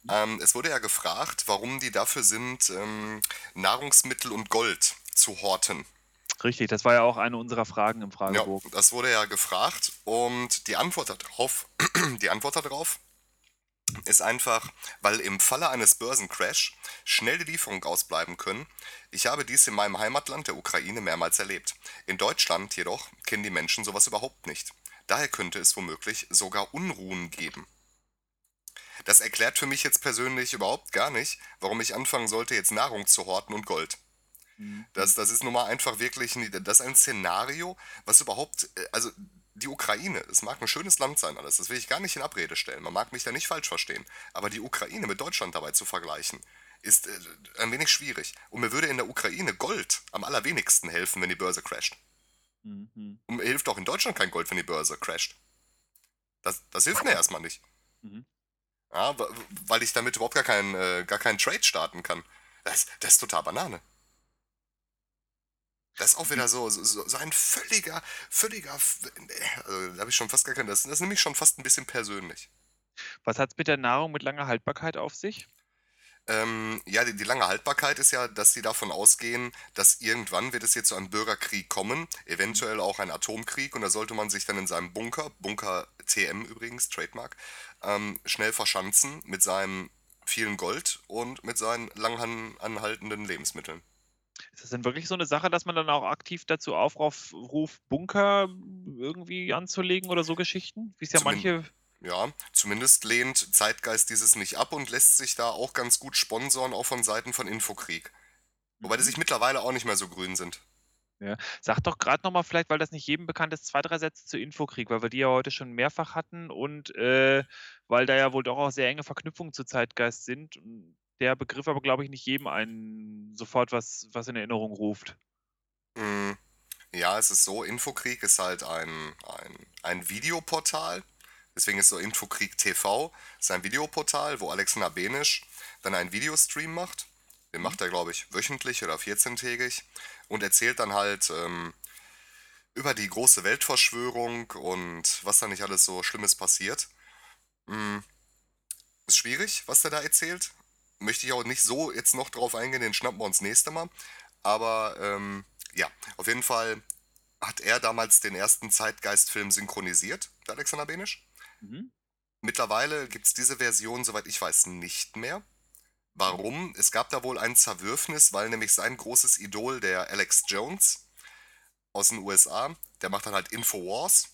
Mhm.
Ähm, es wurde ja gefragt, warum die dafür sind, ähm, Nahrungsmittel und Gold zu horten.
Richtig, das war ja auch eine unserer Fragen im
Ja,
Fragebogen.
das wurde ja gefragt und die Antwort darauf, die Antwort darauf ist einfach, weil im Falle eines Börsencrash schnell die Lieferung ausbleiben können. Ich habe dies in meinem Heimatland, der Ukraine, mehrmals erlebt. In Deutschland jedoch kennen die Menschen sowas überhaupt nicht. Daher könnte es womöglich sogar Unruhen geben. Das erklärt für mich jetzt persönlich überhaupt gar nicht, warum ich anfangen sollte, jetzt Nahrung zu horten und Gold. Das,
Mhm.
das ist nun mal einfach wirklich ein, das ist ein Szenario, was überhaupt, äh, also die Ukraine, das mag ein schönes Land sein, alles, das will ich gar nicht in Abrede stellen, man mag mich da nicht falsch verstehen, aber die Ukraine mit Deutschland dabei zu vergleichen, ist äh, ein wenig schwierig. Und mir würde in der Ukraine Gold am allerwenigsten helfen, wenn die Börse crasht.
Mhm.
Und mir hilft auch in Deutschland kein Gold, wenn die Börse crasht. Das, das hilft mir erstmal nicht.
Mhm.
Ja, wa- weil ich damit überhaupt gar keinen, äh, gar keinen Trade starten kann. Das, das ist total Banane. Das ist auch
Wie,
wieder so, so, so so ein völliger, völliger, also, da habe ich schon fast gar keinen, das, das ist nämlich schon fast ein bisschen persönlich.
was hat es mit der Nahrung mit langer Haltbarkeit auf sich?
Ähm, ja, die, die lange Haltbarkeit ist ja, dass sie davon ausgehen, dass irgendwann wird es hier zu einem Bürgerkrieg kommen,
Mhm.
eventuell auch ein Atomkrieg und da sollte man sich dann in seinem Bunker, Bunker T M übrigens, Trademark, ähm, schnell verschanzen mit seinem vielen Gold und mit seinen lang anhaltenden Lebensmitteln.
Ist das denn wirklich so eine Sache, dass man dann auch aktiv dazu aufrauf ruft, Bunker irgendwie anzulegen oder so Geschichten? Wie es ja
Zumin
manche.
ja, zumindest lehnt Zeitgeist dieses nicht ab und lässt sich da auch ganz gut sponsoren, auch von Seiten von Infokrieg. Wobei die
Mhm.
sich mittlerweile auch nicht mehr so grün sind.
Ja. Sag doch gerade noch mal vielleicht, weil das nicht jedem bekannt ist, zwei drei Sätze zu Infokrieg, weil wir die ja heute schon mehrfach hatten und, äh, weil da ja wohl doch auch sehr enge Verknüpfungen zu Zeitgeist sind. Hm, der Begriff aber, glaube ich, nicht jedem einen sofort was was in Erinnerung ruft.
Mm, ja, es ist so, Infokrieg ist halt ein, ein, ein Videoportal. Deswegen ist so Infokrieg T V. Ist ein Videoportal, wo Alexander Benisch dann einen Videostream macht. Den
Mhm.
macht er, glaube ich, wöchentlich oder vierzehntägig. Und erzählt dann halt ähm, über die große Weltverschwörung und was da nicht alles so Schlimmes passiert. Mm, ist schwierig, was der da erzählt. Möchte ich auch nicht so jetzt noch drauf eingehen, den schnappen wir uns nächste Mal. Aber ähm, ja, auf jeden Fall hat er damals den ersten Zeitgeist-Film synchronisiert, der Alexander Benisch.
Mhm.
Mittlerweile gibt es diese Version, soweit ich weiß, nicht mehr.
Mhm.
Warum? Es gab da wohl ein Zerwürfnis, weil nämlich sein großes Idol, der Alex Jones aus den U S A, der macht dann halt Infowars,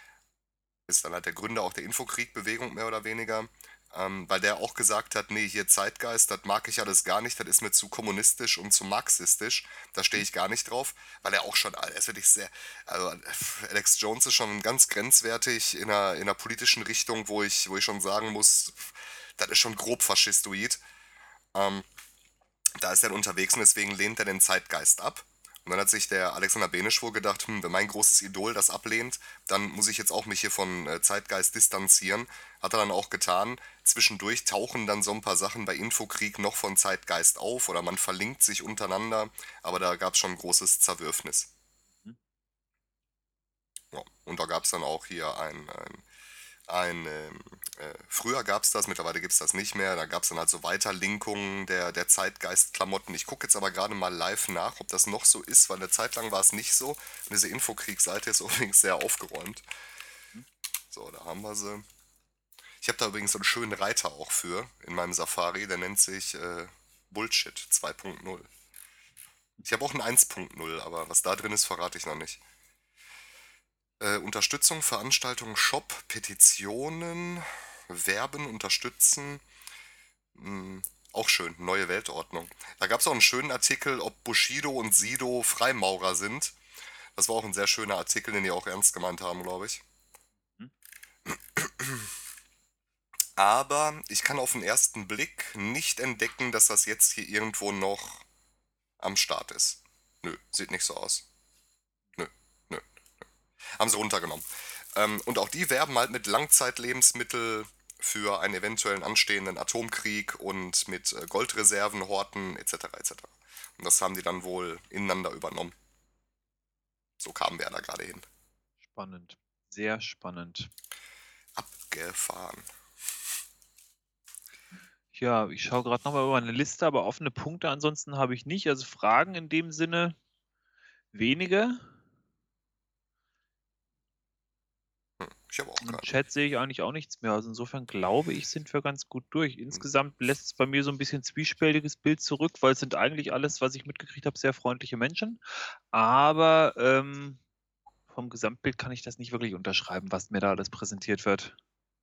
ist dann halt der Gründer auch der Infokrieg-Bewegung mehr oder weniger, ähm, weil der auch gesagt hat, nee, hier Zeitgeist, das mag ich alles gar nicht, das ist mir zu kommunistisch und zu marxistisch, da stehe
Mhm.
ich gar nicht drauf, weil er auch schon, er ist wirklich sehr, also Alex Jones ist schon ganz grenzwertig in einer, in einer politischen Richtung, wo ich, wo ich schon sagen muss, das ist schon grob faschistoid. Ähm, Da ist er unterwegs und deswegen lehnt er den Zeitgeist ab. Und dann hat sich der Alexander Benisch wohl gedacht, hm, wenn mein großes Idol das ablehnt, dann muss ich jetzt auch mich hier von äh, Zeitgeist distanzieren. Hat er dann auch getan. Zwischendurch tauchen dann so ein paar Sachen bei Infokrieg noch von Zeitgeist auf oder man verlinkt sich untereinander, aber da gab es schon ein großes Zerwürfnis.
Mhm.
Ja. Und da gab es dann auch hier ein, ein ein, ähm, äh, früher gab es das, mittlerweile gibt es das nicht mehr. Da gab es dann halt so Weiterlinkungen der, der Zeitgeist-Klamotten. Ich gucke jetzt aber gerade mal live nach, ob das noch so ist, weil eine Zeit lang war es nicht so. Und diese Infokrieg-Seite ist übrigens sehr aufgeräumt.
Mhm.
So, da haben wir sie. Ich habe da übrigens so einen schönen Reiter auch für in meinem Safari, der nennt sich äh, Bullshit zwei Punkt null. Ich habe auch einen eins Punkt null, aber was da drin ist, verrate ich noch nicht. Äh, Unterstützung, Veranstaltungen, Shop, Petitionen, Werben, unterstützen. Hm, auch schön, neue Weltordnung. Da gab es auch einen schönen Artikel, ob Bushido und Sido Freimaurer sind. Das war auch ein sehr schöner Artikel, den die auch ernst gemeint haben, glaube ich.
Mhm.
Aber ich kann auf den ersten Blick nicht entdecken, dass das jetzt hier irgendwo noch am Start ist. Nö, sieht nicht so aus. Nö, nö. Haben sie runtergenommen. Ähm, und auch die werben halt mit Langzeitlebensmittel für einen eventuellen anstehenden Atomkrieg und mit äh, Goldreserven, Horten et cetera et cetera. Und das haben die dann wohl ineinander übernommen. So kamen wir da gerade hin.
Spannend. Sehr spannend.
Abgefahren.
Ja, ich schaue gerade noch mal über meine Liste, aber offene Punkte ansonsten habe ich nicht. Also, Fragen in dem Sinne wenige.
Hm, ich habe auch
Und im
keine.
Chat sehe ich eigentlich auch nichts mehr. Also, insofern glaube ich, sind wir ganz gut durch.
Hm,
Insgesamt lässt es bei mir so ein bisschen zwiespältiges Bild zurück, weil es sind eigentlich alles, was ich mitgekriegt habe, sehr freundliche Menschen. Aber, ähm, vom Gesamtbild kann ich das nicht wirklich unterschreiben, was mir da alles präsentiert wird.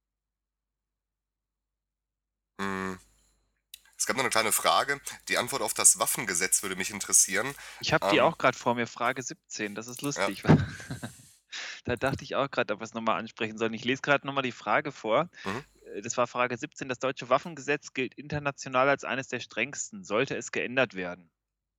hm. Es gab noch eine kleine Frage. Die Antwort auf das Waffengesetz würde mich interessieren.
Ich habe die
Ähm,
auch gerade vor mir, Frage siebzehn, das ist
ja,
lustig. Da dachte ich auch gerade, ob wir's noch mal ansprechen sollen. Ich lese gerade noch mal die Frage vor.
mhm.
Äh, das war Frage siebzehn. Das deutsche Waffengesetz gilt international als eines der strengsten. Sollte es geändert werden?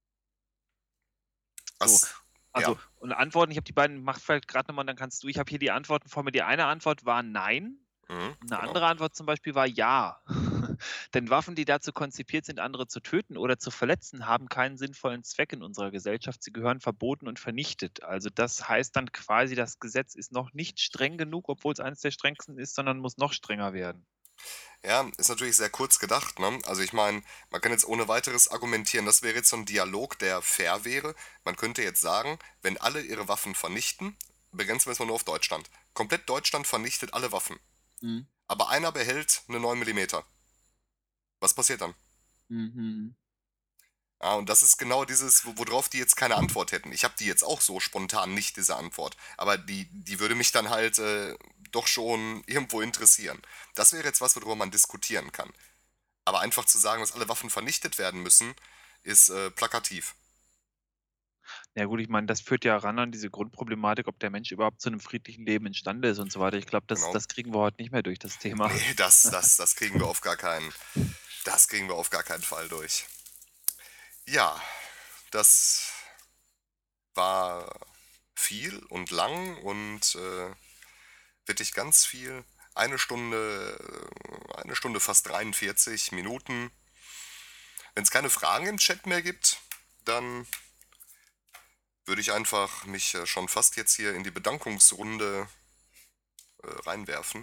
So,
Was, ja,
also und Antworten, ich habe die beiden, mach vielleicht grad noch mal, dann kannst du, ich habe hier die Antworten vor mir. Die eine Antwort war „Nein“,
mhm,
und 'ne
genau.
andere Antwort zum Beispiel war „Ja“. Denn Waffen, die dazu konzipiert sind, andere zu töten oder zu verletzen, haben keinen sinnvollen Zweck in unserer Gesellschaft. Sie gehören verboten und vernichtet. Also, das heißt dann quasi, das Gesetz ist noch nicht streng genug, obwohl es eines der strengsten ist, sondern muss noch strenger werden.
Ja, ist natürlich sehr kurz gedacht, ne? Also ich meine, man kann jetzt ohne Weiteres argumentieren, das wäre jetzt so ein Dialog, der fair wäre. Man könnte jetzt sagen, wenn alle ihre Waffen vernichten, begrenzen wir es mal nur auf Deutschland. Komplett Deutschland vernichtet alle Waffen.
Mhm.
Aber einer behält eine neun Millimeter. Was passiert dann?
Mhm.
Ja, und das ist genau dieses, wo- worauf die jetzt keine Antwort hätten. Ich habe die jetzt auch so spontan nicht, diese Antwort. Aber die, die würde mich dann halt äh, doch schon irgendwo interessieren. Das wäre jetzt was, worüber man diskutieren kann. Aber einfach zu sagen, dass alle Waffen vernichtet werden müssen, ist äh, plakativ.
Ja gut, ich meine, das führt ja ran an diese Grundproblematik, ob der Mensch überhaupt zu 'nem friedlichen Leben imstande ist und so weiter. Ich glaube, das
Genau.
das kriegen wir heute nicht mehr durch, das Thema.
Nee, das, das, das kriegen wir auf gar keinen, das kriegen wir auf gar keinen Fall durch. Ja, das war viel und lang und äh, wirklich ganz viel. Eine Stunde, äh, eine Stunde fast dreiundvierzig Minuten. Wenn es keine Fragen im Chat mehr gibt, dann würde ich einfach mich äh, schon fast jetzt hier in die Bedankungsrunde äh, reinwerfen.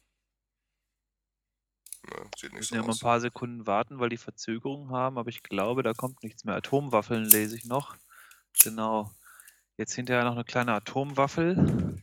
Ne, sieht nicht
Müssen
so
ja mal 'n
aus.
paar Sekunden warten, weil die Verzögerung haben, aber ich glaube, da kommt nichts mehr. Atomwaffeln lese ich noch. Genau. Jetzt hinterher noch 'ne kleine Atomwaffel.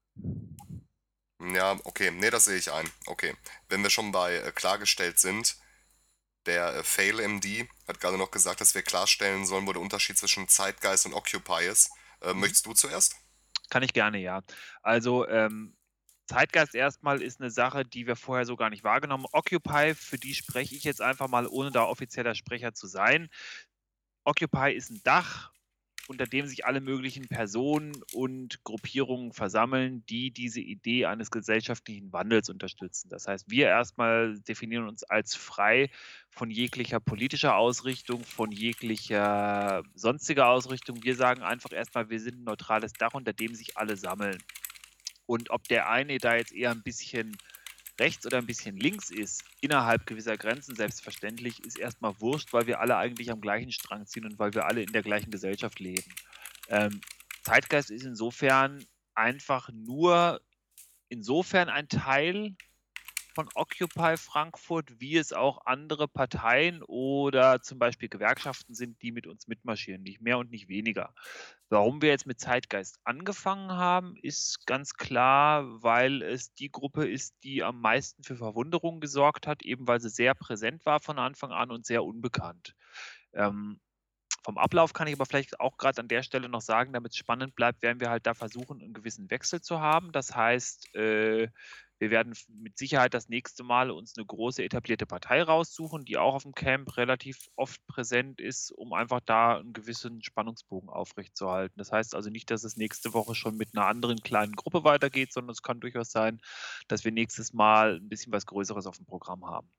Ja, okay, nee, das sehe ich ein. Okay, wenn wir schon bei äh, klargestellt sind, der äh, Fail-M D hat gerade noch gesagt, dass wir klarstellen sollen, wo der Unterschied zwischen Zeitgeist und Occupy ist. Äh,
Mhm.
möchtest du zuerst?
Kann ich gerne, ja. Also, ähm, Zeitgeist erstmal ist 'ne Sache, die wir vorher so gar nicht wahrgenommen. Occupy, für die spreche ich jetzt einfach mal, ohne da offizieller Sprecher zu sein. Occupy ist 'n Dach, unter dem sich alle möglichen Personen und Gruppierungen versammeln, die diese Idee eines gesellschaftlichen Wandels unterstützen. Das heißt, wir erstmal definieren uns als frei von jeglicher politischer Ausrichtung, von jeglicher sonstiger Ausrichtung. Wir sagen einfach erstmal, wir sind 'n neutrales Dach, unter dem sich alle sammeln. Und ob der eine da jetzt eher ein bisschen rechts oder ein bisschen links ist, innerhalb gewisser Grenzen selbstverständlich, ist erstmal wurscht, weil wir alle eigentlich am gleichen Strang ziehen und weil wir alle in der gleichen Gesellschaft leben. Ähm, Zeitgeist ist insofern einfach nur insofern ein Teil von Occupy Frankfurt, wie es auch andere Parteien oder zum Beispiel Gewerkschaften sind, die mit uns mitmarschieren, nicht mehr und nicht weniger. Warum wir jetzt mit Zeitgeist angefangen haben, ist ganz klar, weil es die Gruppe ist, die am meisten für Verwunderung gesorgt hat, eben weil sie sehr präsent war von Anfang an und sehr unbekannt. Ähm, Vom Ablauf kann ich aber vielleicht auch gerade an der Stelle noch sagen, damit es spannend bleibt, werden wir halt da versuchen, einen gewissen Wechsel zu haben. Das heißt, äh, wir werden f mit Sicherheit das nächste Mal uns eine große etablierte Partei raussuchen, die auch auf dem Camp relativ oft präsent ist, um einfach da einen gewissen Spannungsbogen aufrechtzuerhalten. Das heißt also nicht, dass es nächste Woche schon mit einer anderen kleinen Gruppe weitergeht, sondern es kann durchaus sein, dass wir nächstes Mal ein bisschen was Größeres auf dem Programm haben.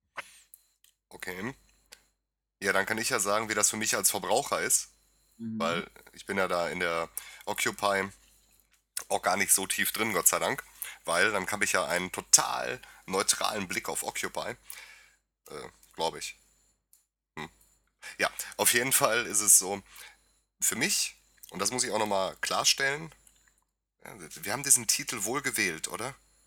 Okay. Ja, dann kann ich ja sagen, wie das für mich als Verbraucher ist,
Mhm.
weil ich bin ja da in der Occupy auch gar nicht so tief drin, Gott sei Dank, weil dann habe ich ja einen total neutralen Blick auf Occupy, äh, glaube ich. Hm. Ja, auf jeden Fall ist es so, für mich, und das muss ich auch nochmal klarstellen, ja, wir haben diesen Titel wohl gewählt, oder?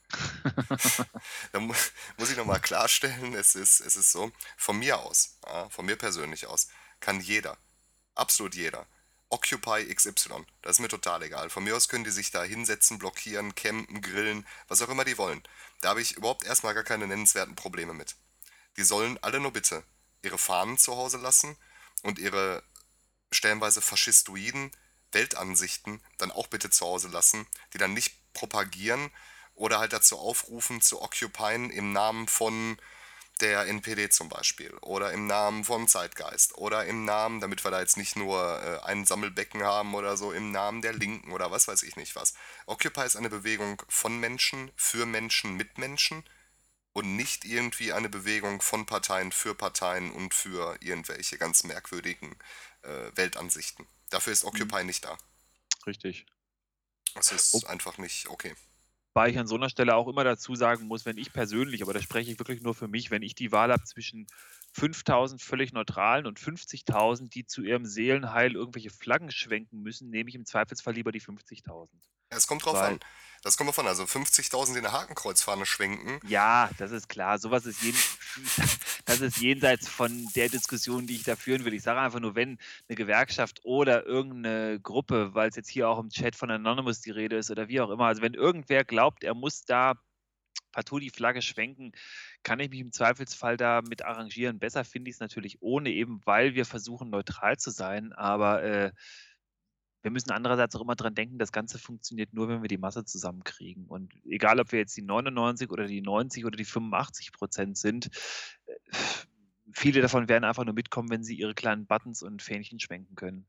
Da mu muss ich noch mal klarstellen, es ist es ist so, von mir aus, ja, von mir persönlich aus, kann jeder, absolut jeder, Occupy X Y, das ist mir total egal. Von mir aus können die sich da hinsetzen, blockieren, campen, grillen, was auch immer die wollen. Da habe ich überhaupt erstmal gar keine nennenswerten Probleme mit. Die sollen alle nur bitte ihre Fahnen zu Hause lassen und ihre stellenweise faschistoiden Weltansichten dann auch bitte zu Hause lassen, die dann nicht propagieren oder halt dazu aufrufen, zu occupyen im Namen von der N P D zum Beispiel oder im Namen vom Zeitgeist oder im Namen, damit wir da jetzt nicht nur äh, ein Sammelbecken haben oder so, im Namen der Linken oder was weiß ich nicht was. Occupy ist eine Bewegung von Menschen, für Menschen, mit Menschen und nicht irgendwie eine Bewegung von Parteien für Parteien und für irgendwelche ganz merkwürdigen äh, Weltansichten. Dafür ist
Mhm.
Occupy nicht da.
Richtig.
Das ist einfach nicht okay.
Wobei ich an so einer Stelle auch immer dazu sagen muss, wenn ich persönlich, aber da spreche ich wirklich nur für mich, wenn ich die Wahl habe zwischen fünftausend völlig Neutralen und fünfzigtausend, die zu ihrem Seelenheil irgendwelche Flaggen schwenken müssen, nehme ich im Zweifelsfall lieber die fünfzigtausend.
Ja, es kommt drauf
Weil
an. Das kommt drauf an. Also fünfzigtausend, die eine Hakenkreuzfahne schwenken.
ja, das ist klar. Sowas ist jeden das ist jenseits von der Diskussion, die ich da führen will. Ich sage einfach nur, wenn eine Gewerkschaft oder irgendeine Gruppe, weil es jetzt hier auch im Chat von Anonymous die Rede ist oder wie auch immer, also wenn irgendwer glaubt, er muss da partout die Flagge schwenken, kann ich mich im Zweifelsfall damit arrangieren. Besser finde ich es natürlich ohne, eben weil wir versuchen, neutral zu sein. Aber äh, wir müssen andererseits auch immer dran denken, das Ganze funktioniert nur, wenn wir die Masse zusammenkriegen. Und egal, ob wir jetzt die neunundneunzig oder die neunzig oder die fünfundachtzig Prozent sind, äh, viele davon werden einfach nur mitkommen, wenn sie ihre kleinen Buttons und Fähnchen schwenken können.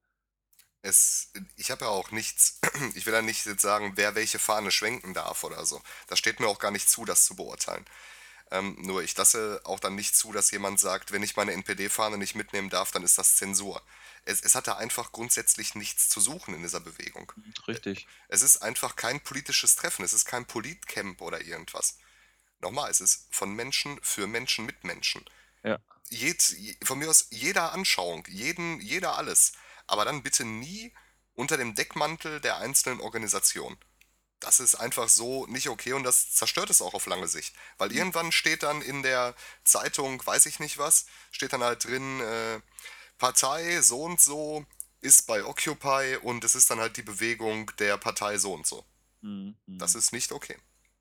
Es, ich habe ja auch nichts, ich will ja nicht jetzt sagen, wer welche Fahne schwenken darf oder so. Das steht mir auch gar nicht zu, das zu beurteilen. Ähm, nur ich lasse auch dann nicht zu, dass jemand sagt, wenn ich meine N P D-Fahne nicht mitnehmen darf, dann ist das Zensur. Es, es hat da einfach grundsätzlich nichts zu suchen in dieser Bewegung.
Mhm, richtig.
Es ist einfach kein politisches Treffen, es ist kein Politcamp oder irgendwas. Nochmal, es ist von Menschen für Menschen mit Menschen.
Ja.
Jed, von mir aus jeder Anschauung, jeden, jeder alles. Aber dann bitte nie unter dem Deckmantel der einzelnen Organisation. Das ist einfach so nicht okay und das zerstört es auch auf lange Sicht. Weil
Mhm.
irgendwann steht dann in der Zeitung, weiß ich nicht was, steht dann halt drin, äh, Partei so und so ist bei Occupy und es ist dann halt die Bewegung der Partei so und so.
Mhm.
Das
Mhm.
ist nicht okay.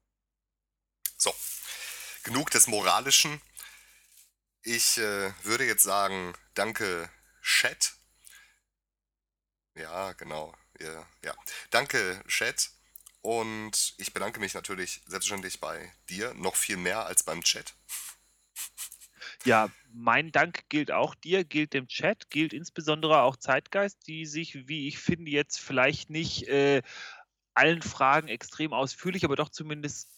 So, genug des Moralischen. Ich äh, würde jetzt sagen, danke Chat. Ja, genau. Ja, ja. Danke Chat. Und ich bedanke mich natürlich selbstverständlich bei dir, noch viel mehr als beim Chat.
Ja, mein Dank gilt auch dir, gilt dem Chat, gilt insbesondere auch Zeitgeist, die sich, wie ich finde, jetzt vielleicht nicht äh, allen Fragen extrem ausführlich, aber doch zumindest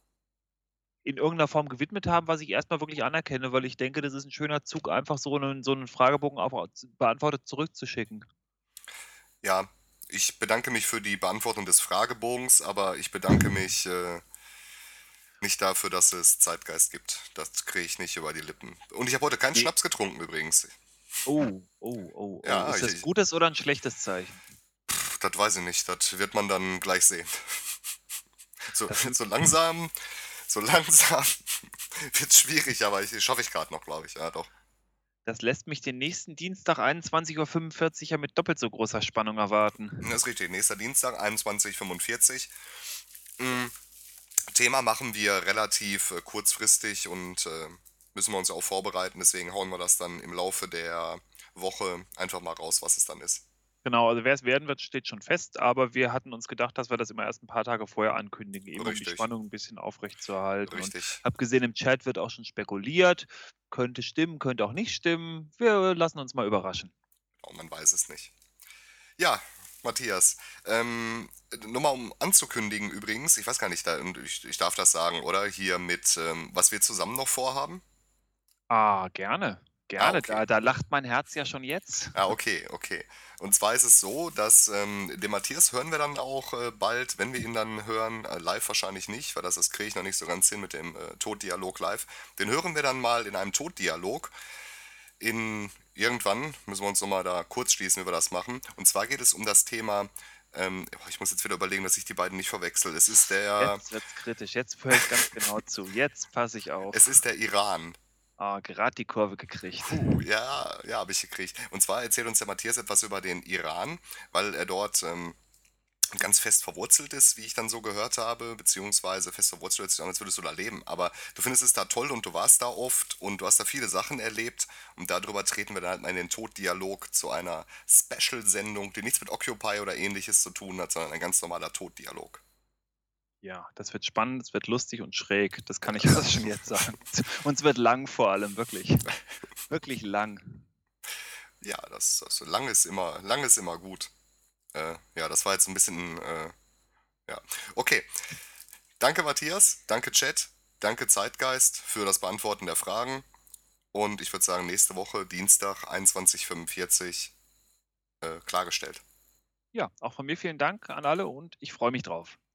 in irgendeiner Form gewidmet haben, was ich erstmal wirklich anerkenne, weil ich denke, das ist ein schöner Zug, einfach so einen so 'nen Fragebogen auch au beantwortet zurückzuschicken.
Ja, ich bedanke mich für die Beantwortung des Fragebogens, aber ich bedanke mich äh, nicht dafür, dass es Zeitgeist gibt. Das kriege ich nicht über die Lippen. Und ich habe heute keinen
Ne.
Schnaps getrunken übrigens.
Oh, oh, oh, oh.
Ja,
Ist
ich,
das
ich,
gutes oder ein schlechtes Zeichen?
das weiß ich nicht. Das wird man dann gleich sehen. So,
Das
so langsam, so langsam wird schwierig, aber ich schaffe ich gerade noch, glaube ich. Ja, doch.
das lässt mich den nächsten Dienstag einundzwanzig Uhr fünfundvierzig ja mit doppelt so großer Spannung erwarten.
Das ist richtig. Nächster Dienstag, einundzwanzig Uhr fünfundvierzig. Mm, Thema machen wir relativ äh, kurzfristig und äh, müssen wir uns ja auch vorbereiten. Deswegen hauen wir das dann im Laufe der Woche einfach mal raus, was es dann ist.
Genau, also wer es werden wird, steht schon fest, aber wir hatten uns gedacht, dass wir das immer erst ein paar Tage vorher ankündigen, eben um die
Richtig,
Spannung ein bisschen aufrechtzuerhalten. Und
richtig.
habe gesehen, im Chat wird auch schon spekuliert. Könnte stimmen, könnte auch nicht stimmen. Wir lassen uns mal überraschen.
Oh, man weiß es nicht. Ja, Matthias, ähm, nur mal um anzukündigen übrigens, ich weiß gar nicht, da, und ich, ich darf das sagen, oder? Hier mit, ähm, was wir zusammen noch vorhaben?
Ah, gerne,
Ah,
gerne.
okay.
Da da lacht mein Herz ja schon jetzt.
Ah, okay, okay. Und zwar ist es so, dass ähm, den Matthias hören wir dann auch äh, bald, wenn wir ihn dann hören, äh, live wahrscheinlich nicht, weil das, das kriege ich noch nicht so ganz hin mit dem äh, Toddialog live. Den hören wir dann mal in einem Toddialog. In irgendwann müssen wir uns nochmal da kurz schließen, wie wir das machen. Und zwar geht es um das Thema Ähm, oh, ich muss jetzt wieder überlegen, dass ich die beiden nicht verwechsel. Es ist der,
Jetzt wird's kritisch. Jetzt höre ich ganz genau zu. Jetzt passe ich
es
auf.
ist der Iran.
Ah, gerade die Kurve gekriegt.
Puh, ja, ja, habe ich gekriegt. Und zwar erzählt uns der Matthias etwas über den Iran, weil er dort ähm, ganz fest verwurzelt ist, wie ich dann so gehört habe, beziehungsweise fest verwurzelt hört sich an, als würdest du da leben. Aber du findest es da toll und du warst da oft und du hast da viele Sachen erlebt und darüber treten wir dann halt mal in den Toddialog zu einer Special-Sendung, die nichts mit Occupy oder ähnliches zu tun hat, sondern ein ganz normaler Toddialog.
Ja, das wird spannend, es wird lustig und schräg. Das kann ich also schon jetzt sagen. Und es wird lang vor allem, wirklich. Wirklich lang.
Ja, das, das lang ist immer, lang ist immer gut. Äh, ja, das war jetzt ein bisschen, äh, ja. Okay, danke Matthias, danke Chat, danke Zeitgeist für das Beantworten der Fragen. Und ich würde sagen, nächste Woche, Dienstag, einundzwanzig Uhr fünfundvierzig, äh, klargestellt.
Ja, auch von mir vielen Dank an alle und ich freue mich drauf.